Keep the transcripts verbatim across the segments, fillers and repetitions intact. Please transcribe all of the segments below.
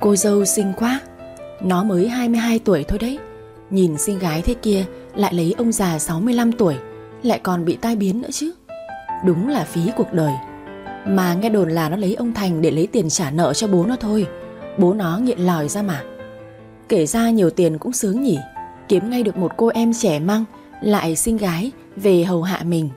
Cô dâu xinh quá. Nó mới hai mươi hai tuổi thôi đấy. Nhìn xinh gái thế kia lại lấy ông già sáu mươi lăm tuổi, lại còn bị tai biến nữa chứ. Đúng là phí cuộc đời. Mà nghe đồn là nó lấy ông Thành để lấy tiền trả nợ cho bố nó thôi. Bố nó nghiện lòi ra mà. Kể ra nhiều tiền cũng sướng nhỉ. Kiếm ngay được một cô em trẻ măng lại xinh gái về hầu hạ mình.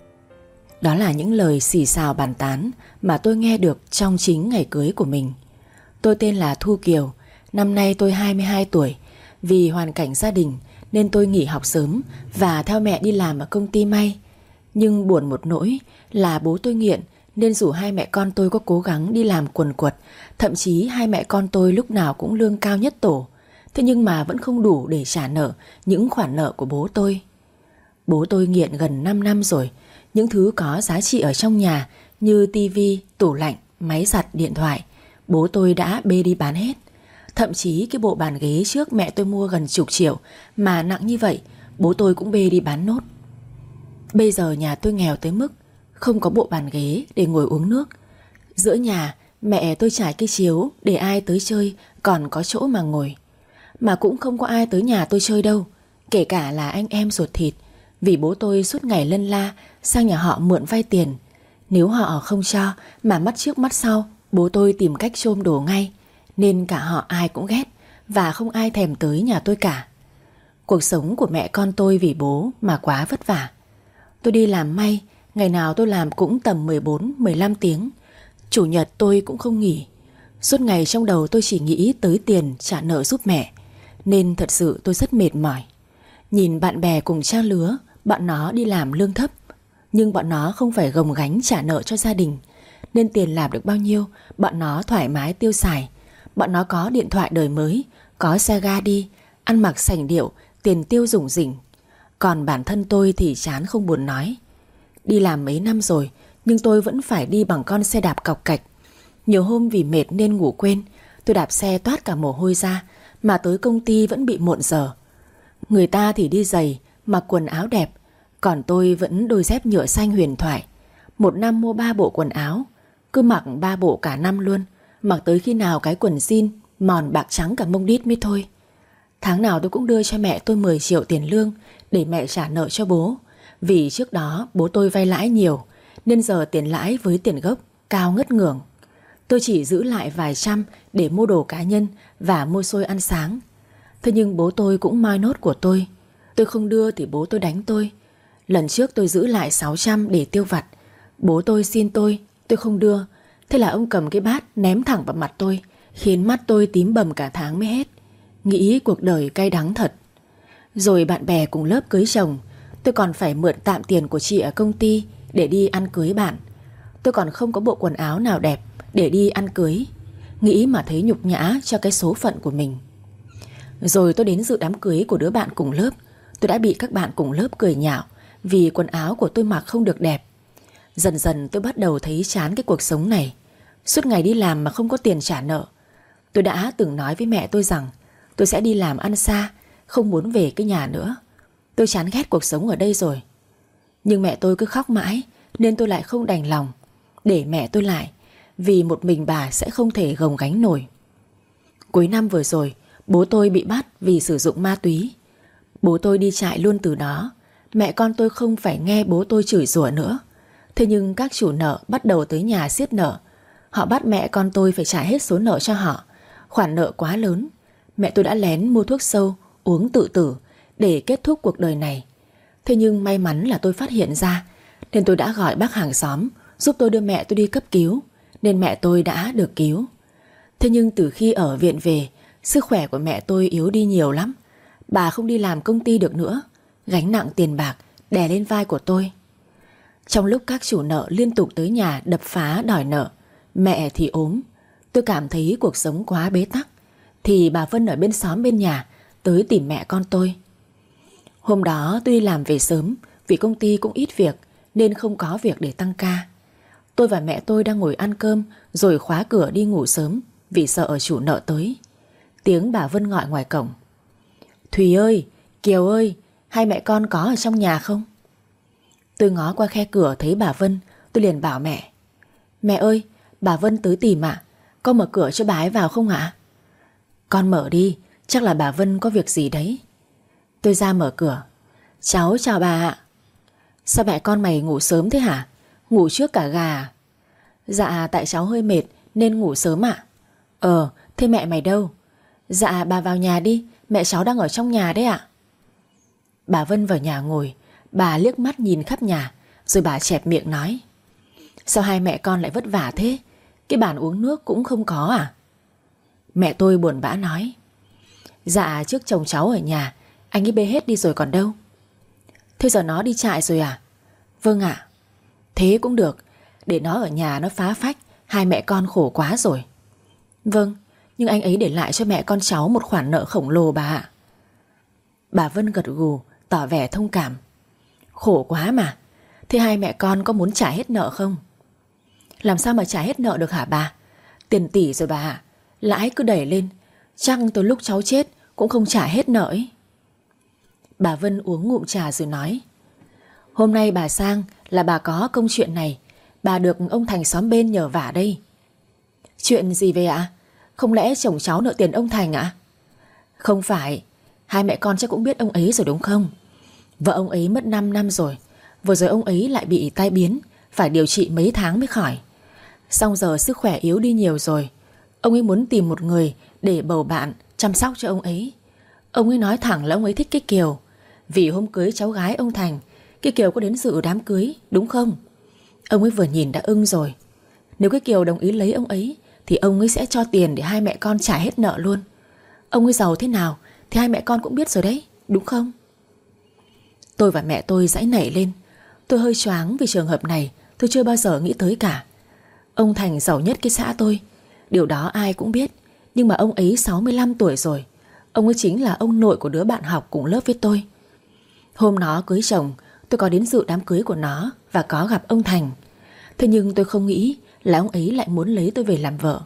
Đó là những lời xì xào bàn tán mà tôi nghe được trong chính ngày cưới của mình. Tôi tên là Thu Kiều. Năm nay tôi hai mươi hai tuổi. Vì hoàn cảnh gia đình nên tôi nghỉ học sớm và theo mẹ đi làm ở công ty may. Nhưng buồn một nỗi là bố tôi nghiện, nên dù hai mẹ con tôi có cố gắng đi làm quần quật, thậm chí hai mẹ con tôi lúc nào cũng lương cao nhất tổ, thế nhưng mà vẫn không đủ để trả nợ những khoản nợ của bố tôi. Bố tôi nghiện gần năm năm rồi. Những thứ có giá trị ở trong nhà như tivi, tủ lạnh, máy giặt, điện thoại, bố tôi đã bê đi bán hết. Thậm chí cái bộ bàn ghế trước mẹ tôi mua gần chục triệu mà nặng như vậy, bố tôi cũng bê đi bán nốt. Bây giờ nhà tôi nghèo tới mức không có bộ bàn ghế để ngồi uống nước. Giữa nhà mẹ tôi trải cái chiếu để ai tới chơi còn có chỗ mà ngồi. Mà cũng không có ai tới nhà tôi chơi đâu, kể cả là anh em ruột thịt, vì bố tôi suốt ngày lân la sang nhà họ mượn vay tiền. Nếu họ không cho mà mắt trước mắt sau, bố tôi tìm cách chôm đồ ngay, nên cả họ ai cũng ghét và không ai thèm tới nhà tôi cả. Cuộc sống của mẹ con tôi vì bố mà quá vất vả. Tôi đi làm may, ngày nào tôi làm cũng tầm mười bốn mười lăm tiếng. Chủ nhật tôi cũng không nghỉ. Suốt ngày trong đầu tôi chỉ nghĩ tới tiền trả nợ giúp mẹ, nên thật sự tôi rất mệt mỏi. Nhìn bạn bè cùng trang lứa, bọn nó đi làm lương thấp, nhưng bọn nó không phải gồng gánh trả nợ cho gia đình, nên tiền làm được bao nhiêu bọn nó thoải mái tiêu xài. Bọn nó có điện thoại đời mới, có xe ga đi, ăn mặc sành điệu, tiền tiêu rủng rỉnh. Còn bản thân tôi thì chán không buồn nói. Đi làm mấy năm rồi, nhưng tôi vẫn phải đi bằng con xe đạp cọc cạch. Nhiều hôm vì mệt nên ngủ quên, tôi đạp xe toát cả mồ hôi ra, mà tới công ty vẫn bị muộn giờ. Người ta thì đi giày, mặc quần áo đẹp, còn tôi vẫn đôi dép nhựa xanh huyền thoại. Một năm mua ba bộ quần áo, cứ mặc ba bộ cả năm luôn, mặc tới khi nào cái quần jean mòn bạc trắng cả mông đít mới thôi. Tháng nào tôi cũng đưa cho mẹ tôi mười triệu tiền lương để mẹ trả nợ cho bố. Vì trước đó bố tôi vay lãi nhiều, nên giờ tiền lãi với tiền gốc cao ngất ngưởng. Tôi chỉ giữ lại vài trăm để mua đồ cá nhân và mua xôi ăn sáng. Thế nhưng bố tôi cũng moi nốt của tôi. Tôi không đưa thì bố tôi đánh tôi. Lần trước tôi giữ lại sáu trăm để tiêu vặt. Bố tôi xin tôi, tôi không đưa. Thế là ông cầm cái bát ném thẳng vào mặt tôi, khiến mắt tôi tím bầm cả tháng mới hết. Nghĩ cuộc đời cay đắng thật. Rồi bạn bè cùng lớp cưới chồng, tôi còn phải mượn tạm tiền của chị ở công ty để đi ăn cưới bạn. Tôi còn không có bộ quần áo nào đẹp để đi ăn cưới. Nghĩ mà thấy nhục nhã cho cái số phận của mình. Rồi tôi đến dự đám cưới của đứa bạn cùng lớp. Tôi đã bị các bạn cùng lớp cười nhạo vì quần áo của tôi mặc không được đẹp. Dần dần tôi bắt đầu thấy chán cái cuộc sống này. Suốt ngày đi làm mà không có tiền trả nợ. Tôi đã từng nói với mẹ tôi rằng tôi sẽ đi làm ăn xa, không muốn về cái nhà nữa. Tôi chán ghét cuộc sống ở đây rồi. Nhưng mẹ tôi cứ khóc mãi, nên tôi lại không đành lòng để mẹ tôi lại, vì một mình bà sẽ không thể gồng gánh nổi. Cuối năm vừa rồi, bố tôi bị bắt vì sử dụng ma túy. Bố tôi đi trại luôn từ đó. Mẹ con tôi không phải nghe bố tôi chửi rủa nữa. Thế nhưng các chủ nợ bắt đầu tới nhà siết nợ. Họ bắt mẹ con tôi phải trả hết số nợ cho họ. Khoản nợ quá lớn. Mẹ tôi đã lén mua thuốc sâu, uống tự tử để kết thúc cuộc đời này. Thế nhưng may mắn là tôi phát hiện ra, nên tôi đã gọi bác hàng xóm giúp tôi đưa mẹ tôi đi cấp cứu, nên mẹ tôi đã được cứu. Thế nhưng từ khi ở viện về, sức khỏe của mẹ tôi yếu đi nhiều lắm. Bà không đi làm công ty được nữa. Gánh nặng tiền bạc đè lên vai của tôi. Trong lúc các chủ nợ liên tục tới nhà đập phá đòi nợ, mẹ thì ốm, tôi cảm thấy cuộc sống quá bế tắc, thì bà Vân ở bên xóm bên nhà tới tìm mẹ con tôi. Hôm đó tôi đi làm về sớm, vì công ty cũng ít việc nên không có việc để tăng ca. Tôi và mẹ tôi đang ngồi ăn cơm rồi khóa cửa đi ngủ sớm vì sợ chủ nợ tới. Tiếng bà Vân gọi ngoài cổng: "Thùy ơi, Kiều ơi, hai mẹ con có ở trong nhà không?" Tôi ngó qua khe cửa thấy bà Vân, tôi liền bảo mẹ: "Mẹ ơi, bà Vân tới tìm ạ, con mở cửa cho bà ấy vào không ạ?" Con mở đi, chắc là bà Vân có việc gì đấy. Tôi ra mở cửa. Cháu chào bà ạ. Sao mẹ con mày ngủ sớm thế hả? Ngủ trước cả gà à? Dạ tại cháu hơi mệt nên ngủ sớm ạ. Ờ, thế mẹ mày đâu? Dạ bà vào nhà đi, mẹ cháu đang ở trong nhà đấy ạ. Bà Vân vào nhà ngồi, bà liếc mắt nhìn khắp nhà, rồi bà chẹp miệng nói: Sao hai mẹ con lại vất vả thế? Cái bàn uống nước cũng không có à? Mẹ tôi buồn bã nói: Dạ trước chồng cháu ở nhà, anh ấy bê hết đi rồi còn đâu. Thế giờ nó đi trại rồi à? Vâng ạ. Thế cũng được, để nó ở nhà nó phá phách, hai mẹ con khổ quá rồi. Vâng, nhưng anh ấy để lại cho mẹ con cháu một khoản nợ khổng lồ bà ạ. Bà Vân gật gù, tỏ vẻ thông cảm. Khổ quá mà. Thế hai mẹ con có muốn trả hết nợ không? Làm sao mà trả hết nợ được hả bà? Tiền tỷ rồi bà ạ, lãi cứ đẩy lên, chắc tới lúc cháu chết cũng không trả hết nợ ấy. Bà Vân uống ngụm trà rồi nói: Hôm nay bà sang là bà có công chuyện này, bà được ông Thành xóm bên nhờ vả đây. Chuyện gì về ạ? Không lẽ chồng cháu nợ tiền ông Thành ạ? Không phải, hai mẹ con chắc cũng biết ông ấy rồi đúng không? Vợ ông ấy mất năm năm rồi, vừa rồi ông ấy lại bị tai biến, phải điều trị mấy tháng mới khỏi. Xong giờ sức khỏe yếu đi nhiều rồi, ông ấy muốn tìm một người để bầu bạn chăm sóc cho ông ấy. Ông ấy nói thẳng là ông ấy thích cái Kiều, vì hôm cưới cháu gái ông Thành, cái Kiều có đến dự đám cưới đúng không? Ông ấy vừa nhìn đã ưng rồi. Nếu cái Kiều đồng ý lấy ông ấy thì ông ấy sẽ cho tiền để hai mẹ con trả hết nợ luôn. Ông ấy giàu thế nào thì hai mẹ con cũng biết rồi đấy, đúng không? Tôi và mẹ tôi giãy nảy lên. Tôi hơi choáng vì trường hợp này tôi chưa bao giờ nghĩ tới cả. Ông Thành giàu nhất cái xã tôi, điều đó ai cũng biết. Nhưng mà ông ấy sáu mươi lăm tuổi rồi. Ông ấy chính là ông nội của đứa bạn học cùng lớp với tôi. Hôm nó cưới chồng, tôi có đến dự đám cưới của nó và có gặp ông Thành. Thế nhưng tôi không nghĩ là ông ấy lại muốn lấy tôi về làm vợ.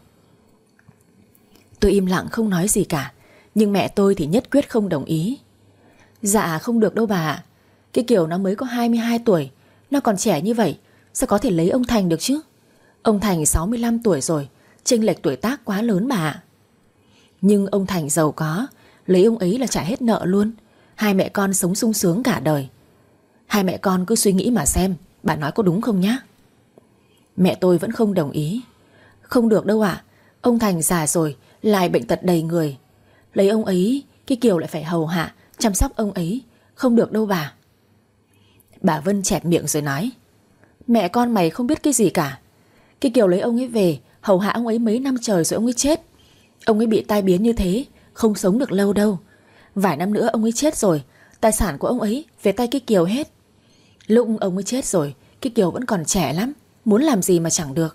Tôi im lặng không nói gì cả, nhưng mẹ tôi thì nhất quyết không đồng ý. Dạ không được đâu bà ạ. Cái Kiều nó mới có hai mươi hai tuổi, nó còn trẻ như vậy, sao có thể lấy ông Thành được chứ? Ông Thành sáu mươi lăm tuổi rồi, chênh lệch tuổi tác quá lớn bà ạ. Nhưng ông Thành giàu có, lấy ông ấy là trả hết nợ luôn. Hai mẹ con sống sung sướng cả đời. Hai mẹ con cứ suy nghĩ mà xem, bà nói có đúng không nhá? Mẹ tôi vẫn không đồng ý. Không được đâu ạ. Ông Thành già rồi, lại bệnh tật đầy người. Lấy ông ấy, cái Kiều lại phải hầu hạ, chăm sóc ông ấy. Không được đâu bà. Bà Vân chẹp miệng rồi nói: Mẹ con mày không biết cái gì cả. Cái Kiều lấy ông ấy về, hầu hạ ông ấy mấy năm trời rồi ông ấy chết. Ông ấy bị tai biến như thế, không sống được lâu đâu. Vài năm nữa ông ấy chết rồi, tài sản của ông ấy về tay cái Kiều hết. Lúc ông ấy chết rồi, cái Kiều vẫn còn trẻ lắm, muốn làm gì mà chẳng được.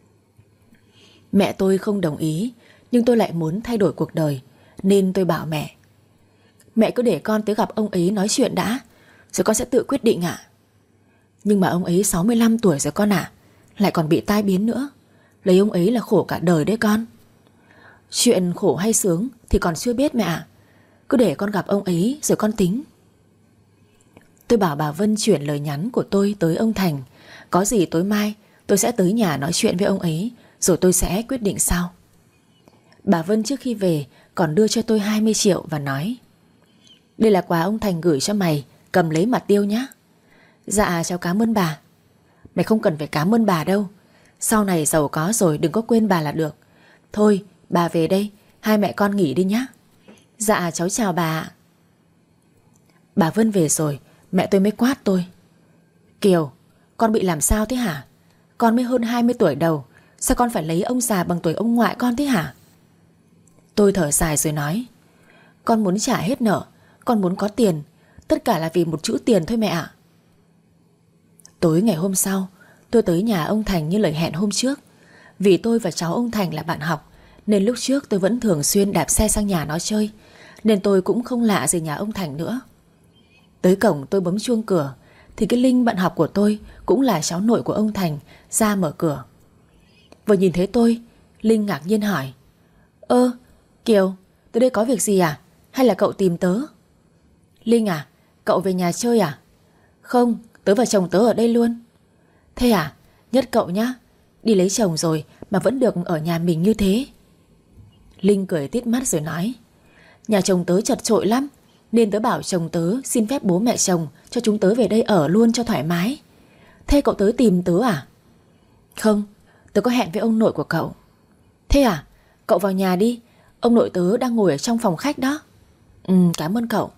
Mẹ tôi không đồng ý, nhưng tôi lại muốn thay đổi cuộc đời, nên tôi bảo mẹ: Mẹ cứ để con tới gặp ông ấy nói chuyện đã, rồi con sẽ tự quyết định ạ. Nhưng mà ông ấy sáu mươi lăm tuổi rồi con ạ, lại còn bị tai biến nữa. Lấy ông ấy là khổ cả đời đấy con. Chuyện khổ hay sướng thì còn chưa biết mẹ ạ. Cứ để con gặp ông ấy rồi con tính. Tôi bảo bà Vân chuyển lời nhắn của tôi tới ông Thành. Có gì tối mai tôi sẽ tới nhà nói chuyện với ông ấy, rồi tôi sẽ quyết định sau. Bà Vân trước khi về còn đưa cho tôi hai mươi triệu và nói: Đây là quà ông Thành gửi cho mày, cầm lấy mà tiêu nhá. Dạ cháu cảm ơn bà. Mày không cần phải cảm ơn bà đâu, sau này giàu có rồi đừng có quên bà là được. Thôi bà về đây, hai mẹ con nghỉ đi nhá. Dạ cháu chào bà ạ. Bà Vân về rồi, mẹ tôi mới quát tôi: Kiều, con bị làm sao thế hả? Con mới hơn hai mươi tuổi đầu, sao con phải lấy ông già bằng tuổi ông ngoại con thế hả? Tôi thở dài rồi nói: Con muốn trả hết nợ, con muốn có tiền, tất cả là vì một chữ tiền thôi mẹ ạ. Tối ngày hôm sau, tôi tới nhà ông Thành như lời hẹn hôm trước. Vì tôi và cháu ông Thành là bạn học, nên lúc trước tôi vẫn thường xuyên đạp xe sang nhà nó chơi, nên tôi cũng không lạ gì nhà ông Thành nữa. Tới cổng tôi bấm chuông cửa, thì cái Linh bạn học của tôi, cũng là cháu nội của ông Thành, ra mở cửa. Vừa nhìn thấy tôi, Linh ngạc nhiên hỏi: Ơ Kiều, tới đây có việc gì à? Hay là cậu tìm tớ? Linh à, cậu về nhà chơi à? Không, tớ và chồng tớ ở đây luôn. Thế à, nhất cậu nhá. Đi lấy chồng rồi mà vẫn được ở nhà mình như thế. Linh cười tít mắt rồi nói: Nhà chồng tớ chật chội lắm, nên tớ bảo chồng tớ xin phép bố mẹ chồng cho chúng tớ về đây ở luôn cho thoải mái. Thế cậu tới tìm tớ à? Không, tớ có hẹn với ông nội của cậu. Thế à? Cậu vào nhà đi, ông nội tớ đang ngồi ở trong phòng khách đó. Ừ, cảm ơn cậu.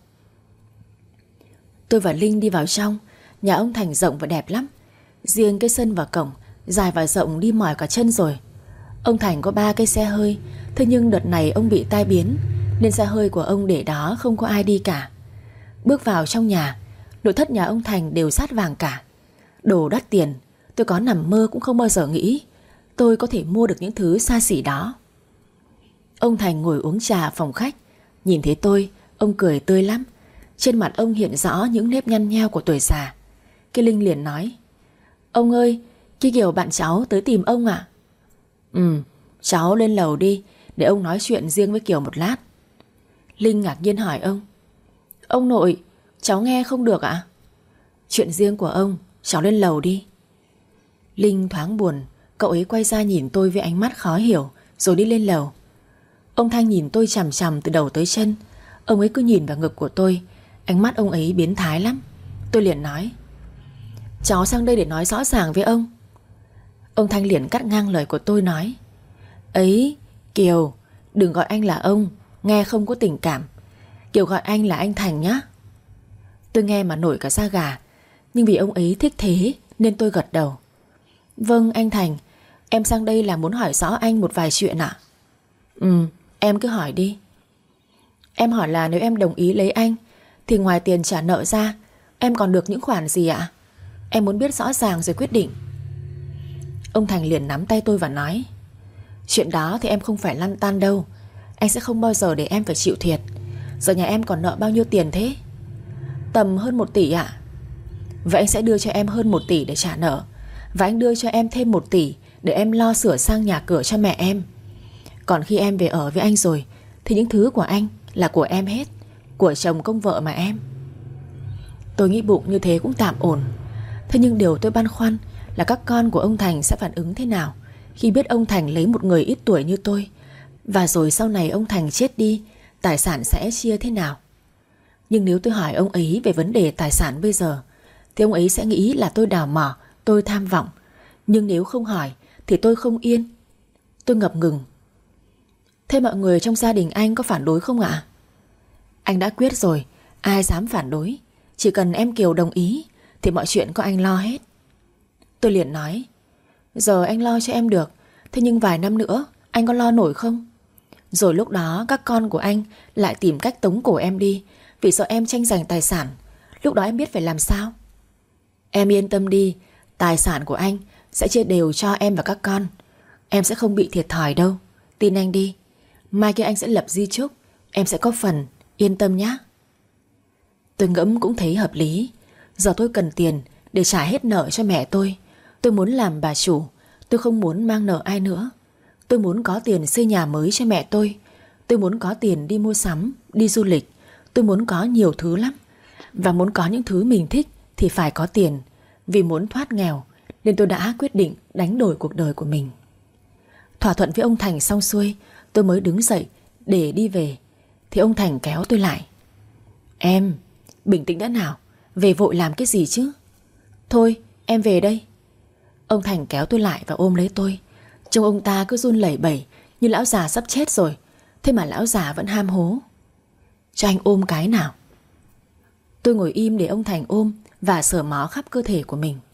Tôi và Linh đi vào trong. Nhà ông Thành rộng và đẹp lắm. Riêng cái sân và cổng dài và rộng đi mỏi cả chân rồi. Ông Thành có ba cái xe hơi. Thế nhưng đợt này ông bị tai biến, nên xe hơi của ông để đó không có ai đi cả. Bước vào trong nhà, nội thất nhà ông Thành đều sát vàng cả. Đồ đắt tiền, tôi có nằm mơ cũng không bao giờ nghĩ tôi có thể mua được những thứ xa xỉ đó. Ông Thành ngồi uống trà phòng khách. Nhìn thấy tôi, ông cười tươi lắm. Trên mặt ông hiện rõ những nếp nhăn nheo của tuổi già. Cái Linh liền nói: Ông ơi, cái Kiều bạn cháu tới tìm ông ạ. Ừ, cháu lên lầu đi, để ông nói chuyện riêng với Kiều một lát. Linh ngạc nhiên hỏi ông: Ông nội, cháu nghe không được ạ? Chuyện riêng của ông, cháu lên lầu đi. Linh thoáng buồn, cậu ấy quay ra nhìn tôi với ánh mắt khó hiểu, rồi đi lên lầu. Ông Thanh nhìn tôi chằm chằm từ đầu tới chân. Ông ấy cứ nhìn vào ngực của tôi. Ánh mắt ông ấy biến thái lắm. Tôi liền nói: Cháu sang đây để nói rõ ràng với ông. Ông Thanh liền cắt ngang lời của tôi nói: Ấy, Kiều, đừng gọi anh là ông, nghe không có tình cảm. Kiều gọi anh là anh Thành nhá. Tôi nghe mà nổi cả da gà, nhưng vì ông ấy thích thế nên tôi gật đầu. Vâng anh Thành, em sang đây là muốn hỏi rõ anh một vài chuyện ạ. Ừ, em cứ hỏi đi. Em hỏi là nếu em đồng ý lấy anh thì ngoài tiền trả nợ ra, em còn được những khoản gì ạ? Em muốn biết rõ ràng rồi quyết định. Ông Thành liền nắm tay tôi và nói: Chuyện đó thì em không phải lăn tăn đâu. Anh sẽ không bao giờ để em phải chịu thiệt. Giờ nhà em còn nợ bao nhiêu tiền thế? Tầm hơn một tỷ ạ. Vậy anh sẽ đưa cho em hơn một tỷ để trả nợ, và anh đưa cho em thêm một tỷ để em lo sửa sang nhà cửa cho mẹ em. Còn khi em về ở với anh rồi thì những thứ của anh là của em hết, của chồng công vợ mà em. Tôi nghĩ bụng như thế cũng tạm ổn. Thế nhưng điều tôi băn khoăn là các con của ông Thành sẽ phản ứng thế nào khi biết ông Thành lấy một người ít tuổi như tôi, và rồi sau này ông Thành chết đi, tài sản sẽ chia thế nào. Nhưng nếu tôi hỏi ông ấy về vấn đề tài sản bây giờ thì ông ấy sẽ nghĩ là tôi đào mỏ, tôi tham vọng. Nhưng nếu không hỏi thì tôi không yên. Tôi ngập ngừng. Thế mọi người trong gia đình anh có phản đối không ạ? Anh đã quyết rồi, ai dám phản đối. Chỉ cần em Kiều đồng ý thì mọi chuyện có anh lo hết. Tôi liền nói: Giờ anh lo cho em được, thế nhưng vài năm nữa anh có lo nổi không? Rồi lúc đó các con của anh lại tìm cách tống cổ em đi vì sợ em tranh giành tài sản. Lúc đó em biết phải làm sao? Em yên tâm đi, tài sản của anh sẽ chia đều cho em và các con. Em sẽ không bị thiệt thòi đâu, tin anh đi. Mai kia anh sẽ lập di chúc, em sẽ có phần, yên tâm nhé. Tôi ngẫm cũng thấy hợp lý. Giờ tôi cần tiền để trả hết nợ cho mẹ tôi. Tôi muốn làm bà chủ, tôi không muốn mang nợ ai nữa. Tôi muốn có tiền xây nhà mới cho mẹ tôi. Tôi muốn có tiền đi mua sắm, đi du lịch. Tôi muốn có nhiều thứ lắm. Và muốn có những thứ mình thích thì phải có tiền. Vì muốn thoát nghèo nên tôi đã quyết định đánh đổi cuộc đời của mình. Thỏa thuận với ông Thành xong xuôi, tôi mới đứng dậy để đi về. Thì ông Thành kéo tôi lại: Em, bình tĩnh đã nào, về vội làm cái gì chứ? Thôi, em về đây. Ông Thành kéo tôi lại và ôm lấy tôi. Trông ông ta cứ run lẩy bẩy như lão già sắp chết rồi. Thế mà lão già vẫn ham hố. Cho anh ôm cái nào. Tôi ngồi im để ông Thành ôm và sờ mó khắp cơ thể của mình.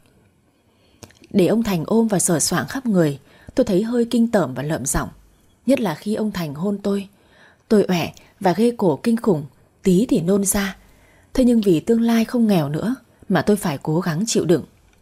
Để ông Thành ôm và sờ soạng khắp người, tôi thấy hơi kinh tởm và lợm giọng. Nhất là khi ông Thành hôn tôi. Tôi oẻ và ghê cổ kinh khủng, tí thì nôn ra. Thế nhưng vì tương lai không nghèo nữa mà tôi phải cố gắng chịu đựng.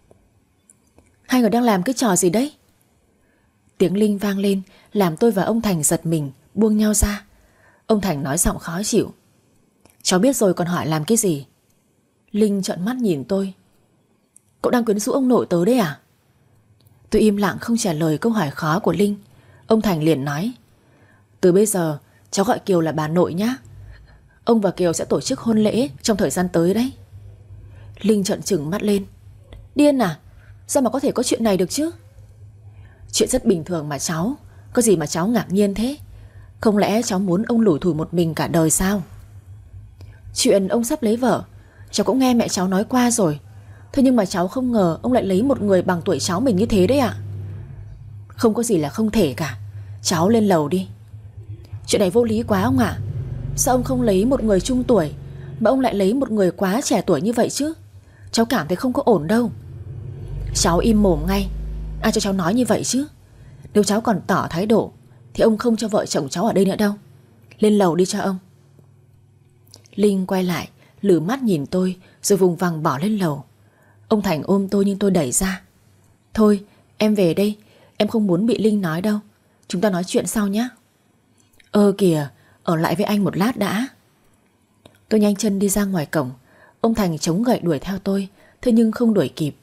Hai người đang làm cái trò gì đấy? Tiếng Linh vang lên làm tôi và ông Thành giật mình, buông nhau ra. Ông Thành nói giọng khó chịu: Cháu biết rồi còn hỏi làm cái gì? Linh trợn mắt nhìn tôi: Cậu đang quyến rũ ông nội tớ đấy à? Tôi im lặng không trả lời câu hỏi khó của Linh. Ông Thành liền nói: Từ bây giờ cháu gọi Kiều là bà nội nhá. Ông và Kiều sẽ tổ chức hôn lễ trong thời gian tới đấy. Linh trợn trừng mắt lên: Điên à? Sao mà có thể có chuyện này được chứ? Chuyện rất bình thường mà cháu, có gì mà cháu ngạc nhiên thế? Không lẽ cháu muốn ông lủi thủi một mình cả đời sao? Chuyện ông sắp lấy vợ cháu cũng nghe mẹ cháu nói qua rồi. Thế nhưng mà cháu không ngờ ông lại lấy một người bằng tuổi cháu mình như thế đấy ạ. Không có gì là không thể cả. Cháu lên lầu đi. Chuyện này vô lý quá ông ạ. Sao ông không lấy một người trung tuổi mà ông lại lấy một người quá trẻ tuổi như vậy chứ? Cháu cảm thấy không có ổn đâu. Cháu im mồm ngay. Ai cho cháu nói như vậy chứ? Nếu cháu còn tỏ thái độ thì ông không cho vợ chồng cháu ở đây nữa đâu. Lên lầu đi cho ông. Linh quay lại, lử mắt nhìn tôi rồi vùng vằng bỏ lên lầu. Ông Thành ôm tôi nhưng tôi đẩy ra. Thôi em về đây, em không muốn bị Linh nói đâu. Chúng ta nói chuyện sau nhé. Ơ kìa, ở lại với anh một lát đã. Tôi nhanh chân đi ra ngoài cổng. Ông Thành chống gậy đuổi theo tôi, thế nhưng không đuổi kịp.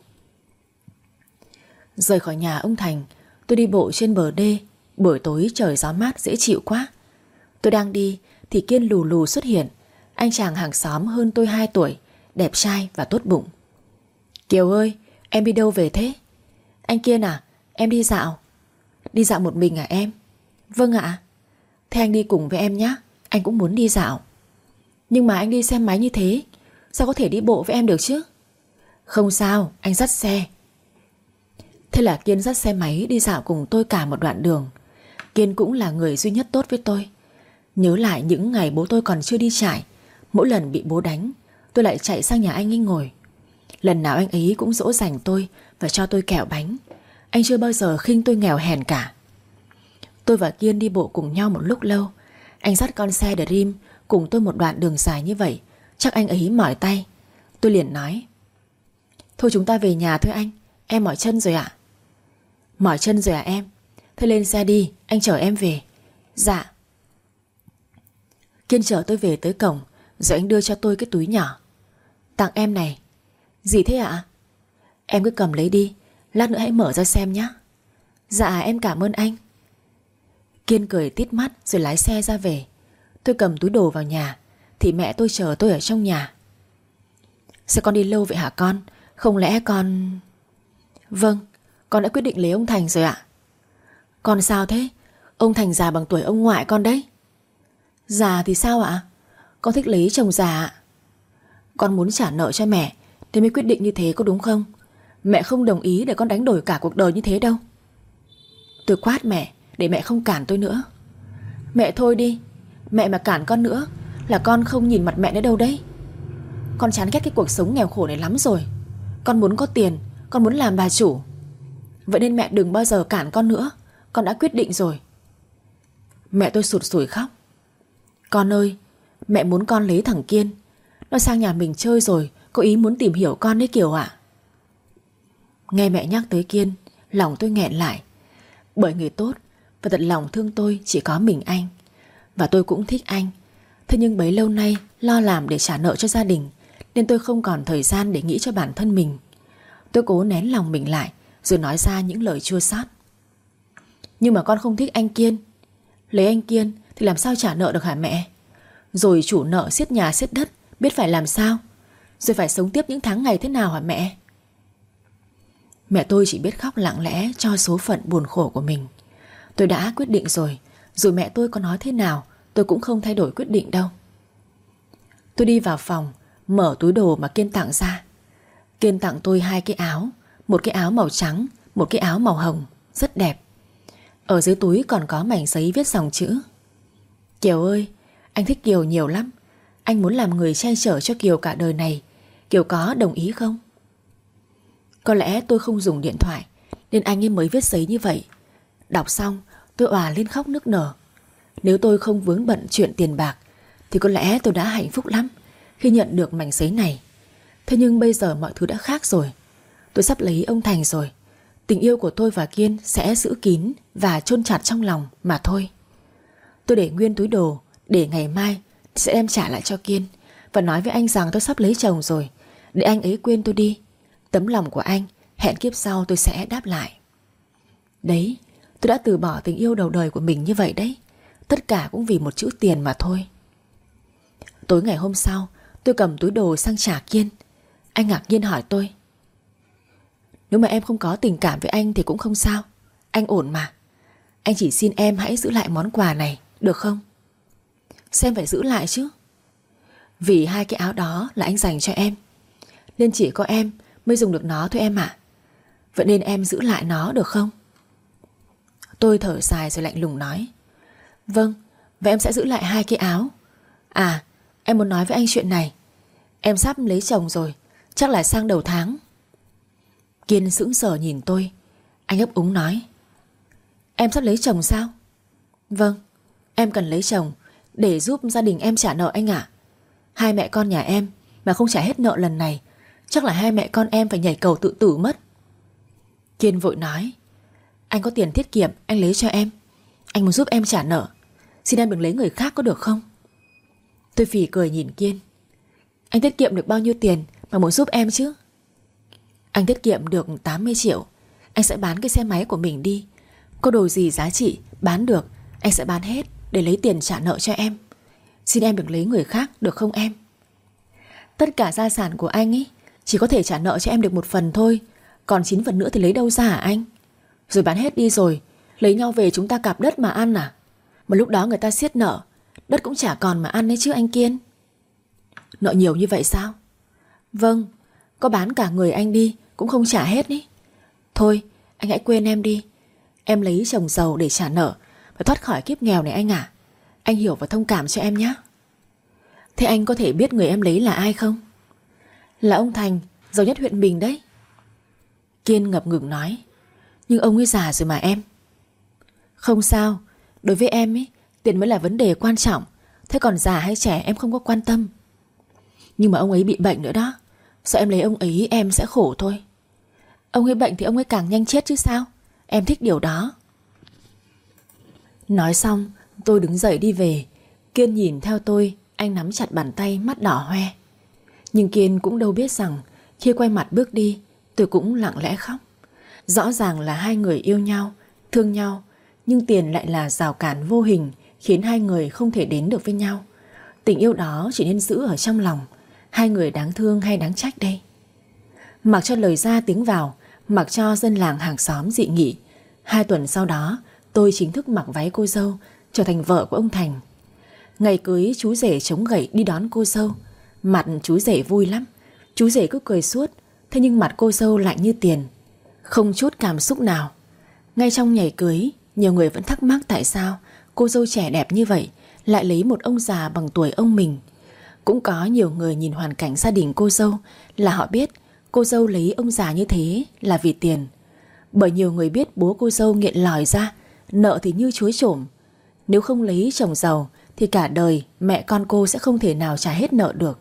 Rời khỏi nhà ông Thành, tôi đi bộ trên bờ đê. Buổi tối trời gió mát dễ chịu quá. Tôi đang đi thì Kiên lù lù xuất hiện. Anh chàng hàng xóm hơn tôi hai tuổi, đẹp trai và tốt bụng. Kiều ơi, em đi đâu về thế? Anh Kiên à, em đi dạo. Đi dạo một mình à em? Vâng ạ. Thế anh đi cùng với em nhé. Anh cũng muốn đi dạo. Nhưng mà anh đi xe máy như thế, sao có thể đi bộ với em được chứ? Không sao, anh dắt xe. Thế là Kiên dắt xe máy đi dạo cùng tôi cả một đoạn đường. Kiên cũng là người duy nhất tốt với tôi. Nhớ lại những ngày bố tôi còn chưa đi trại, mỗi lần bị bố đánh, tôi lại chạy sang nhà anh ấy ngồi. Lần nào anh ấy cũng dỗ dành tôi và cho tôi kẹo bánh. Anh chưa bao giờ khinh tôi nghèo hèn cả. Tôi và Kiên đi bộ cùng nhau một lúc lâu. Anh dắt con xe Dream cùng tôi một đoạn đường dài như vậy, chắc anh ấy mỏi tay. Tôi liền nói: Thôi chúng ta về nhà thôi anh, em mỏi chân rồi ạ. Mỏi chân rồi à em? Thế lên xe đi, anh chở em về. Dạ. Kiên chở tôi về tới cổng, rồi anh đưa cho tôi cái túi nhỏ. Tặng em này. Gì thế ạ? Em cứ cầm lấy đi, lát nữa hãy mở ra xem nhé. Dạ em cảm ơn anh. Kiên cười tít mắt rồi lái xe ra về. Tôi cầm túi đồ vào nhà thì mẹ tôi chờ tôi ở trong nhà. Sao con đi lâu vậy hả con? Không lẽ con... Vâng, con đã quyết định lấy ông Thành rồi ạ. Con sao thế? Ông Thành già bằng tuổi ông ngoại con đấy. Già thì sao ạ? Con thích lấy chồng già ạ. Con muốn trả nợ cho mẹ nên mới quyết định như thế có đúng không? Mẹ không đồng ý để con đánh đổi cả cuộc đời như thế đâu. Tôi quát mẹ để mẹ không cản tôi nữa. Mẹ thôi đi. Mẹ mà cản con nữa là con không nhìn mặt mẹ nữa đâu đấy. Con chán ghét cái cuộc sống nghèo khổ này lắm rồi. Con muốn có tiền, con muốn làm bà chủ. Vậy nên mẹ đừng bao giờ cản con nữa. Con đã quyết định rồi. Mẹ tôi sụt sùi khóc. Con ơi, mẹ muốn con lấy thằng Kiên. Nó sang nhà mình chơi rồi, có ý muốn tìm hiểu con đấy Kiều ạ. Nghe mẹ nhắc tới Kiên, lòng tôi nghẹn lại. Bởi người tốt và thật lòng thương tôi chỉ có mình anh. Và tôi cũng thích anh. Thế nhưng bấy lâu nay lo làm để trả nợ cho gia đình, nên tôi không còn thời gian để nghĩ cho bản thân mình. Tôi cố nén lòng mình lại rồi nói ra những lời chua xót. Nhưng mà con không thích anh Kiên. Lấy anh Kiên thì làm sao trả nợ được hả mẹ? Rồi chủ nợ xiết nhà xiết đất, biết phải làm sao? Rồi phải sống tiếp những tháng ngày thế nào hả mẹ? Mẹ tôi chỉ biết khóc lặng lẽ cho số phận buồn khổ của mình. Tôi đã quyết định rồi, dù mẹ tôi có nói thế nào tôi cũng không thay đổi quyết định đâu. Tôi đi vào phòng, mở túi đồ mà Kiên tặng ra. Kiên tặng tôi hai cái áo, một cái áo màu trắng, một cái áo màu hồng, rất đẹp. Ở dưới túi còn có mảnh giấy viết dòng chữ: Kiều ơi, anh thích Kiều nhiều lắm. Anh muốn làm người che chở cho Kiều cả đời này. Kiều có đồng ý không? Có lẽ tôi không dùng điện thoại nên anh ấy mới viết giấy như vậy. Đọc xong tôi òa lên khóc nức nở. Nếu tôi không vướng bận chuyện tiền bạc thì có lẽ tôi đã hạnh phúc lắm khi nhận được mảnh giấy này. Thế nhưng bây giờ mọi thứ đã khác rồi. Tôi sắp lấy ông Thành rồi. Tình yêu của tôi và Kiên sẽ giữ kín và chôn chặt trong lòng mà thôi. Tôi để nguyên túi đồ, để ngày mai sẽ đem trả lại cho Kiên và nói với anh rằng tôi sắp lấy chồng rồi, để anh ấy quên tôi đi. Tấm lòng của anh hẹn kiếp sau tôi sẽ đáp lại. Đấy, tôi đã từ bỏ tình yêu đầu đời của mình như vậy đấy. Tất cả cũng vì một chữ tiền mà thôi. Tối ngày hôm sau, tôi cầm túi đồ sang trả Kiên. Anh ngạc nhiên hỏi tôi: Nếu mà em không có tình cảm với anh thì cũng không sao. Anh ổn mà. Anh chỉ xin em hãy giữ lại món quà này được không? Xem phải giữ lại chứ. Vì hai cái áo đó là anh dành cho em, nên chỉ có em mới dùng được nó thôi em ạ. Vậy nên em giữ lại nó được không? Tôi thở dài rồi lạnh lùng nói: Vâng, vậy em sẽ giữ lại hai cái áo. À, em muốn nói với anh chuyện này. Em sắp lấy chồng rồi, chắc là sang đầu tháng. Kiên sững sờ nhìn tôi. Anh ấp úng nói: Em sắp lấy chồng sao? Vâng, em cần lấy chồng để giúp gia đình em trả nợ anh ạ. Hai mẹ con nhà em mà không trả hết nợ lần này, chắc là hai mẹ con em phải nhảy cầu tự tử mất. Kiên vội nói: Anh có tiền tiết kiệm, anh lấy cho em. Anh muốn giúp em trả nợ. Xin em đừng lấy người khác có được không? Tôi phì cười nhìn Kiên. Anh tiết kiệm được bao nhiêu tiền mà muốn giúp em chứ? Anh tiết kiệm được tám mươi triệu. Anh sẽ bán cái xe máy của mình đi. Có đồ gì giá trị bán được, anh sẽ bán hết để lấy tiền trả nợ cho em. Xin em đừng lấy người khác được không em? Tất cả gia sản của anh ấy chỉ có thể trả nợ cho em được một phần thôi. Còn chín phần nữa thì lấy đâu ra hả anh? Rồi bán hết đi rồi lấy nhau về chúng ta cạp đất mà ăn à? Mà lúc đó người ta siết nợ, đất cũng chả còn mà ăn đấy chứ anh Kiên. Nợ nhiều như vậy sao? Vâng, có bán cả người anh đi cũng không trả hết ý. Thôi anh hãy quên em đi. Em lấy chồng giàu để trả nợ và thoát khỏi kiếp nghèo này anh ạ. Anh hiểu và thông cảm cho em nhé. Thế anh có thể biết người em lấy là ai không? Là ông Thành, giàu nhất huyện mình đấy. Kiên ngập ngừng nói: Nhưng ông ấy già rồi mà em. Không sao, đối với em ấy, tiền mới là vấn đề quan trọng. Thế còn già hay trẻ em không có quan tâm. Nhưng mà ông ấy bị bệnh nữa đó. Sợ em lấy ông ấy em sẽ khổ thôi. Ông ấy bệnh thì ông ấy càng nhanh chết chứ sao. Em thích điều đó. Nói xong tôi đứng dậy đi về. Kiên nhìn theo tôi. Anh nắm chặt bàn tay, mắt đỏ hoe. Nhưng Kiên cũng đâu biết rằng khi quay mặt bước đi, tôi cũng lặng lẽ khóc. Rõ ràng là hai người yêu nhau, thương nhau, nhưng tiền lại là rào cản vô hình khiến hai người không thể đến được với nhau. Tình yêu đó chỉ nên giữ ở trong lòng. Hai người đáng thương hay đáng trách đây? Mặc cho lời ra tiếng vào, mặc cho dân làng hàng xóm dị nghị, hai tuần sau đó tôi chính thức mặc váy cô dâu, trở thành vợ của ông Thành. Ngày cưới chú rể chống gậy đi đón cô dâu. Mặt chú rể vui lắm. Chú rể cứ cười suốt. Thế nhưng mặt cô dâu lạnh như tiền, không chút cảm xúc nào. Ngay trong nhảy cưới, nhiều người vẫn thắc mắc tại sao cô dâu trẻ đẹp như vậy lại lấy một ông già bằng tuổi ông mình. Cũng có nhiều người nhìn hoàn cảnh gia đình cô dâu là họ biết cô dâu lấy ông già như thế là vì tiền. Bởi nhiều người biết bố cô dâu nghiện lòi ra, nợ thì như chuối trổm. Nếu không lấy chồng giàu thì cả đời mẹ con cô sẽ không thể nào trả hết nợ được.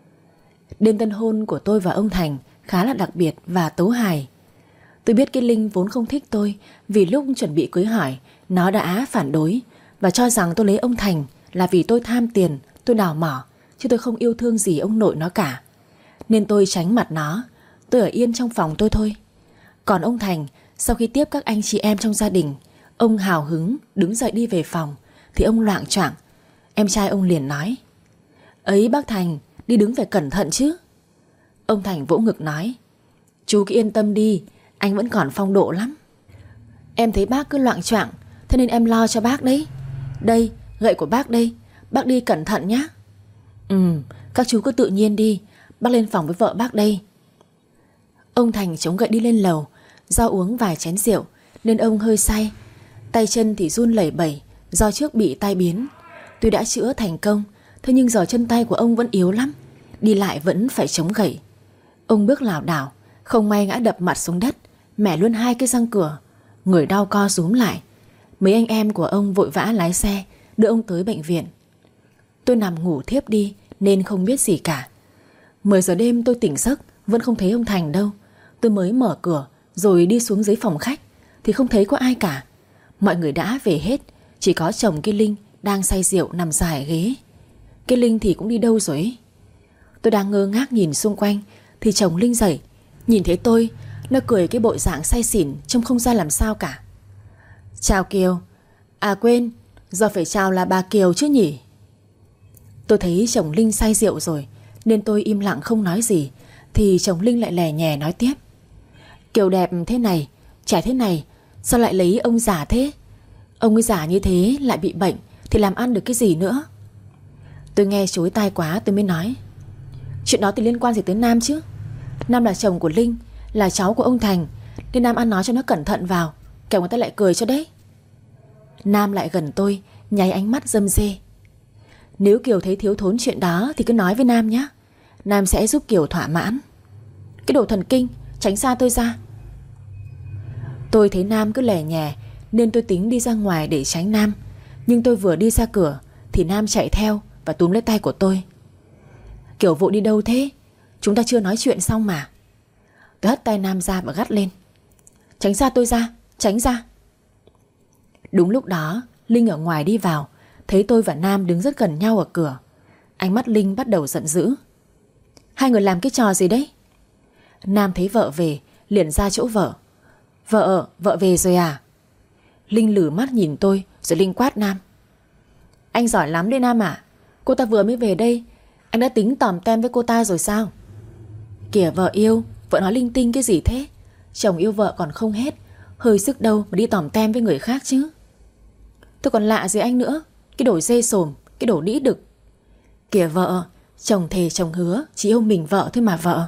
Đêm tân hôn của tôi và ông Thành khá là đặc biệt và tấu hài. Tôi biết cái Linh vốn không thích tôi vì lúc chuẩn bị cưới hỏi nó đã phản đối và cho rằng tôi lấy ông Thành là vì tôi tham tiền, tôi đào mỏ, chứ tôi không yêu thương gì ông nội nó cả. Nên tôi tránh mặt nó, tôi ở yên trong phòng tôi thôi. Còn ông Thành, sau khi tiếp các anh chị em trong gia đình, ông hào hứng đứng dậy đi về phòng thì ông loạng choạng. Em trai ông liền nói: Ấy bác Thành, đi đứng phải cẩn thận chứ. Ông Thành vỗ ngực nói: Chú cứ yên tâm đi, anh vẫn còn phong độ lắm. Em thấy bác cứ loạng choạng, thế nên em lo cho bác đấy. Đây, gậy của bác đây, bác đi cẩn thận nhé. Ừ, các chú cứ tự nhiên đi, bác lên phòng với vợ bác đây. Ông Thành chống gậy đi lên lầu. Do uống vài chén rượu nên ông hơi say, tay chân thì run lẩy bẩy do trước bị tai biến. Tuy đã chữa thành công, thế nhưng giờ chân tay của ông vẫn yếu lắm, đi lại vẫn phải chống gậy. Ông bước lảo đảo, không may ngã đập mặt xuống đất, mẻ luôn hai cái răng cửa. Người đau co rúm lại. Mấy anh em của ông vội vã lái xe đưa ông tới bệnh viện. Tôi nằm ngủ thiếp đi nên không biết gì cả. Mười giờ đêm tôi tỉnh giấc, vẫn không thấy ông Thành đâu. Tôi mới mở cửa rồi đi xuống dưới phòng khách thì không thấy có ai cả. Mọi người đã về hết, chỉ có chồng cái Linh đang say rượu nằm dài ghế. Cái Linh thì cũng đi đâu rồi ấy. Tôi đang ngơ ngác nhìn xung quanh thì chồng Linh dậy, nhìn thấy tôi, nó cười cái bộ dạng say xỉn trông không ra làm sao cả. Chào Kiều. À quên, giờ phải chào là bà Kiều chứ nhỉ. Tôi thấy chồng Linh say rượu rồi nên tôi im lặng không nói gì. Thì chồng Linh lại lè nhè nói tiếp: Kiều đẹp thế này, trẻ thế này, sao lại lấy ông già thế? Ông ấy già như thế lại bị bệnh thì làm ăn được cái gì nữa. Tôi nghe chối tai quá tôi mới nói: Chuyện đó thì liên quan gì tới Nam chứ? Nam là chồng của Linh, là cháu của ông Thành, nên Nam ăn nói cho nó cẩn thận vào, kẻo người ta lại cười cho đấy. Nam lại gần tôi, nháy ánh mắt râm rê. Nếu Kiều thấy thiếu thốn chuyện đó thì cứ nói với Nam nhé, Nam sẽ giúp Kiều thỏa mãn. Cái đồ thần kinh, tránh xa tôi ra. Tôi thấy Nam cứ lè nhè nên tôi tính đi ra ngoài để tránh Nam. Nhưng tôi vừa đi ra cửa thì Nam chạy theo và túm lấy tay của tôi. Kiều vội đi đâu thế? Chúng ta chưa nói chuyện xong mà. Tôi hất tay Nam ra và gắt lên: Tránh xa tôi ra, tránh ra. Đúng lúc đó Linh ở ngoài đi vào, thấy tôi và Nam đứng rất gần nhau ở cửa. Ánh mắt Linh bắt đầu giận dữ: Hai người làm cái trò gì đấy? Nam thấy vợ về liền ra chỗ vợ: Vợ, vợ về rồi à? Linh lử mắt nhìn tôi rồi Linh quát Nam: Anh giỏi lắm đấy Nam ạ. Cô ta vừa mới về đây, anh đã tính tòm tem với cô ta rồi sao? Kìa vợ yêu, vợ nói linh tinh cái gì thế? Chồng yêu vợ còn không hết, hơi sức đâu mà đi tòm tem với người khác chứ. Tôi còn lạ gì anh nữa, cái đồ dê sồm, cái đồ đĩ đực. Kìa vợ, chồng thề chồng hứa chỉ yêu mình vợ thôi mà vợ.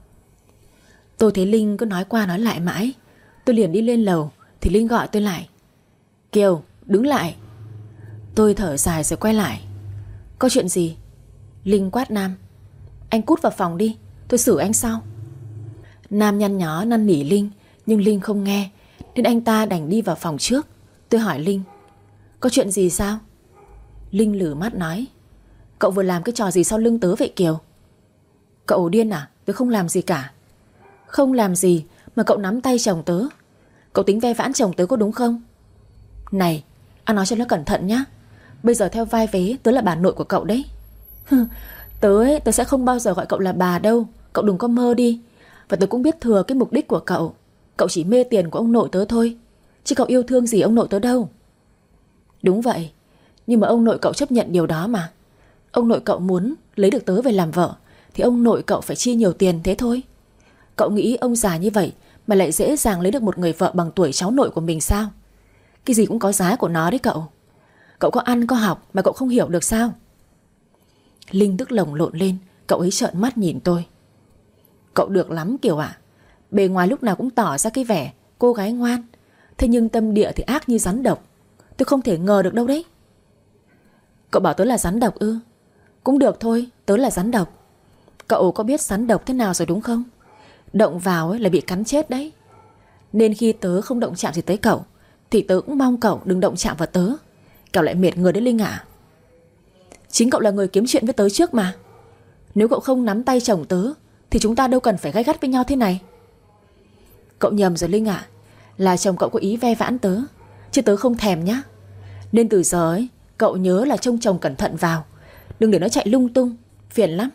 Tôi thấy Linh cứ nói qua nói lại mãi. Tôi liền đi lên lầu thì Linh gọi tôi lại: Kiều, đứng lại. Tôi thở dài rồi quay lại. Có chuyện gì? Linh quát Nam: Anh cút vào phòng đi, tôi xử anh sau. Nam nhăn nhó năn nỉ Linh, nhưng Linh không nghe nên anh ta đành đi vào phòng trước. Tôi hỏi Linh: Có chuyện gì sao? Linh lử mắt nói: Cậu vừa làm cái trò gì sau lưng tớ vậy Kiều? Cậu điên à? Tớ không làm gì cả. Không làm gì mà cậu nắm tay chồng tớ. Cậu tính ve vãn chồng tớ có đúng không? Này, anh nói cho nó cẩn thận nhá. Bây giờ theo vai vế tớ là bà nội của cậu đấy. Tớ ấy, tớ sẽ không bao giờ gọi cậu là bà đâu. Cậu đừng có mơ đi. Và tớ cũng biết thừa cái mục đích của cậu. Cậu chỉ mê tiền của ông nội tớ thôi, chứ cậu yêu thương gì ông nội tớ đâu. Đúng vậy, nhưng mà ông nội cậu chấp nhận điều đó mà. Ông nội cậu muốn lấy được tớ về làm vợ thì ông nội cậu phải chi nhiều tiền thế thôi. Cậu nghĩ ông già như vậy mà lại dễ dàng lấy được một người vợ bằng tuổi cháu nội của mình sao? Cái gì cũng có giá của nó đấy cậu. Cậu có ăn có học mà cậu không hiểu được sao? Linh tức lồng lộn lên. Cậu ấy trợn mắt nhìn tôi. Cậu được lắm Kiều ạ. Bề ngoài lúc nào cũng tỏ ra cái vẻ cô gái ngoan, thế nhưng tâm địa thì ác như rắn độc. Tôi không thể ngờ được đâu đấy. Cậu bảo tớ là rắn độc ư? Cũng được thôi, tớ là rắn độc. Cậu có biết rắn độc thế nào rồi đúng không? Động vào ấy là bị cắn chết đấy. Nên khi tớ không động chạm gì tới cậu thì tớ cũng mong cậu đừng động chạm vào tớ. Cậu lại mệt người đấy Linh ạ. Chính cậu là người kiếm chuyện với tớ trước mà. Nếu cậu không nắm tay chồng tớ thì chúng ta đâu cần phải gay gắt với nhau thế này. Cậu nhầm rồi Linh ạ. Là chồng cậu có ý ve vãn tớ, chứ tớ không thèm nhá. Nên từ giờ ấy, cậu nhớ là trông chồng cẩn thận vào, đừng để nó chạy lung tung, phiền lắm.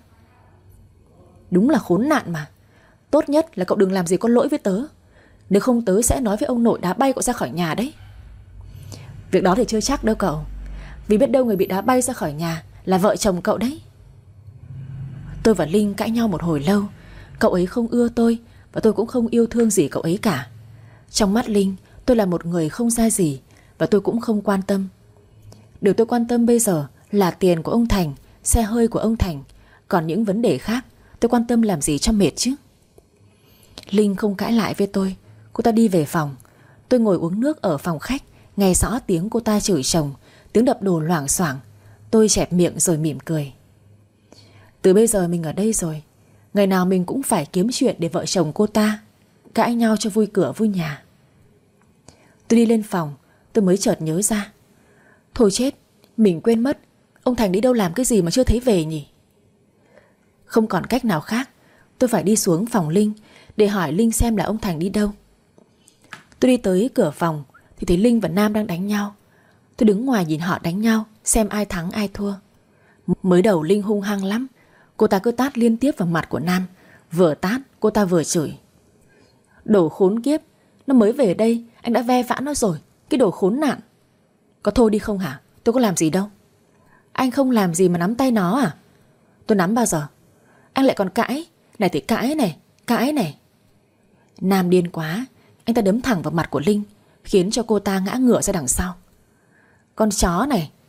Đúng là khốn nạn mà. Tốt nhất là cậu đừng làm gì có lỗi với tớ. Nếu không tớ sẽ nói với ông nội đá bay cậu ra khỏi nhà đấy. Việc đó thì chưa chắc đâu cậu. Vì biết đâu người bị đá bay ra khỏi nhà là vợ chồng cậu đấy. Tôi và Linh cãi nhau một hồi lâu. Cậu ấy không ưa tôi và tôi cũng không yêu thương gì cậu ấy cả. Trong mắt Linh, tôi là một người không ra gì và tôi cũng không quan tâm. Điều tôi quan tâm bây giờ là tiền của ông Thành, xe hơi của ông Thành. Còn những vấn đề khác tôi quan tâm làm gì cho mệt chứ. Linh không cãi lại với tôi. Cô ta đi về phòng. Tôi ngồi uống nước ở phòng khách, nghe rõ tiếng cô ta chửi chồng, tiếng đập đồ loảng xoảng. Tôi chẹp miệng rồi mỉm cười. Từ bây giờ mình ở đây rồi, ngày nào mình cũng phải kiếm chuyện để vợ chồng cô ta cãi nhau cho vui cửa vui nhà. Tôi đi lên phòng, tôi mới chợt nhớ ra. Thôi chết, mình quên mất ông Thành đi đâu làm cái gì mà chưa thấy về nhỉ. Không còn cách nào khác, tôi phải đi xuống phòng Linh để hỏi Linh xem là ông Thành đi đâu. Tôi đi tới cửa phòng thì thấy Linh và Nam đang đánh nhau. Tôi đứng ngoài nhìn họ đánh nhau, xem ai thắng ai thua. Mới đầu Linh hung hăng lắm. Cô ta cứ tát liên tiếp vào mặt của Nam. Vừa tát cô ta vừa chửi. Đồ khốn kiếp, nó mới về đây anh đã ve vãn nó rồi. Cái đồ khốn nạn. Có thôi đi không hả? Tôi có làm gì đâu. Anh không làm gì mà nắm tay nó à? Tôi nắm bao giờ? Anh lại còn cãi. Này thì cãi này, cãi này. Nam điên quá. Anh ta đấm thẳng vào mặt của Linh, khiến cho cô ta ngã ngửa ra đằng sau. Con chó này,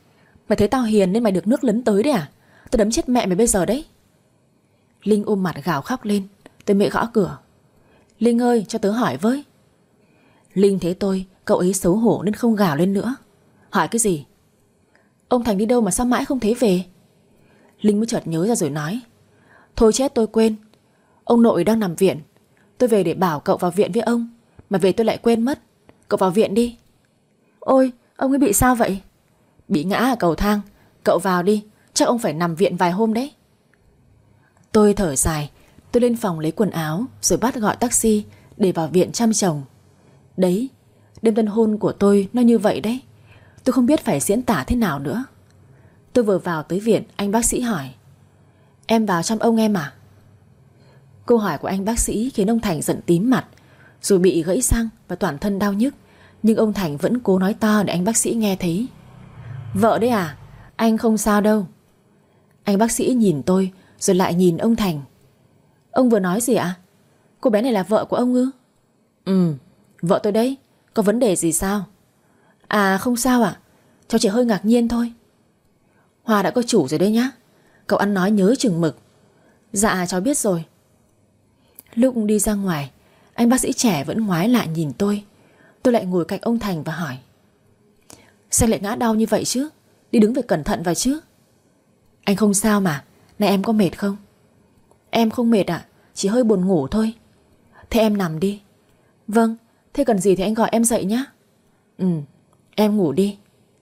Mày thấy tao hiền nên mày được nước lấn tới đấy à? Tao đấm chết mẹ mày bây giờ đấy. Linh ôm mặt gào khóc lên. Tôi mẹ gõ cửa. Linh ơi, cho tớ hỏi với. Linh thấy tôi, cậu ấy xấu hổ nên không gào lên nữa. Hỏi cái gì? Ông Thành đi đâu mà sao mãi không thấy về? Linh mới chợt nhớ ra rồi nói. Thôi chết tôi quên. Ông nội đang nằm viện. Tôi về để bảo cậu vào viện với ông, mà về tôi lại quên mất. Cậu vào viện đi. Ôi, ông ấy bị sao vậy? Bị ngã ở cầu thang. Cậu vào đi, chắc ông phải nằm viện vài hôm đấy. Tôi thở dài. Tôi lên phòng lấy quần áo rồi bắt gọi taxi để vào viện chăm chồng. Đấy, đêm tân hôn của tôi nó như vậy đấy. Tôi không biết phải diễn tả thế nào nữa. Tôi vừa vào tới viện, anh bác sĩ hỏi. Em vào chăm ông em à? Câu hỏi của anh bác sĩ khiến ông Thành giận tím mặt. Dù bị gãy răng và toàn thân đau nhức, nhưng ông Thành vẫn cố nói to để anh bác sĩ nghe thấy. Vợ đấy à? Anh không sao đâu. Anh bác sĩ nhìn tôi rồi lại nhìn ông Thành. Ông vừa nói gì ạ? Cô bé này là vợ của ông ư? Ừ, vợ tôi đấy. Có vấn đề gì sao? À không sao ạ. Cháu chỉ hơi ngạc nhiên thôi. Hoa đã có chủ rồi đấy nhá. Cậu ăn nói nhớ chừng mực. Dạ cháu biết rồi. Lúc đi ra ngoài, anh bác sĩ trẻ vẫn ngoái lại nhìn tôi. Tôi lại ngồi cạnh ông Thành và hỏi. Sao lại ngã đau như vậy chứ? Đi đứng phải cẩn thận vào chứ. Anh không sao mà. Này em có mệt không? Em không mệt ạ, chỉ hơi buồn ngủ thôi. Thế em nằm đi. Vâng, thế cần gì thì anh gọi em dậy nhé. Ừ, em ngủ đi.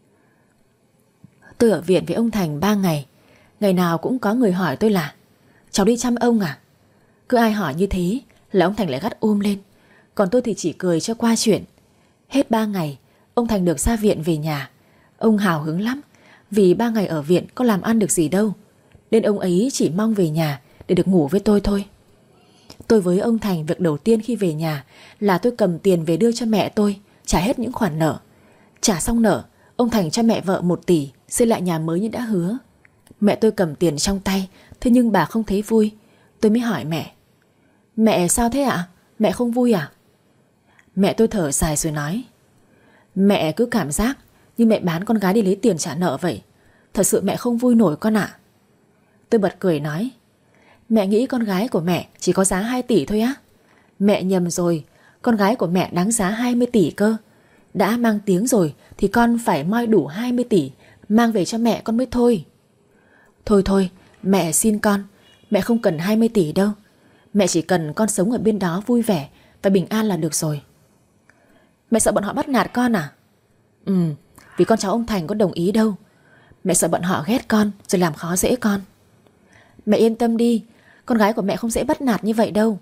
Tôi ở viện với ông Thành ba ngày. Ngày nào cũng có người hỏi tôi là cháu đi chăm ông à? Cứ ai hỏi như thế là ông Thành lại gắt ôm lên. Còn tôi thì chỉ cười cho qua chuyện. Hết ba ngày, ông Thành được ra viện về nhà. Ông hào hứng lắm, vì ba ngày ở viện có làm ăn được gì đâu, nên ông ấy chỉ mong về nhà để được ngủ với tôi thôi. Tôi với ông Thành, việc đầu tiên khi về nhà là tôi cầm tiền về đưa cho mẹ tôi, trả hết những khoản nợ. Trả xong nợ, ông Thành cho mẹ vợ một tỷ xây lại nhà mới như đã hứa. Mẹ tôi cầm tiền trong tay, thế nhưng bà không thấy vui. Tôi mới hỏi mẹ. Mẹ sao thế ạ? Mẹ không vui à? Mẹ tôi thở dài rồi nói. Mẹ cứ cảm giác như mẹ bán con gái đi lấy tiền trả nợ vậy. Thật sự mẹ không vui nổi con ạ. Tôi bật cười nói. Mẹ nghĩ con gái của mẹ chỉ có giá hai tỷ thôi á? Mẹ nhầm rồi. Con gái của mẹ đáng giá hai mươi tỷ cơ. Đã mang tiếng rồi thì con phải moi đủ hai mươi tỷ mang về cho mẹ con mới thôi. Thôi thôi, mẹ xin con. Mẹ không cần hai mươi tỷ đâu. Mẹ chỉ cần con sống ở bên đó vui vẻ và bình an là được rồi. Mẹ sợ bọn họ bắt nạt con à? Ừ, vì con cháu ông Thành có đồng ý đâu. Mẹ sợ bọn họ ghét con rồi làm khó dễ con. Mẹ yên tâm đi, con gái của mẹ không dễ bắt nạt như vậy đâu.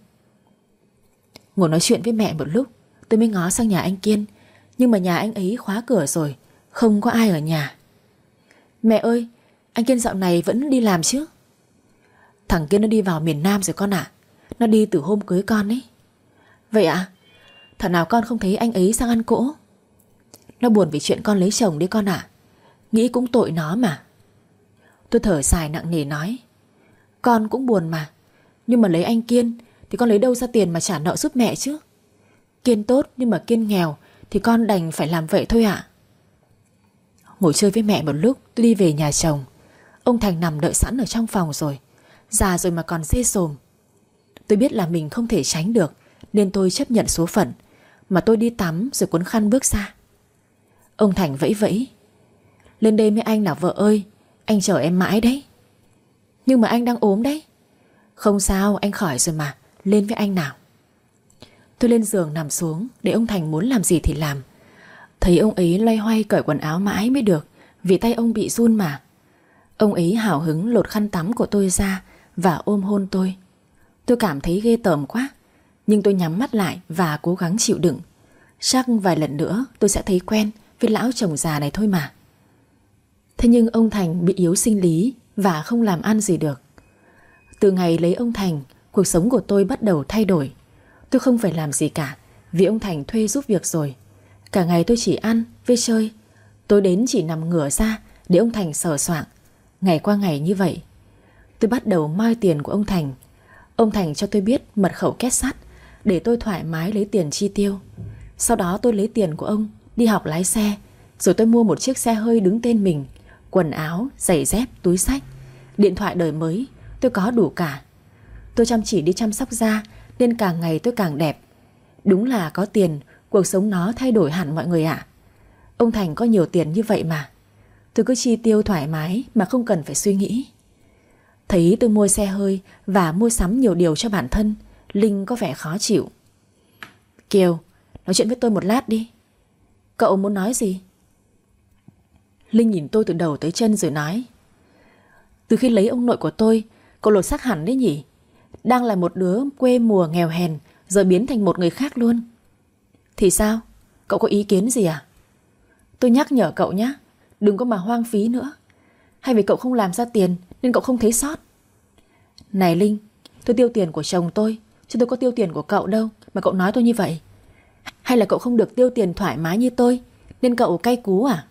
Ngồi nói chuyện với mẹ một lúc, tôi mới ngó sang nhà anh Kiên. Nhưng mà nhà anh ấy khóa cửa rồi, không có ai ở nhà. Mẹ ơi, anh Kiên dạo này vẫn đi làm chứ? Thằng Kiên nó đi vào miền Nam rồi con ạ. Nó đi từ hôm cưới con ấy. Vậy ạ? Thảo nào con không thấy anh ấy sang ăn cỗ. Nó buồn vì chuyện con lấy chồng đấy con ạ. Nghĩ cũng tội nó mà. Tôi thở dài nặng nề nói. Con cũng buồn mà. Nhưng mà lấy anh Kiên thì con lấy đâu ra tiền mà trả nợ giúp mẹ chứ? Kiên tốt nhưng mà Kiên nghèo thì con đành phải làm vậy thôi ạ. Ngồi chơi với mẹ một lúc, tôi đi về nhà chồng. Ông Thành nằm đợi sẵn ở trong phòng rồi. Già rồi mà còn xê xồm. Tôi biết là mình không thể tránh được, nên tôi chấp nhận số phận. Mà tôi đi tắm rồi cuốn khăn bước ra. Ông Thành vẫy vẫy. Lên đây với anh nào vợ ơi. Anh chờ em mãi đấy. Nhưng mà anh đang ốm đấy. Không sao, anh khỏi rồi mà. Lên với anh nào. Tôi lên giường nằm xuống, để ông Thành muốn làm gì thì làm. Thấy ông ấy loay hoay cởi quần áo mãi mới được, vì tay ông bị run mà. Ông ấy hào hứng lột khăn tắm của tôi ra và ôm hôn tôi. Tôi cảm thấy ghê tởm quá, nhưng tôi nhắm mắt lại và cố gắng chịu đựng. Chắc vài lần nữa tôi sẽ thấy quen với lão chồng già này thôi mà. Thế nhưng ông Thành bị yếu sinh lý và không làm ăn gì được. Từ ngày lấy ông Thành, cuộc sống của tôi bắt đầu thay đổi. Tôi không phải làm gì cả, vì ông Thành thuê giúp việc rồi. Cả ngày tôi chỉ ăn với chơi. Tôi đến chỉ nằm ngửa ra để ông Thành sờ soạng. Ngày qua ngày như vậy. Tôi bắt đầu moi tiền của ông Thành. Ông Thành cho tôi biết mật khẩu két sắt để tôi thoải mái lấy tiền chi tiêu. Sau đó tôi lấy tiền của ông đi học lái xe. Rồi tôi mua một chiếc xe hơi đứng tên mình. Quần áo, giày dép, túi xách, điện thoại đời mới, tôi có đủ cả. Tôi chăm chỉ đi chăm sóc da nên càng ngày tôi càng đẹp. Đúng là có tiền, cuộc sống nó thay đổi hẳn mọi người ạ. Ông Thành có nhiều tiền như vậy mà. Tôi cứ chi tiêu thoải mái mà không cần phải suy nghĩ. Thấy tôi mua xe hơi và mua sắm nhiều điều cho bản thân, Linh có vẻ khó chịu. Kiều, nói chuyện với tôi một lát đi. Cậu muốn nói gì? Linh nhìn tôi từ đầu tới chân rồi nói. Từ khi lấy ông nội của tôi, cậu lột xác hẳn đấy nhỉ. Đang là một đứa quê mùa nghèo hèn, giờ biến thành một người khác luôn. Thì sao? Cậu có ý kiến gì à? Tôi nhắc nhở cậu nhé, đừng có mà hoang phí nữa. Hay vì cậu không làm ra tiền nên cậu không thấy sót? Này Linh, tôi tiêu tiền của chồng tôi, chứ tôi có tiêu tiền của cậu đâu mà cậu nói tôi như vậy. Hay là cậu không được tiêu tiền thoải mái như tôi nên cậu cay cú à?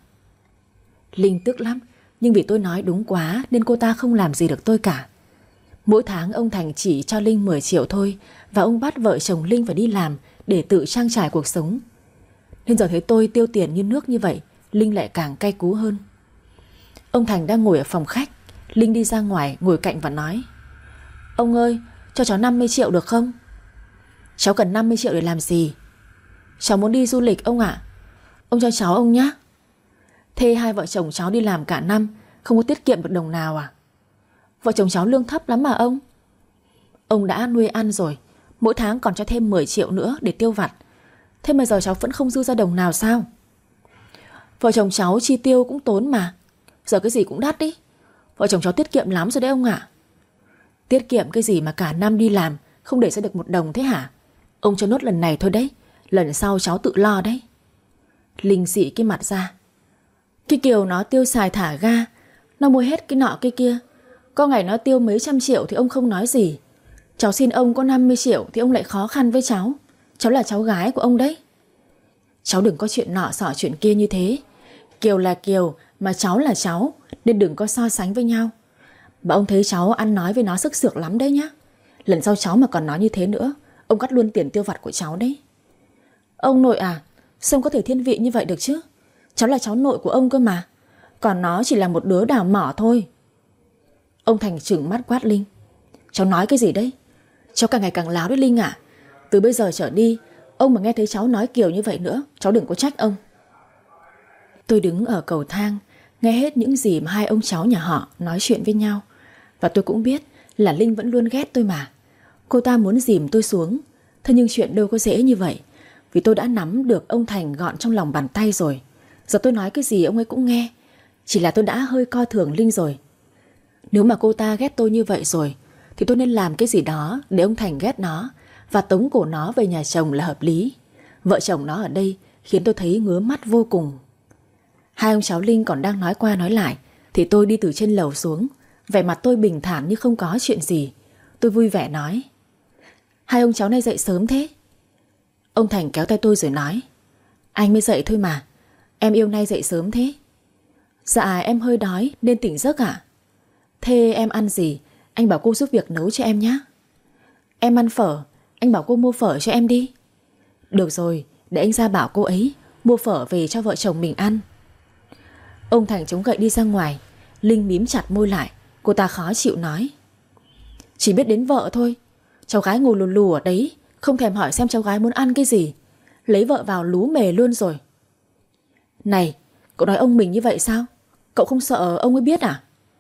Linh tức lắm, nhưng vì tôi nói đúng quá nên cô ta không làm gì được tôi cả. Mỗi tháng ông Thành chỉ cho Linh mười triệu thôi, và ông bắt vợ chồng Linh phải đi làm để tự trang trải cuộc sống. Nên giờ thấy tôi tiêu tiền như nước như vậy, Linh lại càng cay cú hơn. Ông Thành đang ngồi ở phòng khách, Linh đi ra ngoài ngồi cạnh và nói. Ông ơi, cho cháu năm mươi triệu được không? Cháu cần năm mươi triệu để làm gì? Cháu muốn đi du lịch ông ạ. Ông cho cháu ông nhé. Thế hai vợ chồng cháu đi làm cả năm, không có tiết kiệm được đồng nào à? Vợ chồng cháu lương thấp lắm mà ông. Ông đã nuôi ăn rồi, mỗi tháng còn cho thêm mười triệu nữa để tiêu vặt. Thế mà giờ cháu vẫn không dư ra đồng nào sao? Vợ chồng cháu chi tiêu cũng tốn mà. Giờ cái gì cũng đắt đi. Vợ chồng cháu tiết kiệm lắm rồi đấy ông ạ. Tiết kiệm cái gì mà cả năm đi làm không để ra được một đồng thế hả? Ông cho nốt lần này thôi đấy, lần sau cháu tự lo đấy. Linh xị cái mặt ra. Cái Kiều nó tiêu xài thả ga, nó mua hết cái nọ cái kia. Có ngày nó tiêu mấy trăm triệu thì ông không nói gì. Cháu xin ông có năm mươi triệu thì ông lại khó khăn với cháu. Cháu là cháu gái của ông đấy. Cháu đừng có chuyện nọ xỏ chuyện kia như thế. Kiều là Kiều mà cháu là cháu, nên đừng có so sánh với nhau. Mà ông thấy cháu ăn nói với nó sức sược lắm đấy nhá. Lần sau cháu mà còn nói như thế nữa, ông cắt luôn tiền tiêu vặt của cháu đấy. Ông nội à, sao ông có thể thiên vị như vậy được chứ? Cháu là cháu nội của ông cơ mà. Còn nó chỉ là một đứa đào mỏ thôi. Ông Thành trừng mắt quát Linh. Cháu nói cái gì đấy? Cháu càng ngày càng láo đấy Linh ạ. Từ bây giờ trở đi, ông mà nghe thấy cháu nói Kiều như vậy nữa, cháu đừng có trách ông. Tôi đứng ở cầu thang, nghe hết những gì mà hai ông cháu nhà họ nói chuyện với nhau. Và tôi cũng biết là Linh vẫn luôn ghét tôi mà. Cô ta muốn dìm tôi xuống. Thế nhưng chuyện đâu có dễ như vậy, vì tôi đã nắm được ông Thành gọn trong lòng bàn tay rồi. Giờ tôi nói cái gì ông ấy cũng nghe. Chỉ là tôi đã hơi coi thường Linh rồi. Nếu mà cô ta ghét tôi như vậy rồi thì tôi nên làm cái gì đó để ông Thành ghét nó và tống cổ nó về nhà chồng là hợp lý. Vợ chồng nó ở đây khiến tôi thấy ngứa mắt vô cùng. Hai ông cháu Linh còn đang nói qua nói lại thì tôi đi từ trên lầu xuống. Vẻ mặt tôi bình thản như không có chuyện gì. Tôi vui vẻ nói. Hai ông cháu này dậy sớm thế? Ông Thành kéo tay tôi rồi nói. Anh mới dậy thôi mà. Em yêu nay dậy sớm thế? Dạ em hơi đói nên tỉnh giấc ạ. Thế em ăn gì? Anh bảo cô giúp việc nấu cho em nhé. Em ăn phở. Anh bảo cô mua phở cho em đi. Được rồi, để anh ra bảo cô ấy mua phở về cho vợ chồng mình ăn. Ông Thành chống gậy đi ra ngoài. Linh mím chặt môi lại. Cô ta khó chịu nói. Chỉ biết đến vợ thôi. Cháu gái ngồi lù lù ở đấy, không thèm hỏi xem cháu gái muốn ăn cái gì. Lấy vợ vào lú mề luôn rồi. Này, cậu nói ông mình như vậy sao? Cậu không sợ ông ấy biết à?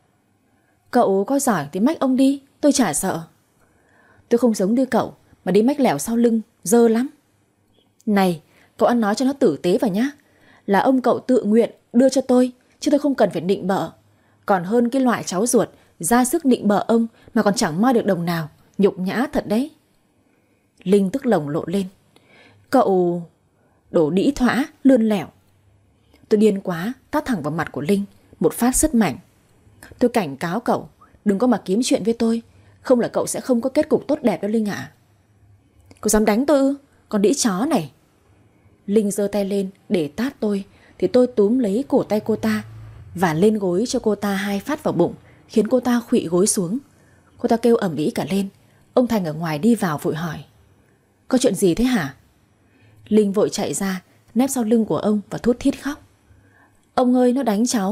Cậu có giỏi thì mách ông đi, tôi chả sợ. Tôi không giống như cậu mà đi mách lẻo sau lưng, dơ lắm. Này, cậu ăn nói cho nó tử tế vào nhá. Là ông cậu tự nguyện đưa cho tôi, chứ tôi không cần phải nịnh bợ. Còn hơn cái loại cháu ruột ra sức nịnh bợ ông mà còn chẳng moi được đồng nào. Nhục nhã thật đấy. Linh tức lồng lộn lên. Cậu đổ đĩ thỏa, lươn lẻo. Tôi điên quá, tát thẳng vào mặt của Linh một phát rất mạnh. Tôi cảnh cáo cậu đừng có mà kiếm chuyện với tôi, không là cậu sẽ không có kết cục tốt đẹp đâu Linh ạ. Cậu dám đánh tôi ư? Con đĩ chó này. Linh giơ tay lên để tát tôi thì tôi túm lấy cổ tay cô ta và lên gối cho cô ta hai phát vào bụng, khiến cô ta khuỵu gối xuống. Cô ta kêu ầm ĩ cả lên. Ông Thành ở ngoài đi vào vội hỏi. Có chuyện gì thế hả? Linh vội chạy ra, nép sau lưng của ông và thút thít khóc. Ông ơi, nó đánh cháu.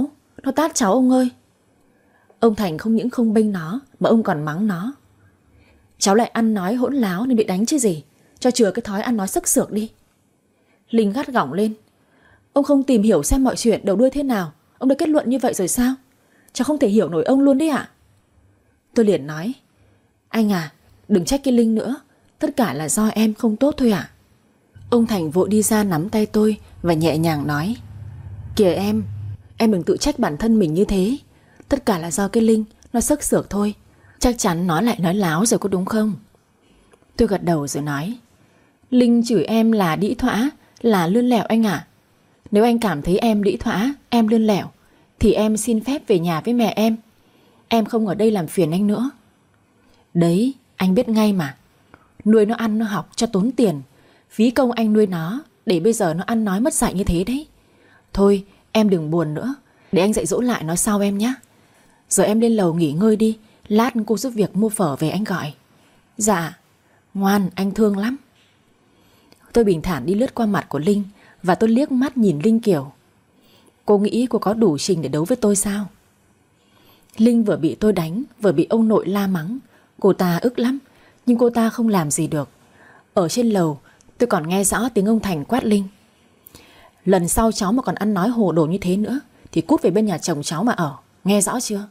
Nó tát cháu ông ơi. Ông Thành không những không bênh nó mà ông còn mắng nó. Cháu lại ăn nói hỗn láo nên bị đánh chứ gì. Cho chừa cái thói ăn nói sức sược đi. Linh gắt gỏng lên. Ông không tìm hiểu xem mọi chuyện đầu đuôi thế nào, ông đã kết luận như vậy rồi sao? Cháu không thể hiểu nổi ông luôn đấy ạ. Tôi liền nói, anh à, đừng trách cái Linh nữa, tất cả là do em không tốt thôi ạ. Ông Thành vội đi ra nắm tay tôi và nhẹ nhàng nói, kìa em, em đừng tự trách bản thân mình như thế. Tất cả là do cái Linh, nó sức sược thôi. Chắc chắn nó lại nói láo rồi có đúng không? Tôi gật đầu rồi nói, Linh chửi em là đĩ thỏa, là lươn lẹo anh ạ. Nếu anh cảm thấy em đĩ thỏa, em lươn lẹo, thì em xin phép về nhà với mẹ em. Em không ở đây làm phiền anh nữa. Đấy, anh biết ngay mà. Nuôi nó ăn nó học cho tốn tiền, phí công anh nuôi nó, để bây giờ nó ăn nói mất dạy như thế đấy. Thôi em đừng buồn nữa, để anh dạy dỗ lại nó sau em nhé. Giờ em lên lầu nghỉ ngơi đi, lát cô giúp việc mua phở về anh gọi. Dạ. Ngoan, anh thương lắm. Tôi bình thản đi lướt qua mặt của Linh, và tôi liếc mắt nhìn Linh kiểu, cô nghĩ cô có đủ trình để đấu với tôi sao? Linh vừa bị tôi đánh, vừa bị ông nội la mắng. Cô ta ức lắm, nhưng cô ta không làm gì được. Ở trên lầu tôi còn nghe rõ tiếng ông Thành quát Linh, lần sau cháu mà còn ăn nói hồ đồ như thế nữa thì cút về bên nhà chồng cháu mà ở, nghe rõ chưa?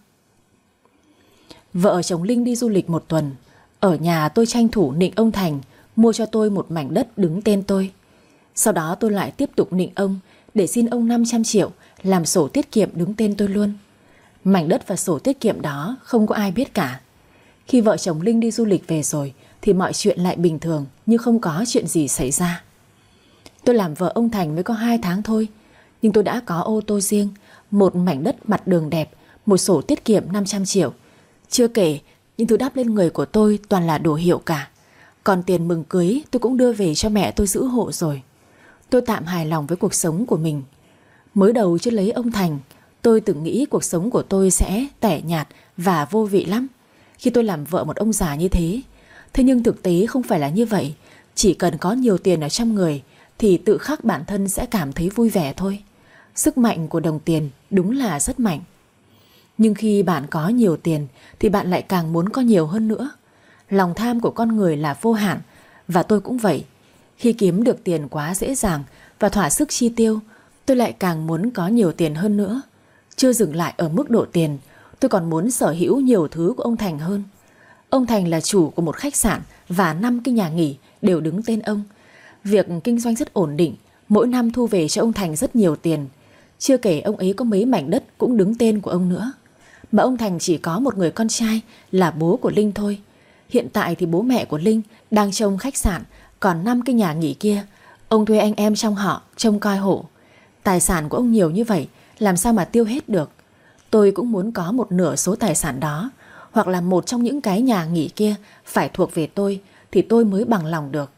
Vợ chồng Linh đi du lịch một tuần. Ở nhà tôi tranh thủ nịnh ông Thành mua cho tôi một mảnh đất đứng tên tôi. Sau đó tôi lại tiếp tục nịnh ông để xin ông năm trăm triệu làm sổ tiết kiệm đứng tên tôi luôn. Mảnh đất và sổ tiết kiệm đó không có ai biết cả. Khi vợ chồng Linh đi du lịch về rồi thì mọi chuyện lại bình thường, như không có chuyện gì xảy ra. Tôi làm vợ ông Thành mới có hai tháng thôi, nhưng tôi đã có ô tô riêng, một mảnh đất mặt đường đẹp, một sổ tiết kiệm năm trăm triệu. Chưa kể những thứ đắp lên người của tôi toàn là đồ hiệu cả. Còn tiền mừng cưới tôi cũng đưa về cho mẹ tôi giữ hộ rồi. Tôi tạm hài lòng với cuộc sống của mình. Mới đầu chưa lấy ông Thành, tôi từng nghĩ cuộc sống của tôi sẽ tẻ nhạt và vô vị lắm khi tôi làm vợ một ông già như thế. Thế nhưng thực tế không phải là như vậy. Chỉ cần có nhiều tiền ở trong người thì tự khắc bản thân sẽ cảm thấy vui vẻ thôi. Sức mạnh của đồng tiền đúng là rất mạnh. Nhưng khi bạn có nhiều tiền thì bạn lại càng muốn có nhiều hơn nữa. Lòng tham của con người là vô hạn, và tôi cũng vậy. Khi kiếm được tiền quá dễ dàng và thỏa sức chi tiêu, tôi lại càng muốn có nhiều tiền hơn nữa. Chưa dừng lại ở mức độ tiền, tôi còn muốn sở hữu nhiều thứ của ông Thành hơn. Ông Thành là chủ của một khách sạn và năm cái nhà nghỉ đều đứng tên ông. Việc kinh doanh rất ổn định, mỗi năm thu về cho ông Thành rất nhiều tiền. Chưa kể ông ấy có mấy mảnh đất cũng đứng tên của ông nữa. Mà ông Thành chỉ có một người con trai là bố của Linh thôi. Hiện tại thì bố mẹ của Linh đang trông khách sạn, còn năm cái nhà nghỉ kia ông thuê anh em trong họ trông coi hộ. Tài sản của ông nhiều như vậy, làm sao mà tiêu hết được. Tôi cũng muốn có một nửa số tài sản đó, hoặc là một trong những cái nhà nghỉ kia phải thuộc về tôi, thì tôi mới bằng lòng được.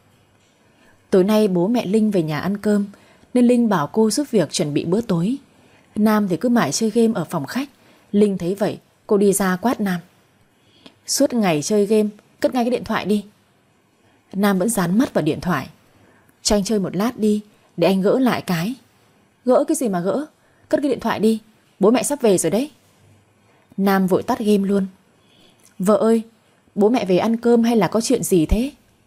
Tối nay bố mẹ Linh về nhà ăn cơm, nên Linh bảo cô giúp việc chuẩn bị bữa tối. Nam thì cứ mãi chơi game ở phòng khách. Linh thấy vậy, cô đi ra quát Nam, suốt ngày chơi game, cất ngay cái điện thoại đi. Nam vẫn dán mắt vào điện thoại. Cho anh chơi một lát đi, để anh gỡ lại cái. Gỡ cái gì mà gỡ, cất cái điện thoại đi, bố mẹ sắp về rồi đấy. Nam vội tắt game luôn. Vợ ơi, bố mẹ về ăn cơm hay là có chuyện gì thế?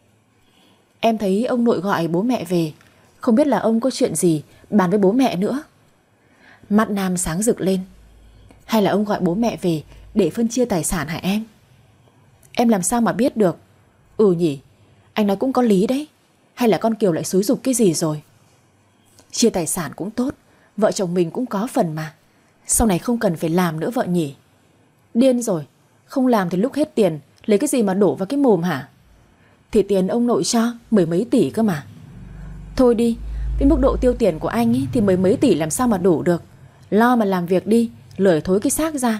Em thấy ông nội gọi bố mẹ về, không biết là ông có chuyện gì bàn với bố mẹ nữa. Mắt Nam sáng rực lên. Hay là ông gọi bố mẹ về để phân chia tài sản hả em? Em làm sao mà biết được? Ừ nhỉ, anh nói cũng có lý đấy. Hay là con Kiều lại xúi giục cái gì rồi? Chia tài sản cũng tốt, vợ chồng mình cũng có phần mà. Sau này không cần phải làm nữa vợ nhỉ? Điên rồi, không làm thì lúc hết tiền lấy cái gì mà đổ vào cái mồm hả? Thì tiền ông nội cho mười mấy tỷ cơ mà. Thôi đi, với mức độ tiêu tiền của anh ấy thì mười mấy tỷ làm sao mà đủ được. Lo mà làm việc đi, lười thối cái xác ra.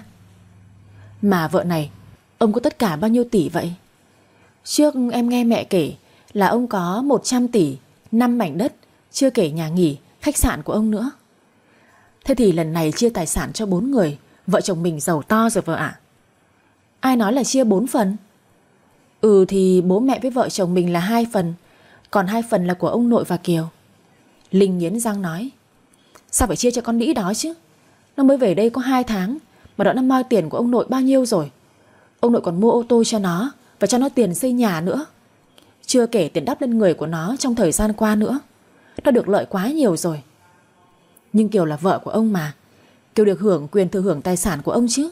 Mà vợ này, ông có tất cả bao nhiêu tỷ vậy? Trước em nghe mẹ kể là ông có một trăm tỷ, năm mảnh đất, chưa kể nhà nghỉ, khách sạn của ông nữa. Thế thì lần này chia tài sản cho bốn người, vợ chồng mình giàu to rồi vợ ạ. Ai nói là chia bốn phần? Ừ thì bố mẹ với vợ chồng mình là hai phần, còn hai phần là của ông nội và Kiều. Linh nghiến răng nói, sao phải chia cho con đĩ đó chứ? Nó mới về đây có hai tháng mà đã nó moi tiền của ông nội bao nhiêu rồi. Ông nội còn mua ô tô cho nó và cho nó tiền xây nhà nữa. Chưa kể tiền đắp lên người của nó trong thời gian qua nữa. Nó được lợi quá nhiều rồi. Nhưng Kiều là vợ của ông mà, Kiều được hưởng quyền thừa hưởng tài sản của ông chứ.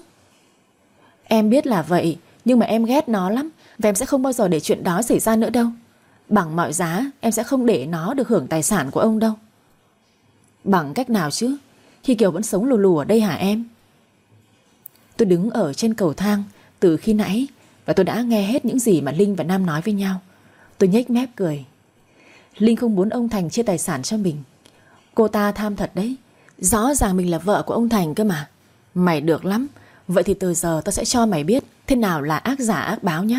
Em biết là vậy, nhưng mà em ghét nó lắm. Và em sẽ không bao giờ để chuyện đó xảy ra nữa đâu. Bằng mọi giá em sẽ không để nó được hưởng tài sản của ông đâu. Bằng cách nào chứ, khi Kiều vẫn sống lù lù ở đây hả em? Tôi đứng ở trên cầu thang từ khi nãy và tôi đã nghe hết những gì mà Linh và Nam nói với nhau. Tôi nhếch mép cười. Linh không muốn ông Thành chia tài sản cho mình. Cô ta tham thật đấy. Rõ ràng mình là vợ của ông Thành cơ mà. Mày được lắm. Vậy thì từ giờ tao sẽ cho mày biết thế nào là ác giả ác báo nhá.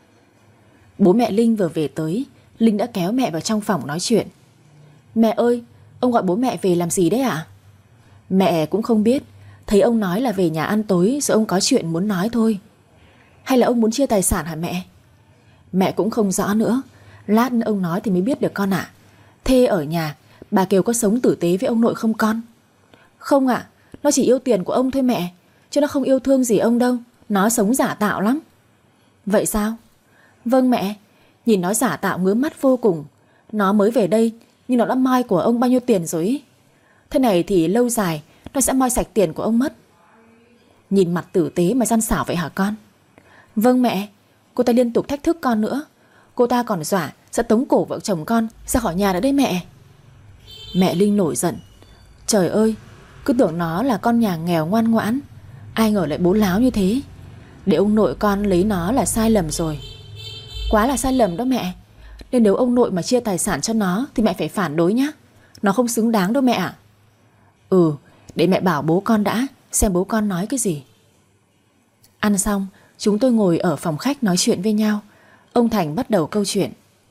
Bố mẹ Linh vừa về tới. Linh đã kéo mẹ vào trong phòng nói chuyện. Mẹ ơi, ông gọi bố mẹ về làm gì đấy ạ? Mẹ cũng không biết. Thấy ông nói là về nhà ăn tối rồi ông có chuyện muốn nói thôi. Hay là ông muốn chia tài sản hả mẹ? Mẹ cũng không rõ nữa. Lát ông nói thì mới biết được con ạ. Thế ở nhà bà Kiều có sống tử tế với ông nội không con? Không ạ, nó chỉ yêu tiền của ông thôi mẹ, chứ nó không yêu thương gì ông đâu. Nó sống giả tạo lắm. Vậy sao? Vâng mẹ. Nhìn nó giả tạo ngứa mắt vô cùng. Nó mới về đây nhưng nó đã moi của ông bao nhiêu tiền rồi ý. Thế này thì lâu dài nó sẽ moi sạch tiền của ông mất. Nhìn mặt tử tế mà gian xảo vậy hả con? Vâng mẹ. Cô ta liên tục thách thức con nữa. Cô ta còn dọa sẽ tống cổ vợ chồng con ra khỏi nhà nữa đấy mẹ. Mẹ Linh nổi giận. Trời ơi, cứ tưởng nó là con nhà nghèo ngoan ngoãn, ai ngờ lại bố láo như thế. Để ông nội con lấy nó là sai lầm rồi. Quá là sai lầm đó mẹ. Nên nếu ông nội mà chia tài sản cho nó thì mẹ phải phản đối nhá. Nó không xứng đáng đâu mẹ ạ. Ừ, để mẹ bảo bố con đã, xem bố con nói cái gì. Ăn xong, chúng tôi ngồi ở phòng khách nói chuyện với nhau. Ông Thành bắt đầu câu chuyện.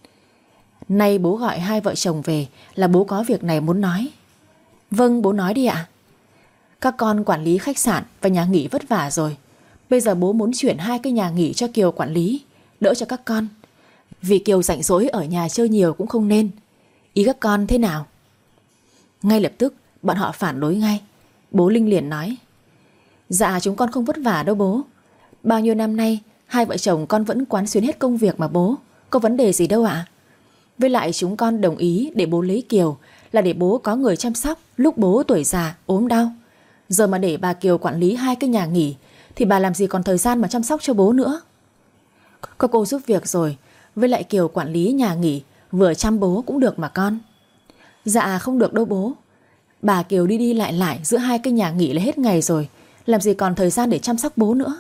Nay bố gọi hai vợ chồng về là bố có việc này muốn nói. Vâng, bố nói đi ạ. Các con quản lý khách sạn và nhà nghỉ vất vả rồi. Bây giờ bố muốn chuyển hai cái nhà nghỉ cho Kiều quản lý, đỡ cho các con. Vì Kiều rảnh rỗi ở nhà chơi nhiều cũng không nên. Ý các con thế nào? Ngay lập tức bọn họ phản đối ngay. Bố Linh liền nói. Dạ chúng con không vất vả đâu bố. Bao nhiêu năm nay hai vợ chồng con vẫn quán xuyến hết công việc mà bố. Có vấn đề gì đâu ạ. Với lại chúng con đồng ý để bố lấy Kiều là để bố có người chăm sóc lúc bố tuổi già ốm đau. Giờ mà để bà Kiều quản lý hai cái nhà nghỉ thì bà làm gì còn thời gian mà chăm sóc cho bố nữa. Có cô giúp việc rồi. Với lại Kiều quản lý nhà nghỉ vừa chăm bố cũng được mà con. Dạ không được đâu bố. Bà Kiều đi đi lại lại giữa hai cái nhà nghỉ là hết ngày rồi, làm gì còn thời gian để chăm sóc bố nữa.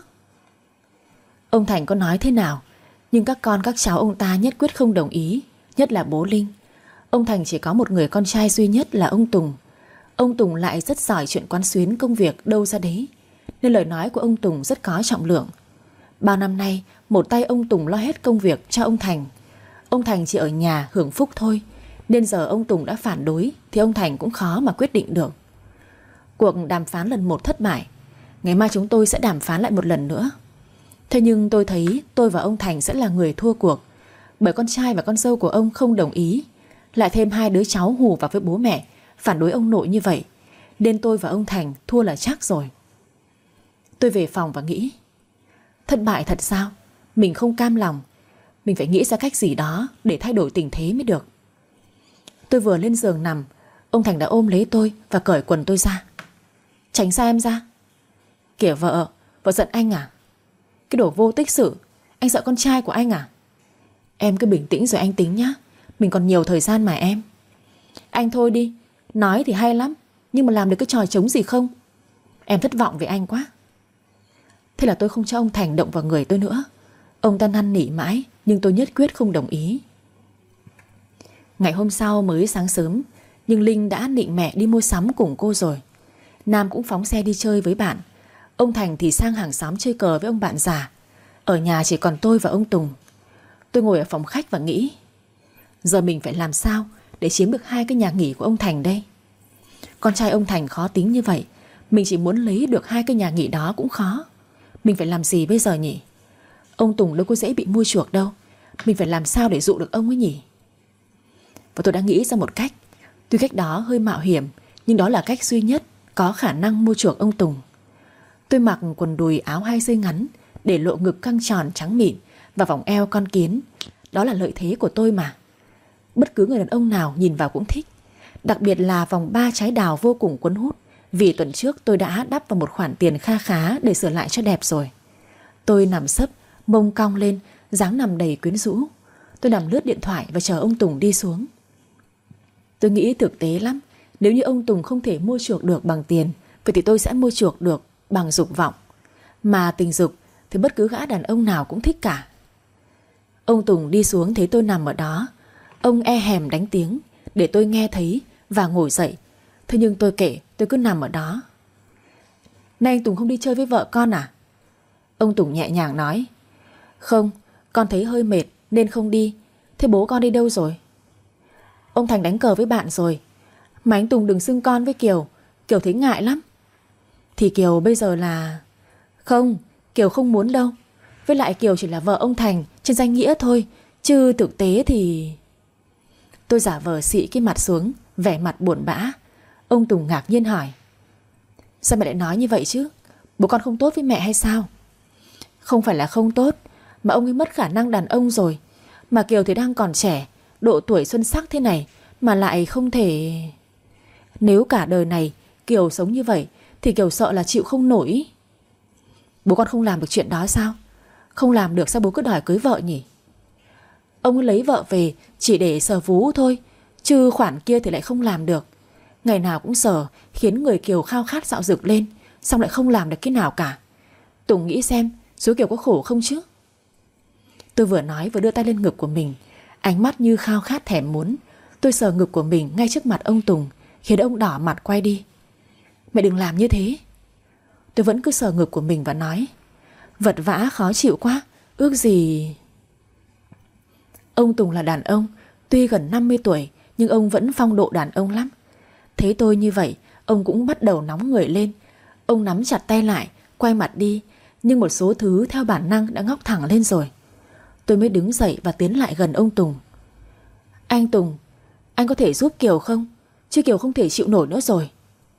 Ông Thành có nói thế nào, nhưng các con các cháu ông ta nhất quyết không đồng ý. Nhất là bố Linh. Ông Thành chỉ có một người con trai duy nhất là ông Tùng. Ông Tùng lại rất giỏi chuyện quán xuyến công việc đâu ra đấy, nên lời nói của ông Tùng rất có trọng lượng. Bao năm nay một tay ông Tùng lo hết công việc cho ông Thành. Ông Thành chỉ ở nhà hưởng phúc thôi, nên giờ ông Tùng đã phản đối thì ông Thành cũng khó mà quyết định được. Cuộc đàm phán lần một thất bại. Ngày mai chúng tôi sẽ đàm phán lại một lần nữa. Thế nhưng tôi thấy tôi và ông Thành sẽ là người thua cuộc, bởi con trai và con dâu của ông không đồng ý, lại thêm hai đứa cháu hù vào với bố mẹ phản đối ông nội như vậy, nên tôi và ông Thành thua là chắc rồi. Tôi về phòng và nghĩ, thất bại thật sao? Mình không cam lòng. Mình phải nghĩ ra cách gì đó để thay đổi tình thế mới được. Tôi vừa lên giường nằm, ông Thành đã ôm lấy tôi và cởi quần tôi ra. Tránh xa em ra. Kìa vợ, vợ giận anh à? Cái đồ vô tích sự. Anh sợ con trai của anh à? Em cứ bình tĩnh rồi anh tính nhá. Mình còn nhiều thời gian mà em. Anh thôi đi. Nói thì hay lắm, nhưng mà làm được cái trò trống gì không? Em thất vọng về anh quá. Thế là tôi không cho ông Thành động vào người tôi nữa. Ông ta năn nỉ mãi, nhưng tôi nhất quyết không đồng ý. Ngày hôm sau mới sáng sớm, nhưng Linh đã định mẹ đi mua sắm cùng cô rồi. Nam cũng phóng xe đi chơi với bạn. Ông Thành thì sang hàng xóm chơi cờ với ông bạn già. Ở nhà chỉ còn tôi và ông Tùng. Tôi ngồi ở phòng khách và nghĩ, giờ mình phải làm sao để chiếm được hai cái nhà nghỉ của ông Thành đây. Con trai ông Thành khó tính như vậy, mình chỉ muốn lấy được hai cái nhà nghỉ đó cũng khó. Mình phải làm gì bây giờ nhỉ? Ông Tùng đâu có dễ bị mua chuộc đâu. Mình phải làm sao để dụ được ông ấy nhỉ? Và tôi đã nghĩ ra một cách. Tuy cách đó hơi mạo hiểm, nhưng đó là cách duy nhất có khả năng mua chuộc ông Tùng. Tôi mặc quần đùi áo hai dây ngắn, để lộ ngực căng tròn trắng mịn và vòng eo con kiến. Đó là lợi thế của tôi mà. Bất cứ người đàn ông nào nhìn vào cũng thích. Đặc biệt là vòng ba trái đào vô cùng cuốn hút, vì tuần trước tôi đã đắp vào một khoản tiền kha khá để sửa lại cho đẹp rồi. Tôi nằm sấp, mông cong lên, dáng nằm đầy quyến rũ. Tôi nằm lướt điện thoại và chờ ông Tùng đi xuống. Tôi nghĩ thực tế lắm. Nếu như ông Tùng không thể mua chuộc được bằng tiền, vậy thì tôi sẽ mua chuộc được bằng dục vọng. Mà tình dục thì bất cứ gã đàn ông nào cũng thích cả. Ông Tùng đi xuống thấy tôi nằm ở đó. Ông e hèm đánh tiếng để tôi nghe thấy và ngồi dậy. Thế nhưng tôi kể, tôi cứ nằm ở đó. Nay anh Tùng không đi chơi với vợ con à? Ông Tùng nhẹ nhàng nói: Không, con thấy hơi mệt nên không đi. Thế bố con đi đâu rồi? Ông Thành đánh cờ với bạn rồi. Mà anh Tùng đừng xưng con với Kiều, Kiều thấy ngại lắm. Thì Kiều bây giờ là... Không, Kiều không muốn đâu. Với lại Kiều chỉ là vợ ông Thành trên danh nghĩa thôi, chứ thực tế thì... Tôi giả vờ xị cái mặt xuống, vẻ mặt buồn bã. Ông Tùng ngạc nhiên hỏi: Sao mẹ lại nói như vậy chứ? Bố con không tốt với mẹ hay sao? Không phải là không tốt, mà ông ấy mất khả năng đàn ông rồi. Mà Kiều thì đang còn trẻ, độ tuổi xuân sắc thế này, mà lại không thể... Nếu cả đời này Kiều sống như vậy thì Kiều sợ là chịu không nổi. Bố con không làm được chuyện đó sao? Không làm được sao bố cứ đòi cưới vợ nhỉ? Ông ấy lấy vợ về chỉ để sờ vú thôi, chứ khoản kia thì lại không làm được. Ngày nào cũng sờ, khiến người Kiều khao khát dạo dực lên, xong lại không làm được cái nào cả. Tùng nghĩ xem, số Kiều có khổ không chứ? Tôi vừa nói vừa đưa tay lên ngực của mình, ánh mắt như khao khát thèm muốn. Tôi sờ ngực của mình ngay trước mặt ông Tùng, khiến ông đỏ mặt quay đi. Mẹ đừng làm như thế. Tôi vẫn cứ sờ ngực của mình và nói: Vật vã khó chịu quá, ước gì... Ông Tùng là đàn ông, tuy gần năm mươi tuổi nhưng ông vẫn phong độ đàn ông lắm. Thấy tôi như vậy, ông cũng bắt đầu nóng người lên. Ông nắm chặt tay lại, quay mặt đi, nhưng một số thứ theo bản năng đã ngóc thẳng lên rồi. Tôi mới đứng dậy và tiến lại gần ông Tùng. Anh Tùng, anh có thể giúp Kiều không? Chứ Kiều không thể chịu nổi nữa rồi.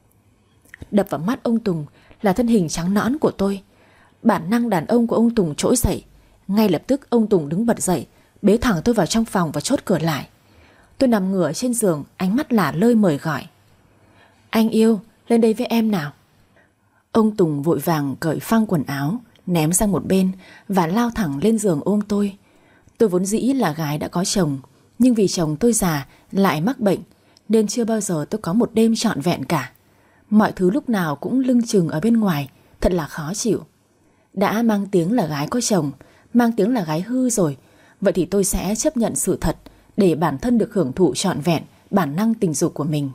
Đập vào mắt ông Tùng là thân hình trắng nõn của tôi. Bản năng đàn ông của ông Tùng trỗi dậy. Ngay lập tức ông Tùng đứng bật dậy, bế thẳng tôi vào trong phòng và chốt cửa lại. Tôi nằm ngửa trên giường, ánh mắt lả lơi mời gọi: Anh yêu, lên đây với em nào. Ông Tùng vội vàng cởi phăng quần áo, ném sang một bên và lao thẳng lên giường ôm tôi. Tôi vốn dĩ là gái đã có chồng, nhưng vì chồng tôi già lại mắc bệnh, nên chưa bao giờ tôi có một đêm trọn vẹn cả. Mọi thứ lúc nào cũng lưng chừng ở bên ngoài, thật là khó chịu. Đã mang tiếng là gái có chồng, mang tiếng là gái hư rồi, vậy thì tôi sẽ chấp nhận sự thật để bản thân được hưởng thụ trọn vẹn bản năng tình dục của mình.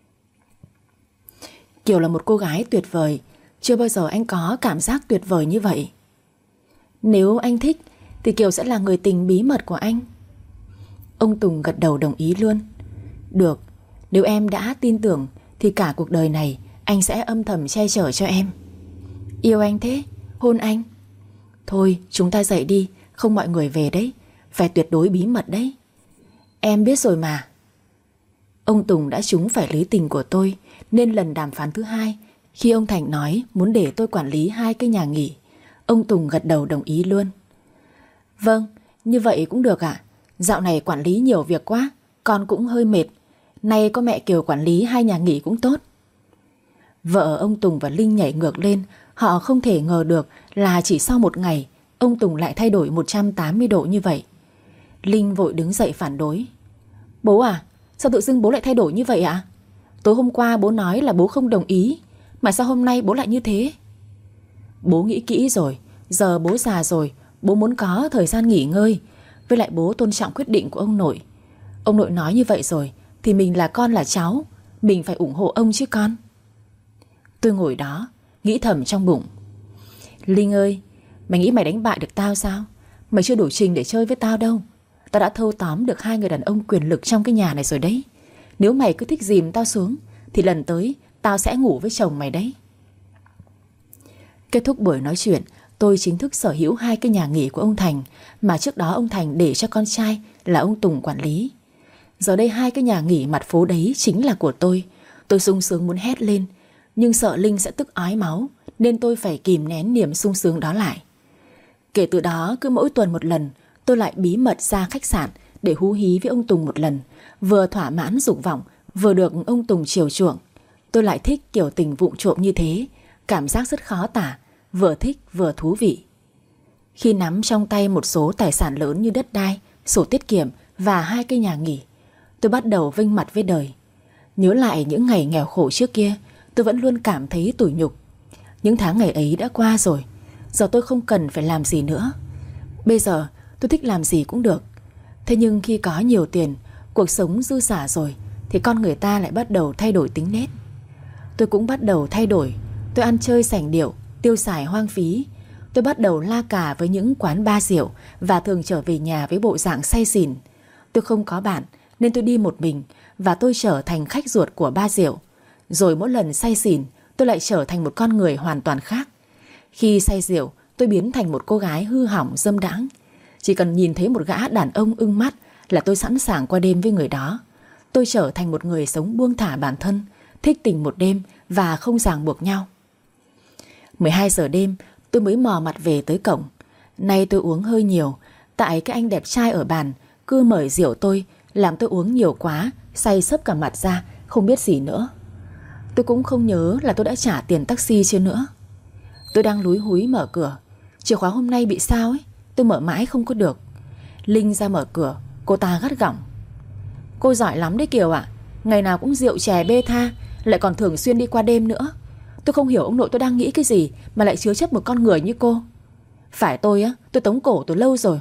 Kiều là một cô gái tuyệt vời, chưa bao giờ anh có cảm giác tuyệt vời như vậy. Nếu anh thích thì Kiều sẽ là người tình bí mật của anh. Ông Tùng gật đầu đồng ý luôn. Được, nếu em đã tin tưởng thì cả cuộc đời này anh sẽ âm thầm che chở cho em. Yêu anh thế, hôn anh. Thôi chúng ta dậy đi, không mọi người về đấy, phải tuyệt đối bí mật đấy. Em biết rồi mà. Ông Tùng đã trúng phải lưới tình của tôi, nên lần đàm phán thứ hai, khi ông Thành nói muốn để tôi quản lý hai cái nhà nghỉ, ông Tùng gật đầu đồng ý luôn. Vâng, như vậy cũng được ạ. Dạo này quản lý nhiều việc quá, con cũng hơi mệt. Nay có mẹ Kiều quản lý hai nhà nghỉ cũng tốt. Vợ ông Tùng và Linh nhảy ngược lên. Họ không thể ngờ được là chỉ sau một ngày ông Tùng lại thay đổi một trăm tám mươi độ như vậy. Linh vội đứng dậy phản đối. Bố à, sao tự dưng bố lại thay đổi như vậy ạ? Tối hôm qua bố nói là bố không đồng ý, mà sao hôm nay bố lại như thế? Bố nghĩ kỹ rồi, giờ bố già rồi, bố muốn có thời gian nghỉ ngơi. Với lại bố tôn trọng quyết định của ông nội. Ông nội nói như vậy rồi thì mình là con là cháu, mình phải ủng hộ ông chứ con. Tôi ngồi đó nghĩ thầm trong bụng. Linh ơi, mày nghĩ mày đánh bại được tao sao? Mày chưa đủ trình để chơi với tao đâu. Tao đã thâu tóm được hai người đàn ông quyền lực trong cái nhà này rồi đấy. Nếu mày cứ thích dìm tao xuống thì lần tới tao sẽ ngủ với chồng mày đấy. Kết thúc buổi nói chuyện, tôi chính thức sở hữu hai cái nhà nghỉ của ông Thành, mà trước đó ông Thành để cho con trai là ông Tùng quản lý. Giờ đây hai cái nhà nghỉ mặt phố đấy chính là của tôi. Tôi sung sướng muốn hét lên. Nhưng sợ Linh sẽ tức ói máu, nên tôi phải kìm nén niềm sung sướng đó lại. Kể từ đó, cứ mỗi tuần một lần, tôi lại bí mật ra khách sạn để hú hí với ông Tùng một lần, vừa thỏa mãn dục vọng, vừa được ông Tùng chiều chuộng. Tôi lại thích kiểu tình vụng trộm như thế, cảm giác rất khó tả, vừa thích vừa thú vị. Khi nắm trong tay một số tài sản lớn như đất đai, sổ tiết kiệm và hai cây nhà nghỉ, tôi bắt đầu vênh mặt với đời. Nhớ lại những ngày nghèo khổ trước kia, tôi vẫn luôn cảm thấy tủi nhục. Những tháng ngày ấy đã qua rồi, giờ tôi không cần phải làm gì nữa. Bây giờ tôi thích làm gì cũng được. Thế nhưng khi có nhiều tiền, cuộc sống dư xả rồi, thì con người ta lại bắt đầu thay đổi tính nết. Tôi cũng bắt đầu thay đổi. Tôi ăn chơi sành điệu, tiêu xài hoang phí. Tôi bắt đầu la cà với những quán bar rượu và thường trở về nhà với bộ dạng say xỉn. Tôi không có bạn nên tôi đi một mình, và tôi trở thành khách ruột của bar rượu. Rồi mỗi lần say xỉn, tôi lại trở thành một con người hoàn toàn khác. Khi say rượu, tôi biến thành một cô gái hư hỏng dâm đãng. Chỉ cần nhìn thấy một gã đàn ông ưng mắt là tôi sẵn sàng qua đêm với người đó. Tôi trở thành một người sống buông thả bản thân, thích tình một đêm và không ràng buộc nhau. mười hai giờ đêm tôi mới mò mặt về tới cổng. Nay tôi uống hơi nhiều, tại cái anh đẹp trai ở bàn cứ mời rượu tôi, làm tôi uống nhiều quá, say sấp cả mặt ra, không biết gì nữa. Tôi cũng không nhớ là tôi đã trả tiền taxi chưa nữa. Tôi đang lúi húi mở cửa. Chìa khóa hôm nay bị sao ấy, tôi mở mãi không có được. Linh ra mở cửa, cô ta gắt gỏng: "Cô giỏi lắm đấy Kiều ạ, ngày nào cũng rượu chè bê tha, lại còn thường xuyên đi qua đêm nữa. Tôi không hiểu ông nội tôi đang nghĩ cái gì mà lại chứa chấp một con người như cô. Phải tôi á, tôi tống cổ từ lâu rồi."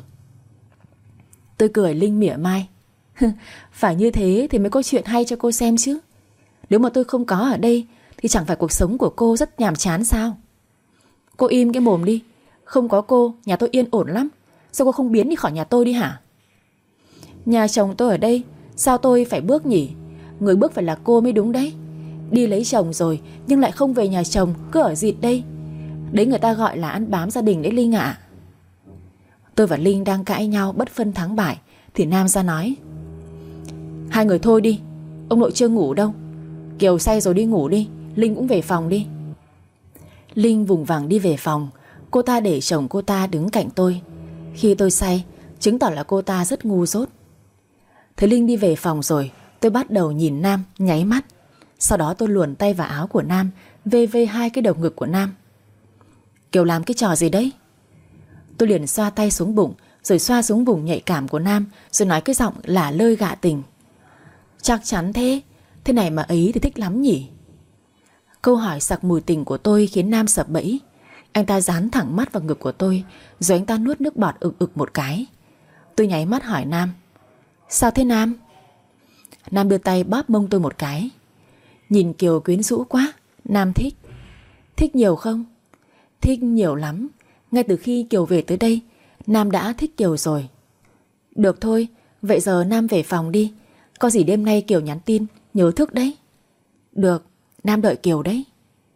Tôi cười Linh mỉa mai: "Phải như thế thì mới có chuyện hay cho cô xem chứ. Nếu mà tôi không có ở đây thì chẳng phải cuộc sống của cô rất nhàm chán sao? Cô im cái mồm đi. Không có cô, nhà tôi yên ổn lắm. Sao cô không biến đi khỏi nhà tôi đi hả?" "Nhà chồng tôi ở đây, sao tôi phải bước nhỉ? Người bước phải là cô mới đúng đấy. Đi lấy chồng rồi nhưng lại không về nhà chồng, cứ ở dịt đây. Đấy người ta gọi là ăn bám gia đình đấy Linh ạ." Tôi và Linh đang cãi nhau bất phân thắng bại thì Nam ra nói: "Hai người thôi đi, ông nội chưa ngủ đâu. Kiều say rồi đi ngủ đi, Linh cũng về phòng đi." Linh vùng vằng đi về phòng. Cô ta để chồng cô ta đứng cạnh tôi. Khi tôi say, chứng tỏ là cô ta rất ngu dốt. Thấy Linh đi về phòng rồi, tôi bắt đầu nhìn Nam, nháy mắt. Sau đó tôi luồn tay vào áo của Nam, vê vê hai cái đầu ngực của Nam. "Kiều làm cái trò gì đấy?" Tôi liền xoa tay xuống bụng, rồi xoa xuống vùng nhạy cảm của Nam, rồi nói cái giọng lả lơi gạ tình: "Chắc chắn thế, thế này mà ấy thì thích lắm nhỉ?" Câu hỏi sặc mùi tình của tôi khiến Nam sập bẫy. Anh ta dán thẳng mắt vào ngực của tôi, rồi anh ta nuốt nước bọt ực ực một cái. Tôi nháy mắt hỏi Nam: "Sao thế Nam?" Nam đưa tay bóp mông tôi một cái. Nhìn Kiều quyến rũ quá, Nam thích. "Thích nhiều không?" "Thích nhiều lắm. Ngay từ khi Kiều về tới đây, Nam đã thích Kiều rồi." "Được thôi, vậy giờ Nam về phòng đi. Có gì đêm nay Kiều nhắn tin, nhớ thức đấy." "Được, Nam đợi Kiều đấy."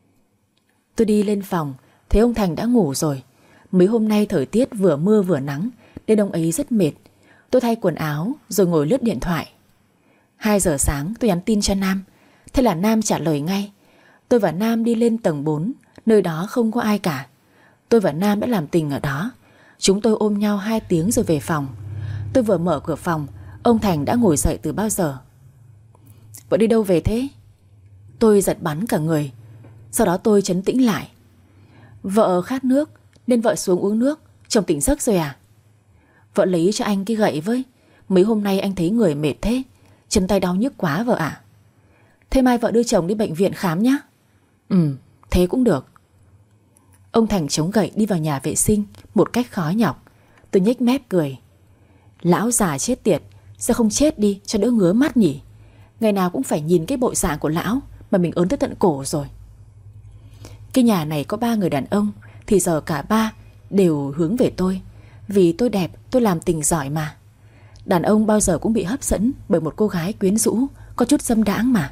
Tôi đi lên phòng, thấy ông Thành đã ngủ rồi. Mấy hôm nay thời tiết vừa mưa vừa nắng nên ông ấy rất mệt. Tôi thay quần áo rồi ngồi lướt điện thoại. Hai giờ sáng tôi nhắn tin cho Nam. Thế là Nam trả lời ngay. Tôi và Nam đi lên tầng bốn, nơi đó không có ai cả. Tôi và Nam đã làm tình ở đó. Chúng tôi ôm nhau hai tiếng rồi về phòng. Tôi vừa mở cửa phòng, ông Thành đã ngồi dậy từ bao giờ. "Vợ đi đâu về thế?" Tôi giật bắn cả người. Sau đó tôi trấn tĩnh lại. "Vợ khát nước nên vợ xuống uống nước. Chồng tỉnh giấc rồi à?" "Vợ lấy cho anh cái gậy với. Mấy hôm nay anh thấy người mệt thế, chân tay đau nhức quá vợ ạ." "Thế mai vợ đưa chồng đi bệnh viện khám nhé." "Ừ, thế cũng được." Ông Thành chống gậy đi vào nhà vệ sinh một cách khó nhọc. Tôi nhếch mép cười. Lão già chết tiệt, sao không chết đi cho đỡ ngứa mắt nhỉ? Ngày nào cũng phải nhìn cái bộ dạng của lão mà mình ớn tới tận cổ rồi. Cái nhà này có ba người đàn ông, thì giờ cả ba đều hướng về tôi. Vì tôi đẹp, tôi làm tình giỏi mà. Đàn ông bao giờ cũng bị hấp dẫn bởi một cô gái quyến rũ, có chút dâm đãng mà.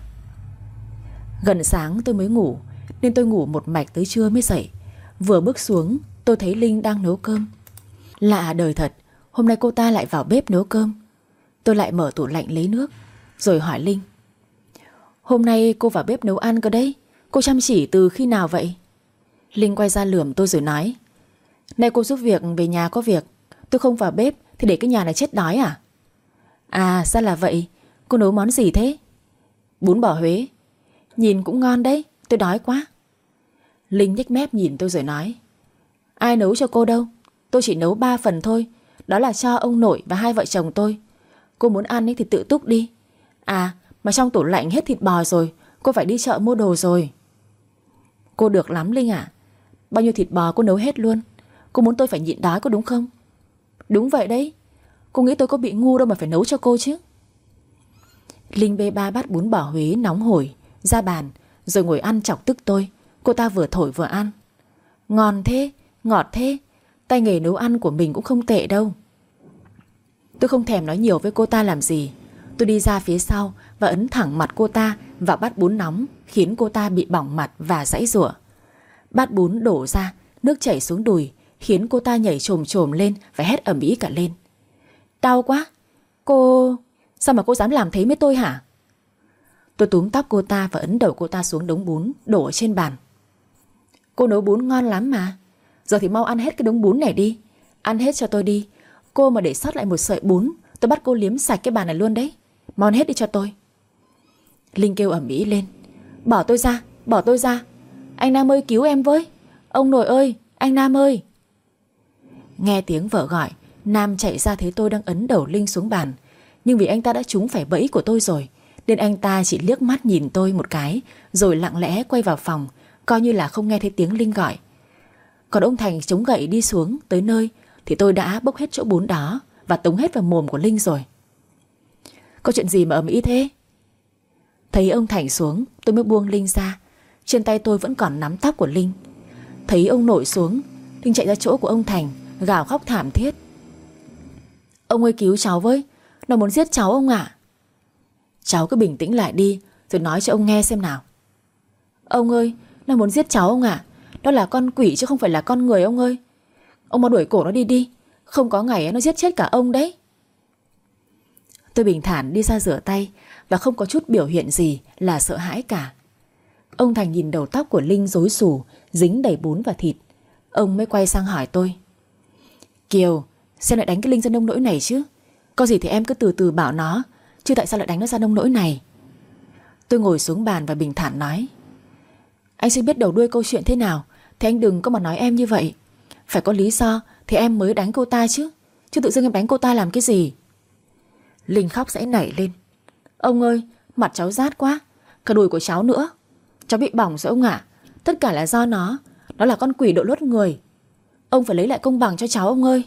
Gần sáng tôi mới ngủ, nên tôi ngủ một mạch tới trưa mới dậy. Vừa bước xuống, tôi thấy Linh đang nấu cơm. Lạ đời thật, hôm nay cô ta lại vào bếp nấu cơm. Tôi lại mở tủ lạnh lấy nước, rồi hỏi Linh: "Hôm nay cô vào bếp nấu ăn cơ đấy, Cô chăm chỉ từ khi nào vậy? Linh quay ra lườm tôi rồi nói: Nay cô giúp việc về nhà có việc, tôi không vào bếp thì để cái nhà này chết đói à? À ra là vậy. Cô nấu món gì thế? Bún bò Huế. Nhìn cũng ngon đấy, tôi đói quá. Linh nhếch mép nhìn tôi rồi nói: Ai nấu cho cô đâu, tôi chỉ nấu ba phần thôi. Đó là cho ông nội và hai vợ chồng tôi. Cô muốn ăn ấy thì tự túc đi. À mà trong tủ lạnh hết thịt bò rồi, cô phải đi chợ mua đồ rồi. Cô được lắm Linh ạ. Bao nhiêu thịt bò cô nấu hết luôn. Cô muốn tôi phải nhịn đói có đúng không? Đúng vậy đấy. Cô nghĩ tôi có bị ngu đâu mà phải nấu cho cô chứ. Linh bê ba bát bún bò Huế nóng hổi ra bàn rồi ngồi ăn chọc tức tôi. Cô ta vừa thổi vừa ăn. Ngon thế, ngọt thế. Tay nghề nấu ăn của mình cũng không tệ đâu. Tôi không thèm nói nhiều với cô ta làm gì. Tôi đi ra phía sau và ấn thẳng mặt cô ta vào bát bún nóng, khiến cô ta bị bỏng mặt và giãy giụa. Bát bún đổ ra, nước chảy xuống đùi, khiến cô ta nhảy chồm chồm lên và hét ầm ĩ cả lên. Đau quá. Cô... Sao mà cô dám làm thế với tôi hả? Tôi túm tóc cô ta và ấn đầu cô ta xuống đống bún đổ ở trên bàn. Cô nấu bún ngon lắm mà. Giờ thì mau ăn hết cái đống bún này đi. Ăn hết cho tôi đi. Cô mà để sót lại một sợi bún, tôi bắt cô liếm sạch cái bàn này luôn đấy. Mau ăn hết đi cho tôi. Linh kêu ầm ĩ lên. Bỏ tôi ra, bỏ tôi ra. Anh Nam ơi cứu em với. Ông nội ơi, anh Nam ơi. Nghe tiếng vợ gọi, Nam chạy ra thấy tôi đang ấn đầu Linh xuống bàn. Nhưng vì anh ta đã trúng phải bẫy của tôi rồi, nên anh ta chỉ liếc mắt nhìn tôi một cái, rồi lặng lẽ quay vào phòng, coi như là không nghe thấy tiếng Linh gọi. Còn ông Thành chống gậy đi xuống tới nơi thì tôi đã bốc hết chỗ bún đó và tống hết vào mồm của Linh rồi. Có chuyện gì mà ầm ĩ thế? Thấy ông Thành xuống, tôi mới buông Linh ra. Trên tay tôi vẫn còn nắm tóc của Linh. Thấy ông nội xuống, Linh chạy ra chỗ của ông Thành, gào khóc thảm thiết. Ông ơi cứu cháu với, nó muốn giết cháu ông ạ. Cháu cứ bình tĩnh lại đi, rồi nói cho ông nghe xem nào. Ông ơi, nó muốn giết cháu ông ạ. Đó là con quỷ chứ không phải là con người ông ơi. Ông mau đuổi cổ nó đi đi. Không có ngày nó giết chết cả ông đấy. Tôi bình thản đi ra rửa tay và không có chút biểu hiện gì là sợ hãi cả. Ông Thành nhìn đầu tóc của Linh rối xù, dính đầy bún và thịt. Ông mới quay sang hỏi tôi. Kiều, sao lại đánh cái Linh ra nông nỗi này chứ? Có gì thì em cứ từ từ bảo nó, chứ tại sao lại đánh nó ra nông nỗi này? Tôi ngồi xuống bàn và bình thản nói. Anh sẽ biết đầu đuôi câu chuyện thế nào thì anh đừng có mà nói em như vậy. Phải có lý do thì em mới đánh cô ta chứ. Chứ tự dưng em đánh cô ta làm cái gì? Linh khóc giãy nảy lên. Ông ơi, mặt cháu rát quá. Cả đùi của cháu nữa. Cháu bị bỏng rồi ông ạ. Tất cả là do nó. Nó là con quỷ đội lốt người. Ông phải lấy lại công bằng cho cháu ông ơi.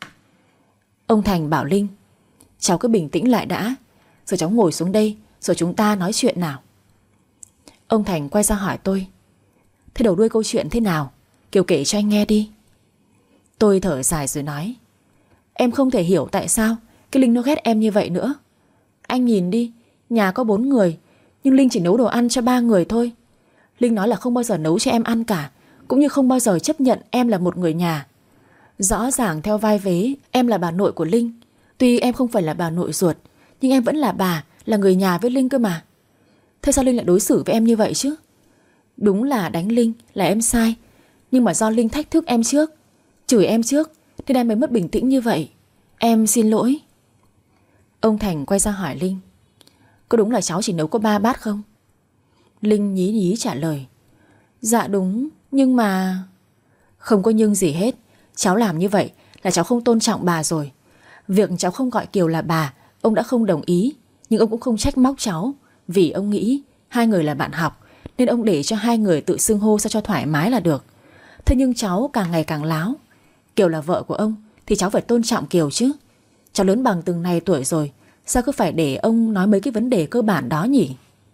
Ông Thành bảo Linh, cháu cứ bình tĩnh lại đã. Rồi cháu ngồi xuống đây, rồi chúng ta nói chuyện nào. Ông Thành quay ra hỏi tôi. Thế đầu đuôi câu chuyện thế nào? Kiều kể cho anh nghe đi. Tôi thở dài rồi nói. Em không thể hiểu tại sao cái Linh nó ghét em như vậy nữa. Anh nhìn đi, nhà có bốn người, nhưng Linh chỉ nấu đồ ăn cho ba người thôi. Linh nói là không bao giờ nấu cho em ăn cả, cũng như không bao giờ chấp nhận em là một người nhà. Rõ ràng theo vai vế em là bà nội của Linh. Tuy em không phải là bà nội ruột, nhưng em vẫn là bà, là người nhà với Linh cơ mà. Thế sao Linh lại đối xử với em như vậy chứ? Đúng là đánh Linh là em sai, nhưng mà do Linh thách thức em trước, chửi em trước, nên em mới mất bình tĩnh như vậy. Em xin lỗi. Ông Thành quay ra hỏi Linh. Có đúng là cháu chỉ nấu có ba bát không? Linh nhí nhí trả lời. Dạ đúng, nhưng mà... Không có nhưng gì hết. Cháu làm như vậy là cháu không tôn trọng bà rồi. Việc cháu không gọi Kiều là bà, ông đã không đồng ý. Nhưng ông cũng không trách móc cháu, vì ông nghĩ hai người là bạn học, nên ông để cho hai người tự xưng hô sao cho thoải mái là được. Thế nhưng cháu càng ngày càng láo. Kiều là vợ của ông thì cháu phải tôn trọng Kiều chứ. Cháu lớn bằng từng này tuổi rồi, sao cứ phải để ông nói mấy cái vấn đề cơ bản đó nhỉ?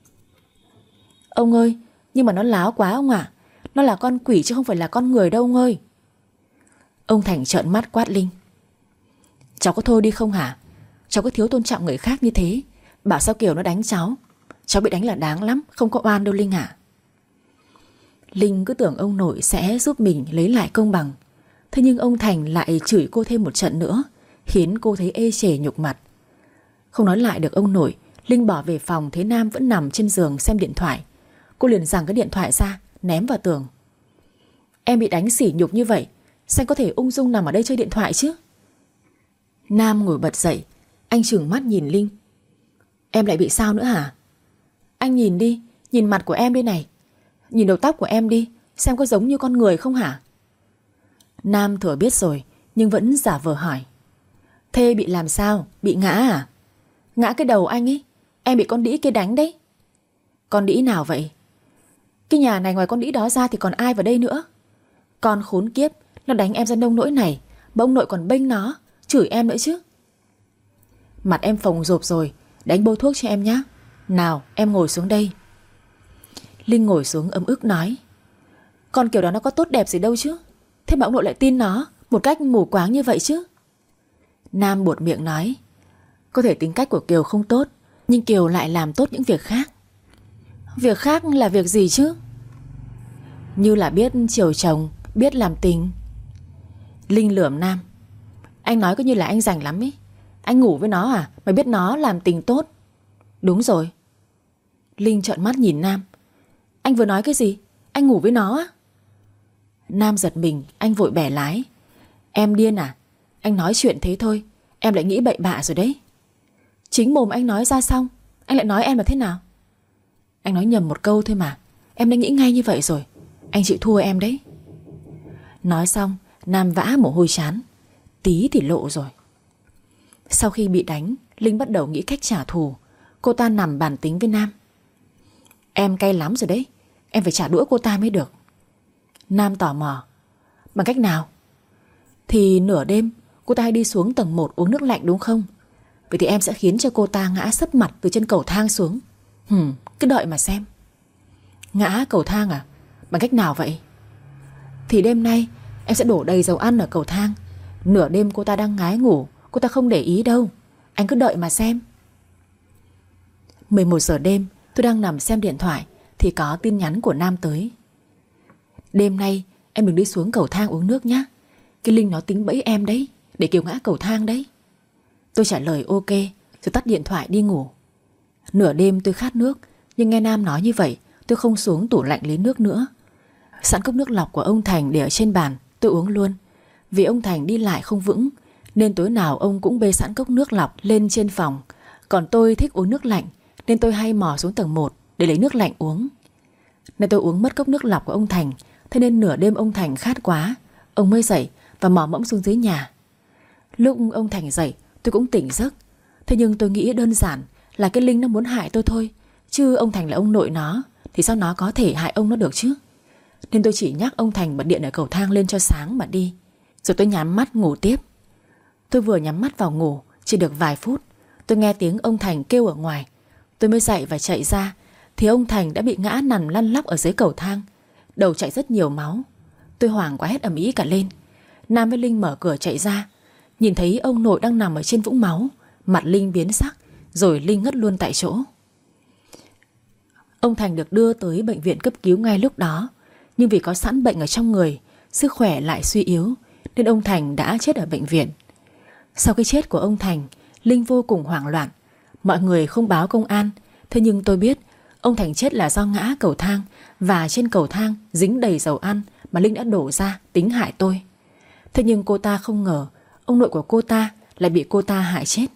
Ông ơi, nhưng mà nó láo quá ông ạ. Nó là con quỷ chứ không phải là con người đâu ông ơi. Ông Thành trợn mắt quát Linh. Cháu có thôi đi không hả? Cháu có thiếu tôn trọng người khác như thế, bảo sao Kiều nó đánh cháu. Cháu bị đánh là đáng lắm, không có oan đâu Linh ạ. Linh cứ tưởng ông nội sẽ giúp mình lấy lại công bằng. Thế nhưng ông Thành lại chửi cô thêm một trận nữa, khiến cô thấy ê chề nhục mặt. Không nói lại được ông nội, Linh bỏ về phòng thấy Nam vẫn nằm trên giường xem điện thoại. Cô liền giằng cái điện thoại ra, ném vào tường. Em bị đánh sỉ nhục như vậy, sao anh có thể ung dung nằm ở đây chơi điện thoại chứ? Nam ngồi bật dậy. Anh trừng mắt nhìn Linh. Em lại bị sao nữa hả? Anh nhìn đi, nhìn mặt của em đây này. Nhìn đầu tóc của em đi, xem có giống như con người không hả? Nam thừa biết rồi, nhưng vẫn giả vờ hỏi. Thế bị làm sao? Bị ngã à? Ngã cái đầu anh ấy. Em bị con đĩ kia đánh đấy. Con đĩ nào vậy? Cái nhà này ngoài con đĩ đó ra thì còn ai vào đây nữa? Con khốn kiếp, nó đánh em ra nông nỗi này, mà ông nội còn bênh nó, chửi em nữa chứ. Mặt em phồng rộp rồi, đánh bôi thuốc cho em nhé. Nào, em ngồi xuống đây. Linh ngồi xuống ấm ức nói. Con kiểu đó nó có tốt đẹp gì đâu chứ. Thế mà ông nội lại tin nó một cách mù quáng như vậy chứ. Nam buột miệng nói. Có thể tính cách của Kiều không tốt, nhưng Kiều lại làm tốt những việc khác. Việc khác là việc gì chứ? Như là biết chiều chồng, biết làm tình. Linh lườm Nam. Anh nói cứ như là anh rảnh lắm ý. Anh ngủ với nó à mà biết nó làm tình tốt? Đúng rồi. Linh trợn mắt nhìn Nam. Anh vừa nói cái gì? Anh ngủ với nó á? Nam giật mình, anh vội bẻ lái. Em điên à? Anh nói chuyện thế thôi, em lại nghĩ bậy bạ rồi đấy. Chính mồm anh nói ra xong, anh lại nói em là thế nào? Anh nói nhầm một câu thôi mà, em đã nghĩ ngay như vậy rồi. Anh chịu thua em đấy. Nói xong, Nam vã mồ hôi trán. Tí thì lộ rồi. Sau khi bị đánh, Linh bắt đầu nghĩ cách trả thù. Cô ta nằm bàn tính với Nam. Em cay lắm rồi đấy, em phải trả đũa cô ta mới được. Nam tò mò. Bằng cách nào? Thì nửa đêm cô ta hay đi xuống tầng một uống nước lạnh đúng không? Vậy thì em sẽ khiến cho cô ta ngã sấp mặt từ trên cầu thang xuống. Hừm, cứ đợi mà xem. Ngã cầu thang à? Bằng cách nào vậy? Thì đêm nay em sẽ đổ đầy dầu ăn ở cầu thang. Nửa đêm cô ta đang ngái ngủ, cô ta không để ý đâu. Anh cứ đợi mà xem. mười một giờ đêm, tôi đang nằm xem điện thoại thì có tin nhắn của Nam tới. Đêm nay em đừng đi xuống cầu thang uống nước nhé. Cái Linh nó tính bẫy em đấy, để Kiều ngã cầu thang đấy. Tôi trả lời ok, rồi tắt điện thoại đi ngủ. Nửa đêm tôi khát nước, nhưng nghe Nam nói như vậy, tôi không xuống tủ lạnh lấy nước nữa. Sẵn cốc nước lọc của ông Thành để ở trên bàn, tôi uống luôn. Vì ông Thành đi lại không vững, nên tối nào ông cũng bê sẵn cốc nước lọc lên trên phòng. Còn tôi thích uống nước lạnh, nên tôi hay mò xuống tầng một để lấy nước lạnh uống. Nên tôi uống mất cốc nước lọc của ông Thành. Thế nên nửa đêm ông Thành khát quá, ông mới dậy và mò mẫm xuống dưới nhà. Lúc ông Thành dậy, tôi cũng tỉnh giấc. Thế nhưng tôi nghĩ đơn giản là cái Linh nó muốn hại tôi thôi, chứ ông Thành là ông nội nó, thì sao nó có thể hại ông nó được chứ. Nên tôi chỉ nhắc ông Thành bật điện ở cầu thang lên cho sáng mà đi. Rồi tôi nhắm mắt ngủ tiếp. Tôi vừa nhắm mắt vào ngủ, chỉ được vài phút, tôi nghe tiếng ông Thành kêu ở ngoài. Tôi mới dậy và chạy ra, thì ông Thành đã bị ngã nằm lăn lóc ở dưới cầu thang, đầu chảy rất nhiều máu. Tôi hoảng quá hét ầm ĩ cả lên. Nam với Linh mở cửa chạy ra, nhìn thấy ông nội đang nằm ở trên vũng máu. Mặt Linh biến sắc, rồi Linh ngất luôn tại chỗ. Ông Thành được đưa tới bệnh viện cấp cứu ngay lúc đó, nhưng vì có sẵn bệnh ở trong người, sức khỏe lại suy yếu, nên ông Thành đã chết ở bệnh viện. Sau cái chết của ông Thành, Linh vô cùng hoảng loạn. Mọi người không báo công an, thế nhưng tôi biết ông Thành chết là do ngã cầu thang, và trên cầu thang dính đầy dầu ăn mà Linh đã đổ ra tính hại tôi. Thế nhưng cô ta không ngờ ông nội của cô ta lại bị cô ta hại chết.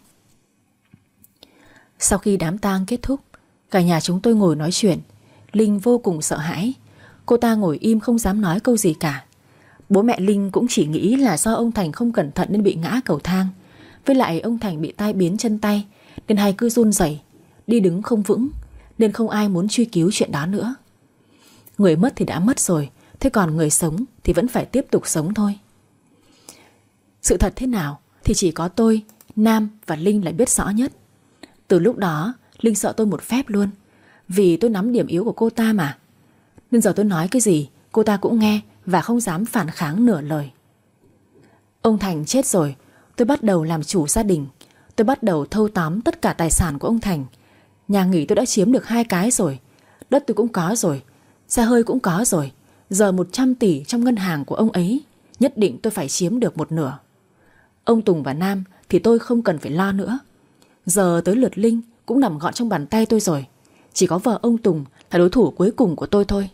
Sau khi đám tang kết thúc, cả nhà chúng tôi ngồi nói chuyện. Linh vô cùng sợ hãi. Cô ta ngồi im không dám nói câu gì cả. Bố mẹ Linh cũng chỉ nghĩ là do ông Thành không cẩn thận nên bị ngã cầu thang. Với lại ông Thành bị tai biến chân tay, nên hay cứ run rẩy, đi đứng không vững, nên không ai muốn truy cứu chuyện đó nữa. Người mất thì đã mất rồi, thế còn người sống thì vẫn phải tiếp tục sống thôi. Sự thật thế nào thì chỉ có tôi, Nam và Linh là biết rõ nhất. Từ lúc đó Linh sợ tôi một phép luôn, vì tôi nắm điểm yếu của cô ta mà. Nên giờ tôi nói cái gì cô ta cũng nghe và không dám phản kháng nửa lời. Ông Thành chết rồi, tôi bắt đầu làm chủ gia đình. Tôi bắt đầu thâu tóm tất cả tài sản của ông Thành. Nhà nghỉ tôi đã chiếm được hai cái rồi, đất tôi cũng có rồi, xe hơi cũng có rồi. Giờ một trăm tỷ trong ngân hàng của ông ấy, nhất định tôi phải chiếm được một nửa. Ông Tùng và Nam thì tôi không cần phải lo nữa. Giờ tới lượt Linh cũng nằm gọn trong bàn tay tôi rồi. Chỉ có vợ ông Tùng là đối thủ cuối cùng của tôi thôi.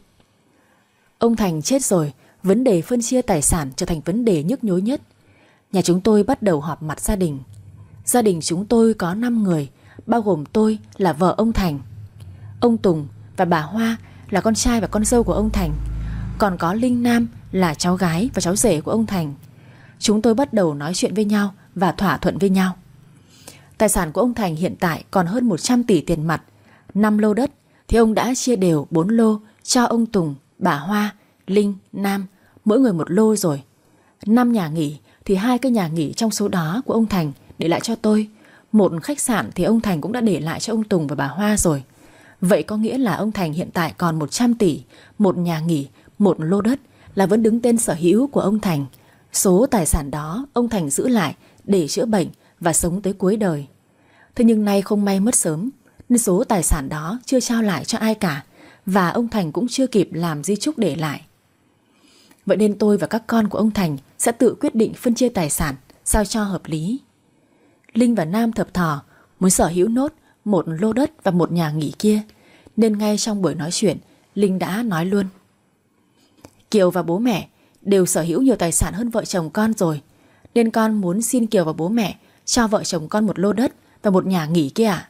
Ông Thành chết rồi, vấn đề phân chia tài sản trở thành vấn đề nhức nhối nhất. Nhà chúng tôi bắt đầu họp mặt gia đình. Gia đình chúng tôi có năm người, bao gồm tôi là vợ ông Thành, ông Tùng và bà Hoa là con trai và con dâu của ông Thành, còn có Linh Nam là cháu gái và cháu rể của ông Thành. Chúng tôi bắt đầu nói chuyện với nhau và thỏa thuận với nhau. Tài sản của ông Thành hiện tại còn hơn một trăm tỷ tiền mặt. Năm lô đất thì ông đã chia đều bốn lô cho ông Tùng, bà Hoa, Linh, Nam, mỗi người một lô rồi. Năm nhà nghỉ thì hai cái nhà nghỉ trong số đó của ông Thành để lại cho tôi. Một khách sạn thì ông Thành cũng đã để lại cho ông Tùng và bà Hoa rồi. Vậy có nghĩa là ông Thành hiện tại còn một trăm tỷ, một nhà nghỉ, một lô đất là vẫn đứng tên sở hữu của ông Thành. Số tài sản đó ông Thành giữ lại để chữa bệnh và sống tới cuối đời. Thế nhưng nay không may mất sớm, nên số tài sản đó chưa trao lại cho ai cả, và ông Thành cũng chưa kịp làm di chúc để lại. Vậy nên tôi và các con của ông Thành sẽ tự quyết định phân chia tài sản sao cho hợp lý. Linh và Nam thập thò muốn sở hữu nốt một lô đất và một nhà nghỉ kia, nên ngay trong buổi nói chuyện, Linh đã nói luôn: Kiều và bố mẹ đều sở hữu nhiều tài sản hơn vợ chồng con rồi, nên con muốn xin Kiều và bố mẹ cho vợ chồng con một lô đất và một nhà nghỉ kia ạ.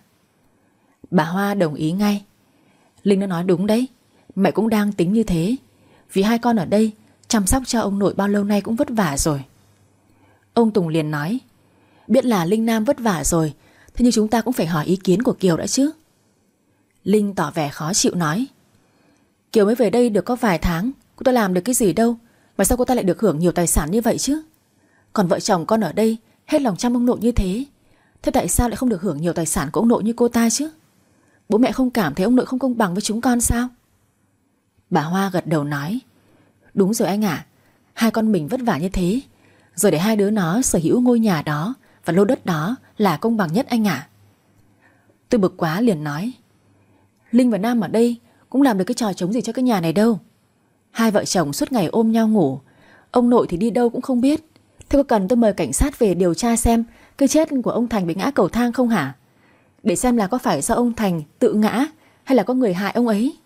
Bà Hoa đồng ý ngay. Linh đã nói đúng đấy, mẹ cũng đang tính như thế, vì hai con ở đây chăm sóc cho ông nội bao lâu nay cũng vất vả rồi. Ông Tùng liền nói: Biết là Linh Nam vất vả rồi, thế nhưng chúng ta cũng phải hỏi ý kiến của Kiều đã chứ. Linh tỏ vẻ khó chịu nói: Kiều mới về đây được có vài tháng, cô ta làm được cái gì đâu mà sao cô ta lại được hưởng nhiều tài sản như vậy chứ? Còn vợ chồng con ở đây hết lòng chăm ông nội như thế, thế tại sao lại không được hưởng nhiều tài sản của ông nội như cô ta chứ? Bố mẹ không cảm thấy ông nội không công bằng với chúng con sao? Bà Hoa gật đầu nói: Đúng rồi anh ạ, hai con mình vất vả như thế, rồi để hai đứa nó sở hữu ngôi nhà đó và lô đất đó là công bằng nhất anh ạ. Tôi bực quá liền nói: Linh và Nam ở đây cũng làm được cái trò trống gì cho cái nhà này đâu. Hai vợ chồng suốt ngày ôm nhau ngủ, ông nội thì đi đâu cũng không biết. Thế có cần tôi mời cảnh sát về điều tra xem cái chết của ông Thành bị ngã cầu thang không hả? Để xem là có phải do ông Thành tự ngã hay là có người hại ông ấy.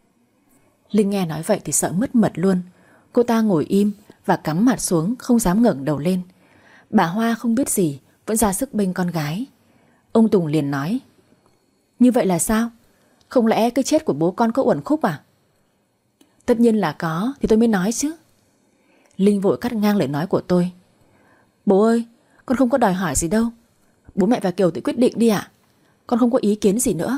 Linh nghe nói vậy thì sợ mất mật luôn. Cô ta ngồi im và cắm mặt xuống, không dám ngẩng đầu lên. Bà Hoa không biết gì, vẫn ra sức bênh con gái. Ông Tùng liền nói: Như vậy là sao? Không lẽ cái chết của bố con có uẩn khúc à? Tất nhiên là có, thì tôi mới nói chứ. Linh vội cắt ngang lời nói của tôi: Bố ơi, con không có đòi hỏi gì đâu. Bố mẹ và Kiều tự quyết định đi ạ. Con không có ý kiến gì nữa.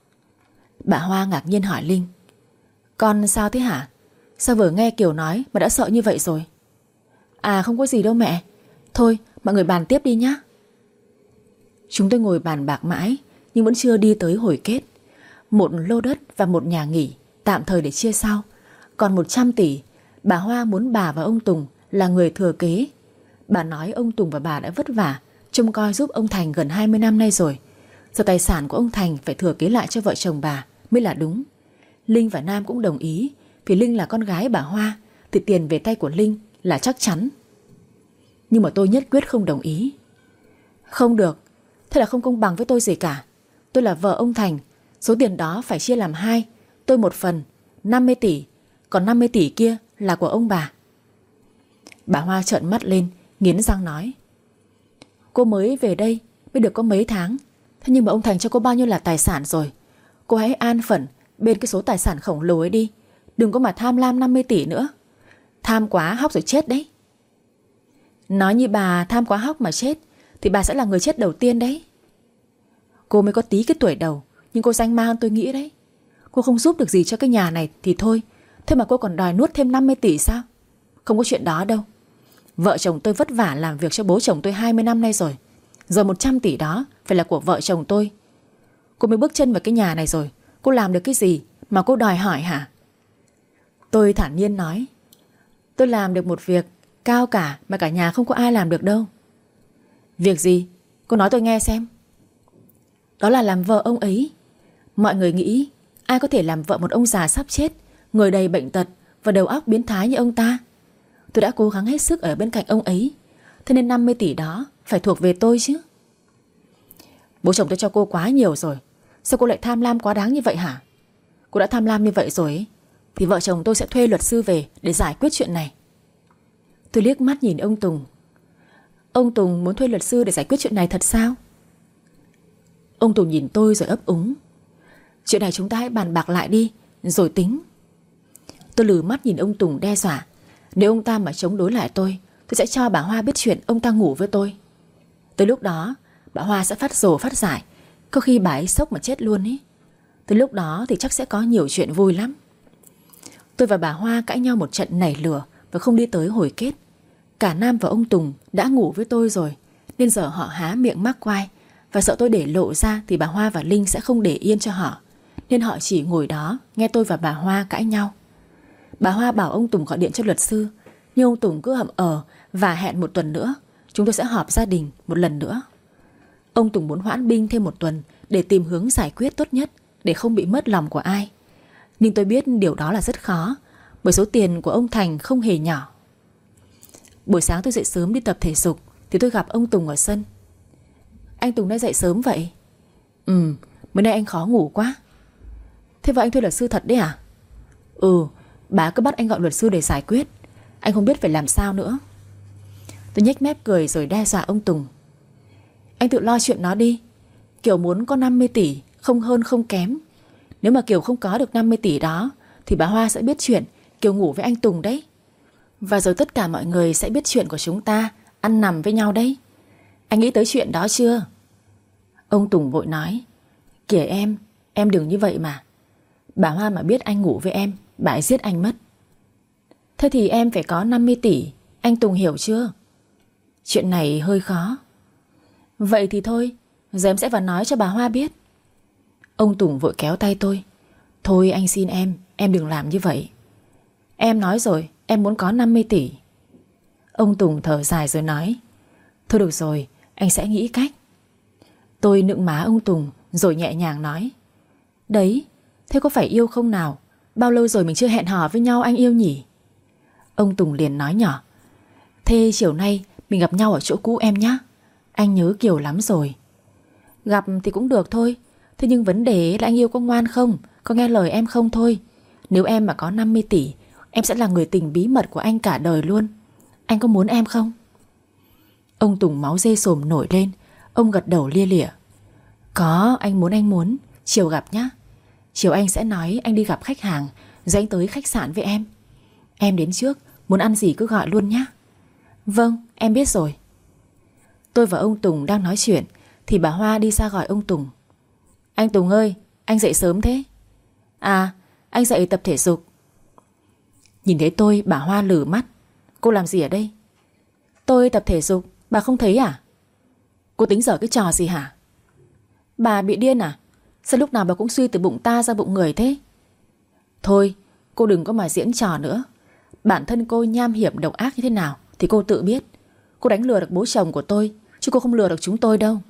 Bà Hoa ngạc nhiên hỏi Linh: Con sao thế hả? Sao vừa nghe Kiều nói mà đã sợ như vậy rồi? À không có gì đâu mẹ. Thôi mọi người bàn tiếp đi nhá. Chúng tôi ngồi bàn bạc mãi nhưng vẫn chưa đi tới hồi kết. Một lô đất và một nhà nghỉ tạm thời để chia sau. Còn một trăm tỷ, bà Hoa muốn bà và ông Tùng là người thừa kế. Bà nói ông Tùng và bà đã vất vả trông coi giúp ông Thành gần hai mươi năm nay rồi. Giờ tài sản của ông Thành phải thừa kế lại cho vợ chồng bà mới là đúng. Linh và Nam cũng đồng ý, vì Linh là con gái bà Hoa thì tiền về tay của Linh là chắc chắn. Nhưng mà tôi nhất quyết không đồng ý. Không được, thế là không công bằng với tôi gì cả. Tôi là vợ ông Thành, số tiền đó phải chia làm hai. Tôi một phần, năm mươi tỷ, còn năm mươi tỷ kia là của ông bà. Bà Hoa trợn mắt lên, nghiến răng nói: Cô mới về đây mới được có mấy tháng, thế nhưng mà ông Thành cho cô bao nhiêu là tài sản rồi. Cô hãy an phận bên cái số tài sản khổng lồ ấy đi, đừng có mà tham lam năm mươi tỷ nữa. Tham quá hóc rồi chết đấy. Nói như bà tham quá hóc mà chết thì bà sẽ là người chết đầu tiên đấy. Cô mới có tí cái tuổi đầu, nhưng cô danh ma hơn tôi nghĩ đấy. Cô không giúp được gì cho cái nhà này thì thôi, thế mà cô còn đòi nuốt thêm năm mươi tỷ sao? Không có chuyện đó đâu. Vợ chồng tôi vất vả làm việc cho bố chồng tôi hai mươi năm nay rồi. Giờ một trăm tỷ đó phải là của vợ chồng tôi. Cô mới bước chân vào cái nhà này rồi, cô làm được cái gì mà cô đòi hỏi hả? Tôi thản nhiên nói: Tôi làm được một việc cao cả mà cả nhà không có ai làm được đâu. Việc gì? Cô nói tôi nghe xem. Đó là làm vợ ông ấy. Mọi người nghĩ ai có thể làm vợ một ông già sắp chết, người đầy bệnh tật và đầu óc biến thái như ông ta. Tôi đã cố gắng hết sức ở bên cạnh ông ấy, thế nên năm mươi tỷ đó phải thuộc về tôi chứ. Bố chồng tôi cho cô quá nhiều rồi, sao cô lại tham lam quá đáng như vậy hả? cô đã tham lam như vậy rồi ấy, thì vợ chồng tôi sẽ thuê luật sư về để giải quyết chuyện này. Tôi liếc mắt nhìn ông Tùng. Ông Tùng muốn thuê luật sư để giải quyết chuyện này thật sao? Ông Tùng nhìn tôi rồi ấp úng. Chuyện này chúng ta hãy bàn bạc lại đi, rồi tính. Tôi lừ mắt nhìn ông Tùng đe dọa. Nếu ông ta mà chống đối lại tôi, tôi sẽ cho bà Hoa biết chuyện ông ta ngủ với tôi. Tới lúc đó bà Hoa sẽ phát rồ phát giải, có khi bà ấy sốc mà chết luôn ý. Tới lúc đó thì chắc sẽ có nhiều chuyện vui lắm. Tôi và bà Hoa cãi nhau một trận nảy lửa và không đi tới hồi kết. Cả Nam và ông Tùng đã ngủ với tôi rồi, nên giờ họ há miệng mắc quai, và sợ tôi để lộ ra thì bà Hoa và Linh sẽ không để yên cho họ, nên họ chỉ ngồi đó nghe tôi và bà Hoa cãi nhau. Bà Hoa bảo ông Tùng gọi điện cho luật sư, nhưng ông Tùng cứ hậm ờ và hẹn một tuần nữa chúng tôi sẽ họp gia đình một lần nữa. Ông Tùng muốn hoãn binh thêm một tuần để tìm hướng giải quyết tốt nhất, để không bị mất lòng của ai. Nhưng tôi biết điều đó là rất khó, bởi số tiền của ông Thành không hề nhỏ. Buổi sáng tôi dậy sớm đi tập thể dục thì tôi gặp ông Tùng ở sân. Anh Tùng đã dậy sớm vậy? Ừ, bữa nay anh khó ngủ quá. Thế vợ anh thuê luật sư thật đấy à? Ừ, bà cứ bắt anh gọi luật sư để giải quyết. Anh không biết phải làm sao nữa. Tôi nhếch mép cười rồi đe dọa ông Tùng. Anh tự lo chuyện nó đi. Kiều muốn có năm mươi tỷ, không hơn không kém. Nếu mà Kiều không có được năm mươi tỷ đó thì bà Hoa sẽ biết chuyện Kiều ngủ với anh Tùng đấy. Và rồi tất cả mọi người sẽ biết chuyện của chúng ta ăn nằm với nhau đấy. Anh nghĩ tới chuyện đó chưa? Ông Tùng vội nói. Kìa em, em đừng như vậy mà. Bà Hoa mà biết anh ngủ với em, bà ấy giết anh mất. Thế thì em phải có năm mươi tỷ, anh Tùng hiểu chưa? Chuyện này hơi khó. Vậy thì thôi, giờ em sẽ vào nói cho bà Hoa biết. Ông Tùng vội kéo tay tôi. Thôi anh xin em, em đừng làm như vậy. Em nói rồi, em muốn có năm mươi tỷ. Ông Tùng thở dài rồi nói. Thôi được rồi, anh sẽ nghĩ cách. Tôi nựng má ông Tùng rồi nhẹ nhàng nói. Đấy, thế có phải yêu không nào? Bao lâu rồi mình chưa hẹn hò với nhau anh yêu nhỉ? Ông Tùng liền nói nhỏ. Thế chiều nay mình gặp nhau ở chỗ cũ em nhé. Anh nhớ Kiều lắm rồi. Gặp thì cũng được thôi. Thế nhưng vấn đề là anh yêu có ngoan không, có nghe lời em không thôi. Nếu em mà có năm mươi tỷ, em sẽ là người tình bí mật của anh cả đời luôn. Anh có muốn em không? Ông Tùng máu dê sồm nổi lên. Ông gật đầu lia lịa. Có, anh muốn anh muốn. Chiều gặp nhá. Chiều anh sẽ nói anh đi gặp khách hàng, rồi anh tới khách sạn với em. Em đến trước, muốn ăn gì cứ gọi luôn nhá. Vâng, em biết rồi. Tôi và ông Tùng đang nói chuyện thì bà Hoa đi ra gọi ông Tùng. Anh Tùng ơi, anh dậy sớm thế? À, anh dậy tập thể dục. Nhìn thấy tôi, bà Hoa lử mắt. Cô làm gì ở đây? Tôi tập thể dục, bà không thấy à? Cô tính giở cái trò gì hả? Bà bị điên à? Sao lúc nào bà cũng suy từ bụng ta ra bụng người thế? Thôi, cô đừng có mà diễn trò nữa. Bản thân cô nham hiểm độc ác như thế nào thì cô tự biết. Cô đánh lừa được bố chồng của tôi, chứ cô không lừa được chúng tôi đâu.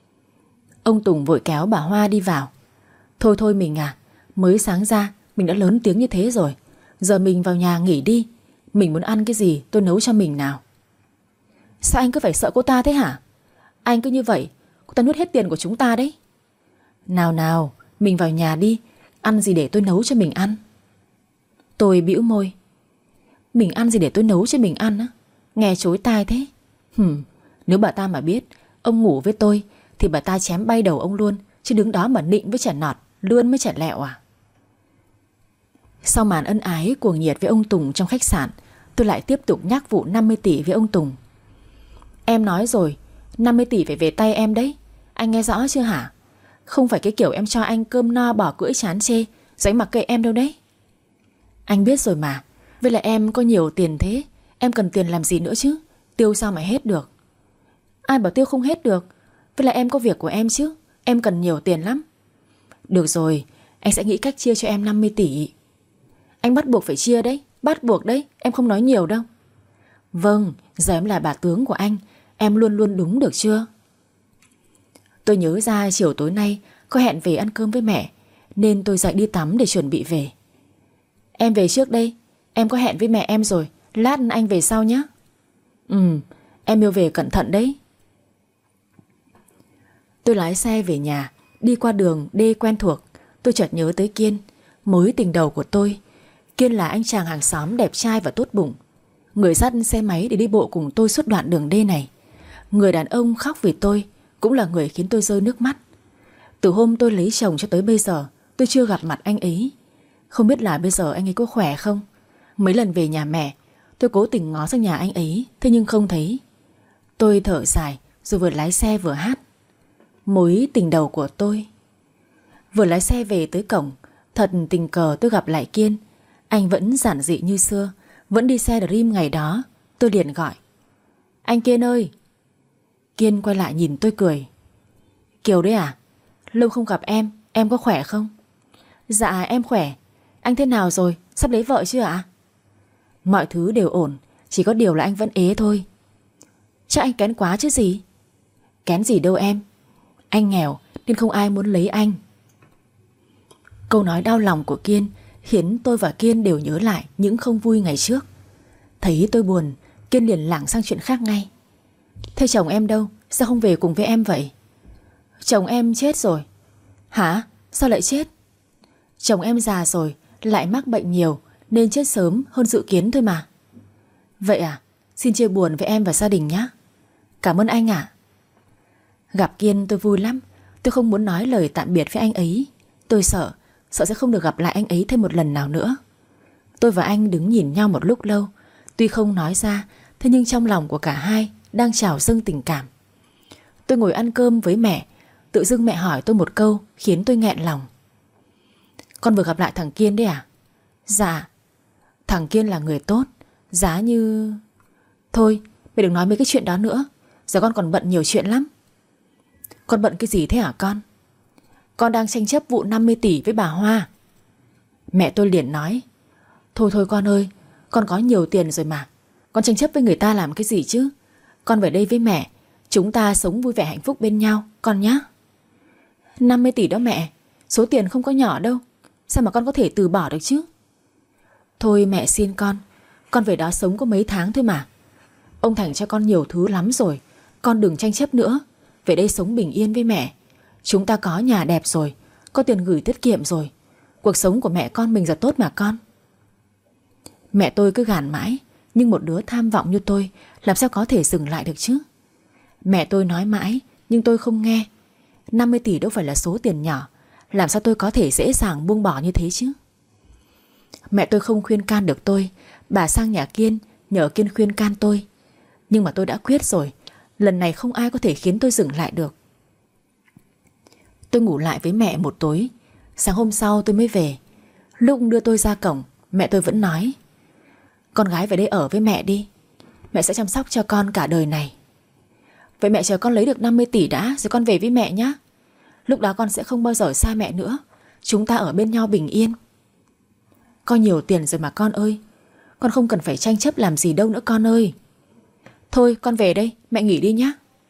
Ông Tùng vội kéo bà Hoa đi vào. Thôi thôi mình à, mới sáng ra mình đã lớn tiếng như thế rồi. Giờ mình vào nhà nghỉ đi. Mình muốn ăn cái gì tôi nấu cho mình nào. Sao anh cứ phải sợ cô ta thế hả? Anh cứ như vậy, cô ta nuốt hết tiền của chúng ta đấy. Nào nào, mình vào nhà đi. Ăn gì để tôi nấu cho mình ăn? Tôi bĩu môi. Mình ăn gì để tôi nấu cho mình ăn á? Nghe chối tai thế. Hừm, nếu bà ta mà biết ông ngủ với tôi thì bà ta chém bay đầu ông luôn, chứ đứng đó mà nịnh với chả nọt, lươn với chả lẹo à. Sau màn ân ái cuồng nhiệt với ông Tùng trong khách sạn, tôi lại tiếp tục nhắc vụ năm mươi tỷ với ông Tùng. Em nói rồi, năm mươi tỷ phải về tay em đấy. Anh nghe rõ chưa hả? Không phải cái kiểu em cho anh cơm no bỏ cưỡi chán chê rồi anh mặc kệ em đâu đấy. Anh biết rồi mà. Vậy là em có nhiều tiền thế, em cần tiền làm gì nữa chứ? Tiêu sao mà hết được? Ai bảo tiêu không hết được? Vậy là em có việc của em chứ. Em cần nhiều tiền lắm. Được rồi, anh sẽ nghĩ cách chia cho em năm mươi tỷ. Anh bắt buộc phải chia đấy. Bắt buộc đấy, em không nói nhiều đâu. Vâng, giờ em là bà tướng của anh, em luôn luôn đúng được chưa? Tôi nhớ ra chiều tối nay có hẹn về ăn cơm với mẹ, nên tôi dậy đi tắm để chuẩn bị về. Em về trước đây, em có hẹn với mẹ em rồi. Lát anh về sau nhé. Ừ, em yêu về cẩn thận đấy. Tôi lái xe về nhà. Đi qua đường đê quen thuộc, tôi chợt nhớ tới Kiên. Mối tình đầu của tôi, Kiên là anh chàng hàng xóm đẹp trai và tốt bụng, người dắt xe máy để đi bộ cùng tôi suốt đoạn đường đê này. Người đàn ông khóc vì tôi, cũng là người khiến tôi rơi nước mắt. Từ hôm tôi lấy chồng cho tới bây giờ, tôi chưa gặp mặt anh ấy. Không biết là bây giờ anh ấy có khỏe không. Mấy lần về nhà mẹ, tôi cố tình ngó sang nhà anh ấy, thế nhưng không thấy. Tôi thở dài rồi vừa lái xe vừa hát mối tình đầu của tôi. Vừa lái xe về tới cổng, thật tình cờ tôi gặp lại Kiên. Anh vẫn giản dị như xưa, vẫn đi xe Dream ngày đó. Tôi liền gọi: anh Kiên ơi. Kiên quay lại nhìn tôi cười: Kiều đấy à? Lâu không gặp em, em có khỏe không? Dạ em khỏe. Anh thế nào rồi, sắp lấy vợ chưa ạ? Mọi thứ đều ổn, chỉ có điều là anh vẫn ế thôi. Chắc anh kén quá chứ gì. Kén gì đâu em, anh nghèo nên không ai muốn lấy anh. Câu nói đau lòng của Kiên khiến tôi và Kiên đều nhớ lại những không vui ngày trước. Thấy tôi buồn, Kiên liền lảng sang chuyện khác ngay: thế chồng em đâu, sao không về cùng với em vậy? Chồng em chết rồi. Hả? Sao lại chết? Chồng em già rồi, lại mắc bệnh nhiều nên chết sớm hơn dự kiến thôi mà. Vậy à? Xin chia buồn với em và gia đình nhé. Cảm ơn anh ạ. Gặp Kiên tôi vui lắm. Tôi không muốn nói lời tạm biệt với anh ấy. Tôi sợ, sợ sẽ không được gặp lại anh ấy thêm một lần nào nữa. Tôi và anh đứng nhìn nhau một lúc lâu. Tuy không nói ra, thế nhưng trong lòng của cả hai đang trào dâng tình cảm. Tôi ngồi ăn cơm với mẹ, tự dưng mẹ hỏi tôi một câu khiến tôi nghẹn lòng: con vừa gặp lại thằng Kiên đấy à? Dạ. Thằng Kiên là người tốt, giá như... Thôi, mẹ đừng nói mấy cái chuyện đó nữa. Giờ con còn bận nhiều chuyện lắm. Con bận cái gì thế hả con? Con đang tranh chấp vụ năm mươi tỷ với bà Hoa. Mẹ tôi liền nói: thôi thôi con ơi, con có nhiều tiền rồi mà, con tranh chấp với người ta làm cái gì chứ? Con về đây với mẹ, chúng ta sống vui vẻ hạnh phúc bên nhau con nhé. năm mươi tỷ đó mẹ, số tiền không có nhỏ đâu, sao mà con có thể từ bỏ được chứ? Thôi mẹ xin con, con về đó sống có mấy tháng thôi mà. Ông Thành cho con nhiều thứ lắm rồi, con đừng tranh chấp nữa. Về đây sống bình yên với mẹ. Chúng ta có nhà đẹp rồi, có tiền gửi tiết kiệm rồi. Cuộc sống của mẹ con mình giờ tốt mà con. Mẹ tôi cứ gàn mãi, nhưng một đứa tham vọng như tôi làm sao có thể dừng lại được chứ? Mẹ tôi nói mãi, nhưng tôi không nghe. năm mươi tỷ đâu phải là số tiền nhỏ, làm sao tôi có thể dễ dàng buông bỏ như thế chứ? Mẹ tôi không khuyên can được tôi. Bà sang nhà Kiên nhờ Kiên khuyên can tôi. Nhưng mà tôi đã quyết rồi, lần này không ai có thể khiến tôi dừng lại được. Tôi ngủ lại với mẹ một tối. Sáng hôm sau tôi mới về. Lúc đưa tôi ra cổng, mẹ tôi vẫn nói: con gái về đây ở với mẹ đi, mẹ sẽ chăm sóc cho con cả đời này. Vậy mẹ chờ con lấy được năm mươi tỷ đã rồi con về với mẹ nhé. Lúc đó con sẽ không bao giờ xa mẹ nữa. Chúng ta ở bên nhau bình yên. Có nhiều tiền rồi mà con ơi, con không cần phải tranh chấp làm gì đâu nữa con ơi. Thôi con về đây, mẹ nghỉ đi nhé.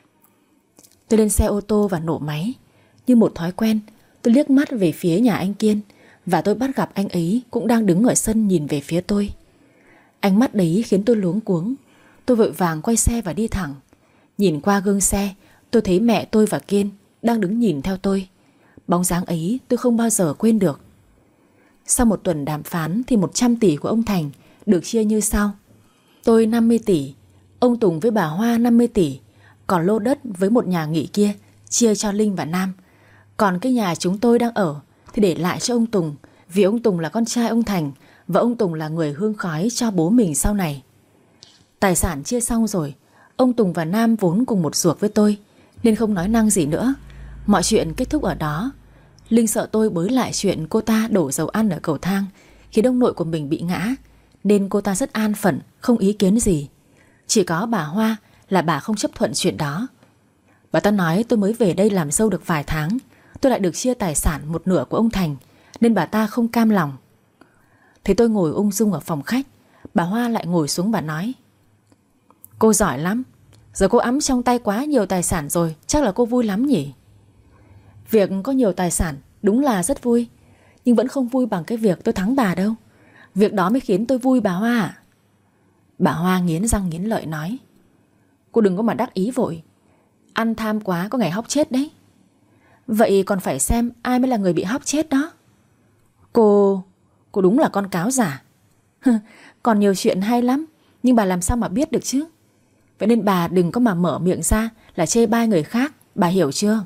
Tôi lên xe ô tô và nổ máy. Như một thói quen, tôi liếc mắt về phía nhà anh Kiên, và tôi bắt gặp anh ấy cũng đang đứng ở sân nhìn về phía tôi. Ánh mắt đấy khiến tôi luống cuống. Tôi vội vàng quay xe và đi thẳng. Nhìn qua gương xe, tôi thấy mẹ tôi và Kiên đang đứng nhìn theo tôi. Bóng dáng ấy tôi không bao giờ quên được. Sau một tuần đàm phán thì một trăm tỷ của ông Thành được chia như sau: tôi năm mươi tỷ, ông Tùng với bà Hoa năm mươi tỷ, còn lô đất với một nhà nghỉ kia chia cho Linh và Nam. Còn cái nhà chúng tôi đang ở thì để lại cho ông Tùng, vì ông Tùng là con trai ông Thành, và ông Tùng là người hương khói cho bố mình sau này. Tài sản chia xong rồi, ông Tùng và Nam vốn cùng một ruột với tôi nên không nói năng gì nữa. Mọi chuyện kết thúc ở đó. Linh sợ tôi bới lại chuyện cô ta đổ dầu ăn ở cầu thang khiến ông nội của mình bị ngã, nên cô ta rất an phận, không ý kiến gì. Chỉ có bà Hoa là bà không chấp thuận chuyện đó. Bà ta nói tôi mới về đây làm dâu được vài tháng, tôi lại được chia tài sản một nửa của ông Thành, nên bà ta không cam lòng. Thấy tôi ngồi ung dung ở phòng khách, bà Hoa lại ngồi xuống bà nói: cô giỏi lắm, giờ cô ẵm trong tay quá nhiều tài sản rồi, chắc là cô vui lắm nhỉ? Việc có nhiều tài sản đúng là rất vui, nhưng vẫn không vui bằng cái việc tôi thắng bà đâu. Việc đó mới khiến tôi vui bà Hoa ạ. Bà Hoa nghiến răng nghiến lợi nói: cô đừng có mà đắc ý vội, ăn tham quá có ngày hóc chết đấy. Vậy còn phải xem ai mới là người bị hóc chết đó. Cô... cô đúng là con cáo giả. Còn nhiều chuyện hay lắm, nhưng bà làm sao mà biết được chứ? Vậy nên bà đừng có mà mở miệng ra là chê bai người khác, bà hiểu chưa?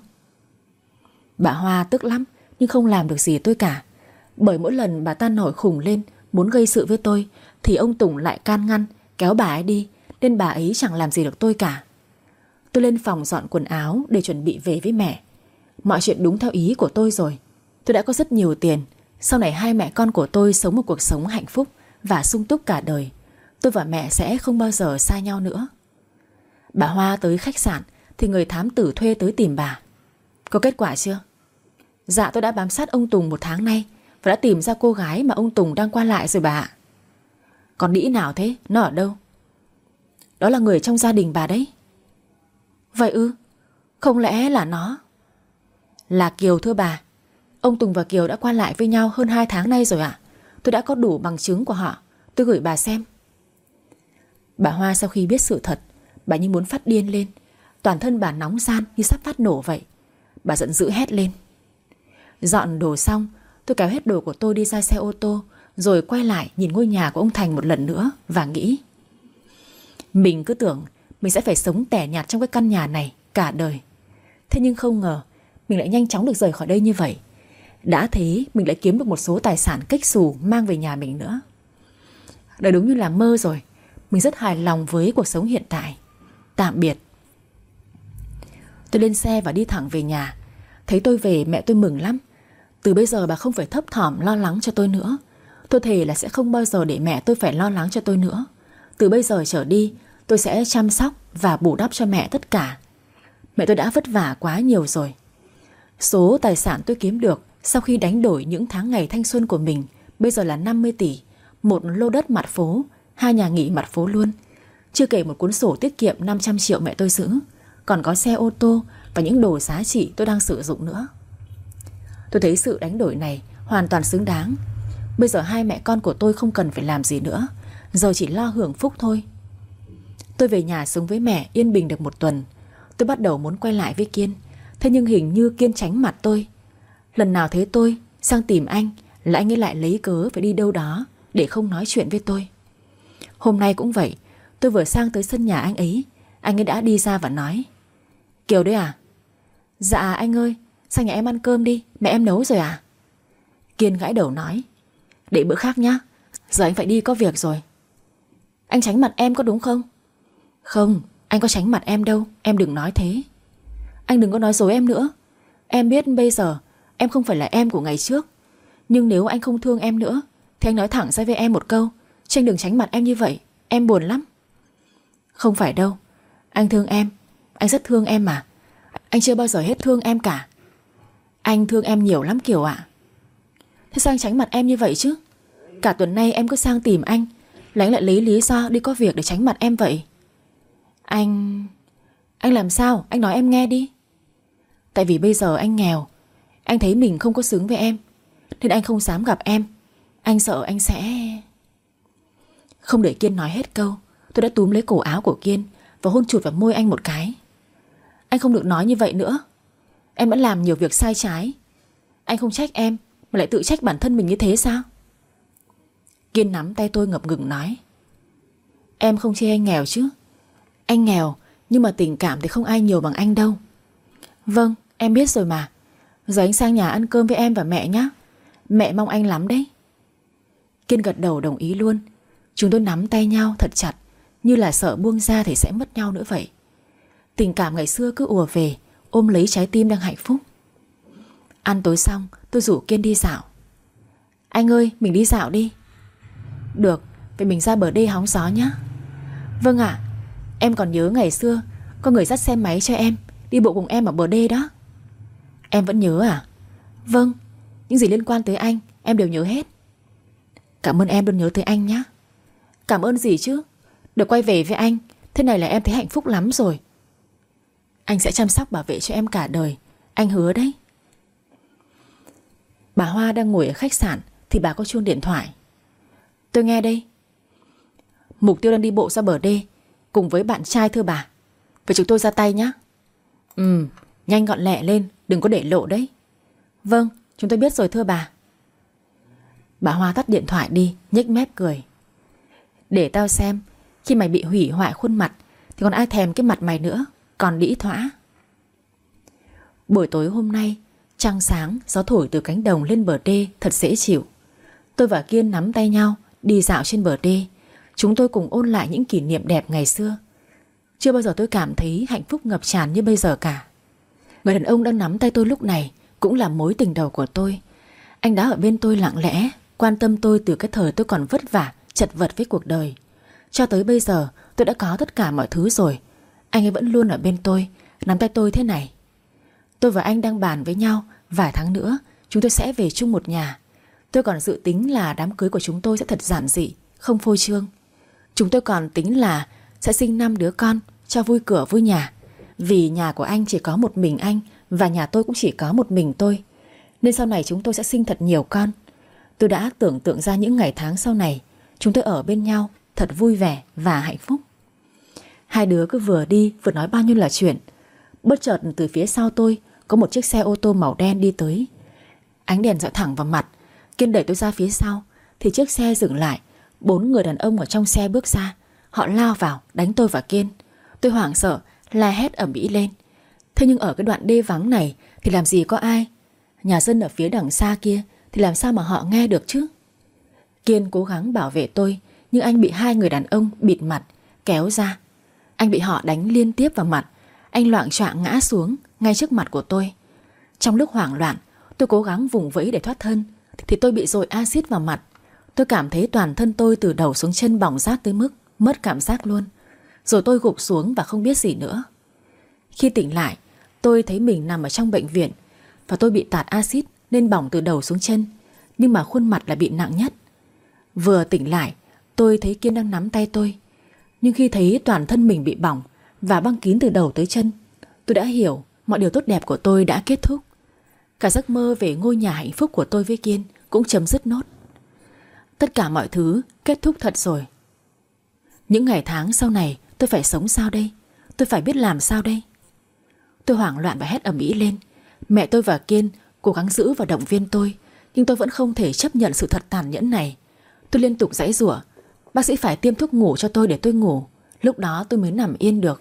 Bà Hoa tức lắm, nhưng không làm được gì tôi cả. Bởi mỗi lần bà ta nổi khùng lên, muốn gây sự với tôi, thì ông Tùng lại can ngăn, kéo bà ấy đi, nên bà ấy chẳng làm gì được tôi cả. Tôi lên phòng dọn quần áo để chuẩn bị về với mẹ. Mọi chuyện đúng theo ý của tôi rồi. Tôi đã có rất nhiều tiền. Sau này hai mẹ con của tôi sống một cuộc sống hạnh phúc và sung túc cả đời. Tôi và mẹ sẽ không bao giờ xa nhau nữa. Bà Hoa tới khách sạn thì người thám tử thuê tới tìm bà. Có kết quả chưa? Dạ, tôi đã bám sát ông Tùng một tháng nay và đã tìm ra cô gái mà ông Tùng đang qua lại rồi bà ạ. Còn đĩ nào thế? Nó ở đâu? Đó là người trong gia đình bà đấy. Vậy ư? Không lẽ là nó? Là Kiều thưa bà. Ông Tùng và Kiều đã qua lại với nhau hơn hai tháng nay rồi ạ. Tôi đã có đủ bằng chứng của họ. Tôi gửi bà xem. Bà Hoa sau khi biết sự thật, bà như muốn phát điên lên. Toàn thân bà nóng ran như sắp phát nổ vậy. Bà giận dữ hét lên. Dọn đồ xong, tôi kéo hết đồ của tôi đi ra xe ô tô, rồi quay lại nhìn ngôi nhà của ông Thành một lần nữa và nghĩ, mình cứ tưởng mình sẽ phải sống tẻ nhạt trong cái căn nhà này cả đời. Thế nhưng không ngờ mình lại nhanh chóng được rời khỏi đây như vậy. Đã thế mình lại kiếm được một số tài sản kếch xù mang về nhà mình nữa. Đời đúng như là mơ rồi. Mình rất hài lòng với cuộc sống hiện tại. Tạm biệt. Tôi lên xe và đi thẳng về nhà. Thấy tôi về mẹ tôi mừng lắm. Từ bây giờ bà không phải thấp thỏm lo lắng cho tôi nữa. Tôi thề là sẽ không bao giờ để mẹ tôi phải lo lắng cho tôi nữa. Từ bây giờ trở đi, tôi sẽ chăm sóc và bù đắp cho mẹ tất cả. Mẹ tôi đã vất vả quá nhiều rồi. Số tài sản tôi kiếm được sau khi đánh đổi những tháng ngày thanh xuân của mình bây giờ là năm mươi tỷ, một lô đất mặt phố, hai nhà nghỉ mặt phố luôn. Chưa kể một cuốn sổ tiết kiệm năm trăm triệu mẹ tôi giữ. Còn có xe ô tô và những đồ giá trị tôi đang sử dụng nữa. Tôi thấy sự đánh đổi này hoàn toàn xứng đáng. Bây giờ hai mẹ con của tôi không cần phải làm gì nữa, giờ chỉ lo hưởng phúc thôi. Tôi về nhà sống với mẹ yên bình được một tuần. Tôi bắt đầu muốn quay lại với Kiên. Thế nhưng hình như Kiên tránh mặt tôi. Lần nào thấy tôi sang tìm anh là anh ấy lại lấy cớ phải đi đâu đó để không nói chuyện với tôi. Hôm nay cũng vậy. Tôi vừa sang tới sân nhà anh ấy, anh ấy đã đi ra và nói, Kiều đấy à? Dạ anh ơi, sang nhà em ăn cơm đi, mẹ em nấu rồi à? Kiên gãi đầu nói, để bữa khác nhá, giờ anh phải đi có việc rồi. Anh tránh mặt em có đúng không? Không, anh có tránh mặt em đâu, em đừng nói thế. Anh đừng có nói dối em nữa. Em biết bây giờ em không phải là em của ngày trước. Nhưng nếu anh không thương em nữa thì anh nói thẳng ra với em một câu, chứ anh đừng tránh mặt em như vậy. Em buồn lắm. Không phải đâu, anh thương em. Anh rất thương em mà. Anh chưa bao giờ hết thương em cả. Anh thương em nhiều lắm Kiều ạ. Thế sao anh tránh mặt em như vậy chứ? Cả tuần nay em cứ sang tìm anh là anh lại lấy lý do đi có việc để tránh mặt em vậy. Anh... Anh làm sao? Anh nói em nghe đi. Tại vì bây giờ anh nghèo. Anh thấy mình không có xứng với em, nên anh không dám gặp em. Anh sợ anh sẽ... Không để Kiên nói hết câu, tôi đã túm lấy cổ áo của Kiên và hôn chụt vào môi anh một cái. Anh không được nói như vậy nữa. Em đã làm nhiều việc sai trái. Anh không trách em mà lại tự trách bản thân mình như thế sao? Kiên nắm tay tôi ngập ngừng nói, em không chê anh nghèo chứ? Anh nghèo nhưng mà tình cảm thì không ai nhiều bằng anh đâu. Vâng, em biết rồi mà. Giờ anh sang nhà ăn cơm với em và mẹ nhé. Mẹ mong anh lắm đấy. Kiên gật đầu đồng ý luôn. Chúng tôi nắm tay nhau thật chặt, như là sợ buông ra thì sẽ mất nhau nữa vậy. Tình cảm ngày xưa cứ ùa về, ôm lấy trái tim đang hạnh phúc. Ăn tối xong, tôi rủ Kiên đi dạo. Anh ơi, mình đi dạo đi. Được, vậy mình ra bờ đê hóng gió nhé. Vâng ạ. Em còn nhớ ngày xưa có người dắt xe máy cho em đi bộ cùng em ở bờ đê đó. Em vẫn nhớ à? Vâng, những gì liên quan tới anh em đều nhớ hết. Cảm ơn em luôn nhớ tới anh nhé. Cảm ơn gì chứ? Được quay về với anh, thế này là em thấy hạnh phúc lắm rồi. Anh sẽ chăm sóc bảo vệ cho em cả đời, anh hứa đấy. Bà Hoa đang ngồi ở khách sạn thì bà có chuông điện thoại. Tôi nghe đây. Mục Tiêu đang đi bộ ra bờ đê cùng với bạn trai thưa bà. Vậy chúng tôi ra tay nhé. Ừ, nhanh gọn lẹ lên, đừng có để lộ đấy. Vâng, chúng tôi biết rồi thưa bà. Bà Hoa tắt điện thoại đi, nhếch mép cười. Để tao xem, khi mày bị hủy hoại khuôn mặt thì còn ai thèm cái mặt mày nữa, còn đĩ thỏa. Buổi tối hôm nay, trăng sáng, gió thổi từ cánh đồng lên bờ đê thật dễ chịu. Tôi và Kiên nắm tay nhau đi dạo trên bờ đê. Chúng tôi cùng ôn lại những kỷ niệm đẹp ngày xưa. Chưa bao giờ tôi cảm thấy hạnh phúc ngập tràn như bây giờ cả. Người đàn ông đang nắm tay tôi lúc này cũng là mối tình đầu của tôi. Anh đã ở bên tôi lặng lẽ, quan tâm tôi từ cái thời tôi còn vất vả, chật vật với cuộc đời. Cho tới bây giờ tôi đã có tất cả mọi thứ rồi, anh ấy vẫn luôn ở bên tôi, nắm tay tôi thế này. Tôi và anh đang bàn với nhau, vài tháng nữa chúng tôi sẽ về chung một nhà. Tôi còn dự tính là đám cưới của chúng tôi sẽ thật giản dị, không phô trương. Chúng tôi còn tính là sẽ sinh năm đứa con cho vui cửa vui nhà. Vì nhà của anh chỉ có một mình anh và nhà tôi cũng chỉ có một mình tôi, nên sau này chúng tôi sẽ sinh thật nhiều con. Tôi đã tưởng tượng ra những ngày tháng sau này chúng tôi ở bên nhau thật vui vẻ và hạnh phúc. Hai đứa cứ vừa đi vừa nói bao nhiêu là chuyện. Bất chợt từ phía sau tôi có một chiếc xe ô tô màu đen đi tới. Ánh đèn dọi thẳng vào mặt. Kiên đẩy tôi ra phía sau thì chiếc xe dừng lại. Bốn người đàn ông ở trong xe bước ra. Họ lao vào đánh tôi và Kiên. Tôi hoảng sợ la hét ầm ĩ lên. Thế nhưng ở cái đoạn đê vắng này thì làm gì có ai. Nhà dân ở phía đằng xa kia thì làm sao mà họ nghe được chứ. Kiên cố gắng bảo vệ tôi, nhưng anh bị hai người đàn ông bịt mặt kéo ra. Anh bị họ đánh liên tiếp vào mặt. Anh loạng choạng ngã xuống ngay trước mặt của tôi. Trong lúc hoảng loạn, tôi cố gắng vùng vẫy để thoát thân thì tôi bị dội axit vào mặt. Tôi cảm thấy toàn thân tôi từ đầu xuống chân bỏng rát tới mức mất cảm giác luôn. Rồi tôi gục xuống và không biết gì nữa. Khi tỉnh lại, tôi thấy mình nằm ở trong bệnh viện và tôi bị tạt axit nên bỏng từ đầu xuống chân, nhưng mà khuôn mặt là bị nặng nhất. Vừa tỉnh lại, tôi thấy Kiên đang nắm tay tôi, nhưng khi thấy toàn thân mình bị bỏng và băng kín từ đầu tới chân, tôi đã hiểu mọi điều tốt đẹp của tôi đã kết thúc. Cả giấc mơ về ngôi nhà hạnh phúc của tôi với Kiên cũng chấm dứt nốt. Tất cả mọi thứ kết thúc thật rồi. Những ngày tháng sau này tôi phải sống sao đây? Tôi phải biết làm sao đây? Tôi hoảng loạn và hét ầm ĩ lên. Mẹ tôi và Kiên cố gắng giữ và động viên tôi, nhưng tôi vẫn không thể chấp nhận sự thật tàn nhẫn này. Tôi liên tục giãy giụa. Bác sĩ phải tiêm thuốc ngủ cho tôi để tôi ngủ. Lúc đó tôi mới nằm yên được.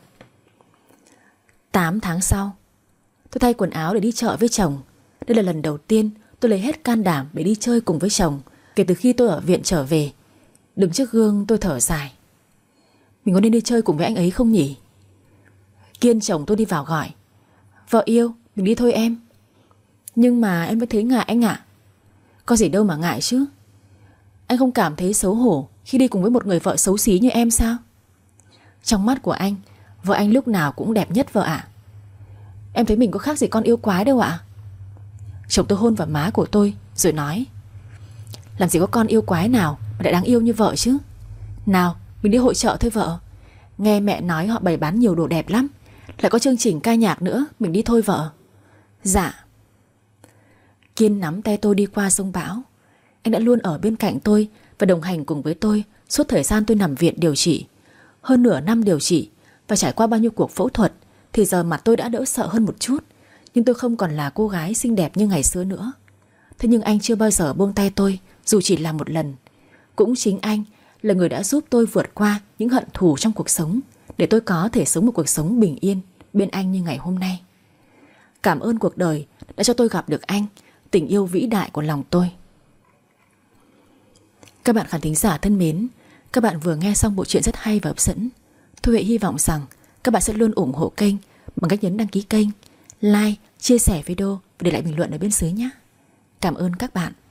Tám tháng sau, tôi thay quần áo để đi chợ với chồng. Đây là lần đầu tiên tôi lấy hết can đảm để đi chơi cùng với chồng kể từ khi tôi ở viện trở về. Đứng trước gương tôi thở dài. Mình có nên đi chơi cùng với anh ấy không nhỉ? Kiên chồng tôi đi vào gọi. Vợ yêu, mình đi thôi em. Nhưng mà em vẫn thấy ngại anh ạ. Có gì đâu mà ngại chứ. Anh không cảm thấy xấu hổ khi đi cùng với một người vợ xấu xí như em sao? Trong mắt của anh, vợ anh lúc nào cũng đẹp nhất vợ ạ. Em thấy mình có khác gì con yêu quái đâu ạ. Chồng tôi hôn vào má của tôi rồi nói. Làm gì có con yêu quái nào mà lại đáng yêu như vợ chứ. Nào, mình đi hội chợ thôi vợ. Nghe mẹ nói họ bày bán nhiều đồ đẹp lắm, lại có chương trình ca nhạc nữa. Mình đi thôi vợ. Dạ. Kiên nắm tay tôi đi qua sông Bão. Anh đã luôn ở bên cạnh tôi và đồng hành cùng với tôi suốt thời gian tôi nằm viện điều trị. Hơn nửa năm điều trị và trải qua bao nhiêu cuộc phẫu thuật thì giờ mặt tôi đã đỡ sợ hơn một chút. Nhưng tôi không còn là cô gái xinh đẹp như ngày xưa nữa. Thế nhưng anh chưa bao giờ buông tay tôi, dù chỉ là một lần. Cũng chính anh là người đã giúp tôi vượt qua những hận thù trong cuộc sống, để tôi có thể sống một cuộc sống bình yên bên anh như ngày hôm nay. Cảm ơn cuộc đời đã cho tôi gặp được anh, tình yêu vĩ đại của lòng tôi. Các bạn khán thính giả thân mến, các bạn vừa nghe xong bộ truyện rất hay và hấp dẫn. Thu Huệ hy vọng rằng các bạn sẽ luôn ủng hộ kênh bằng cách nhấn đăng ký kênh, like, chia sẻ video và để lại bình luận ở bên dưới nhé. Cảm ơn các bạn.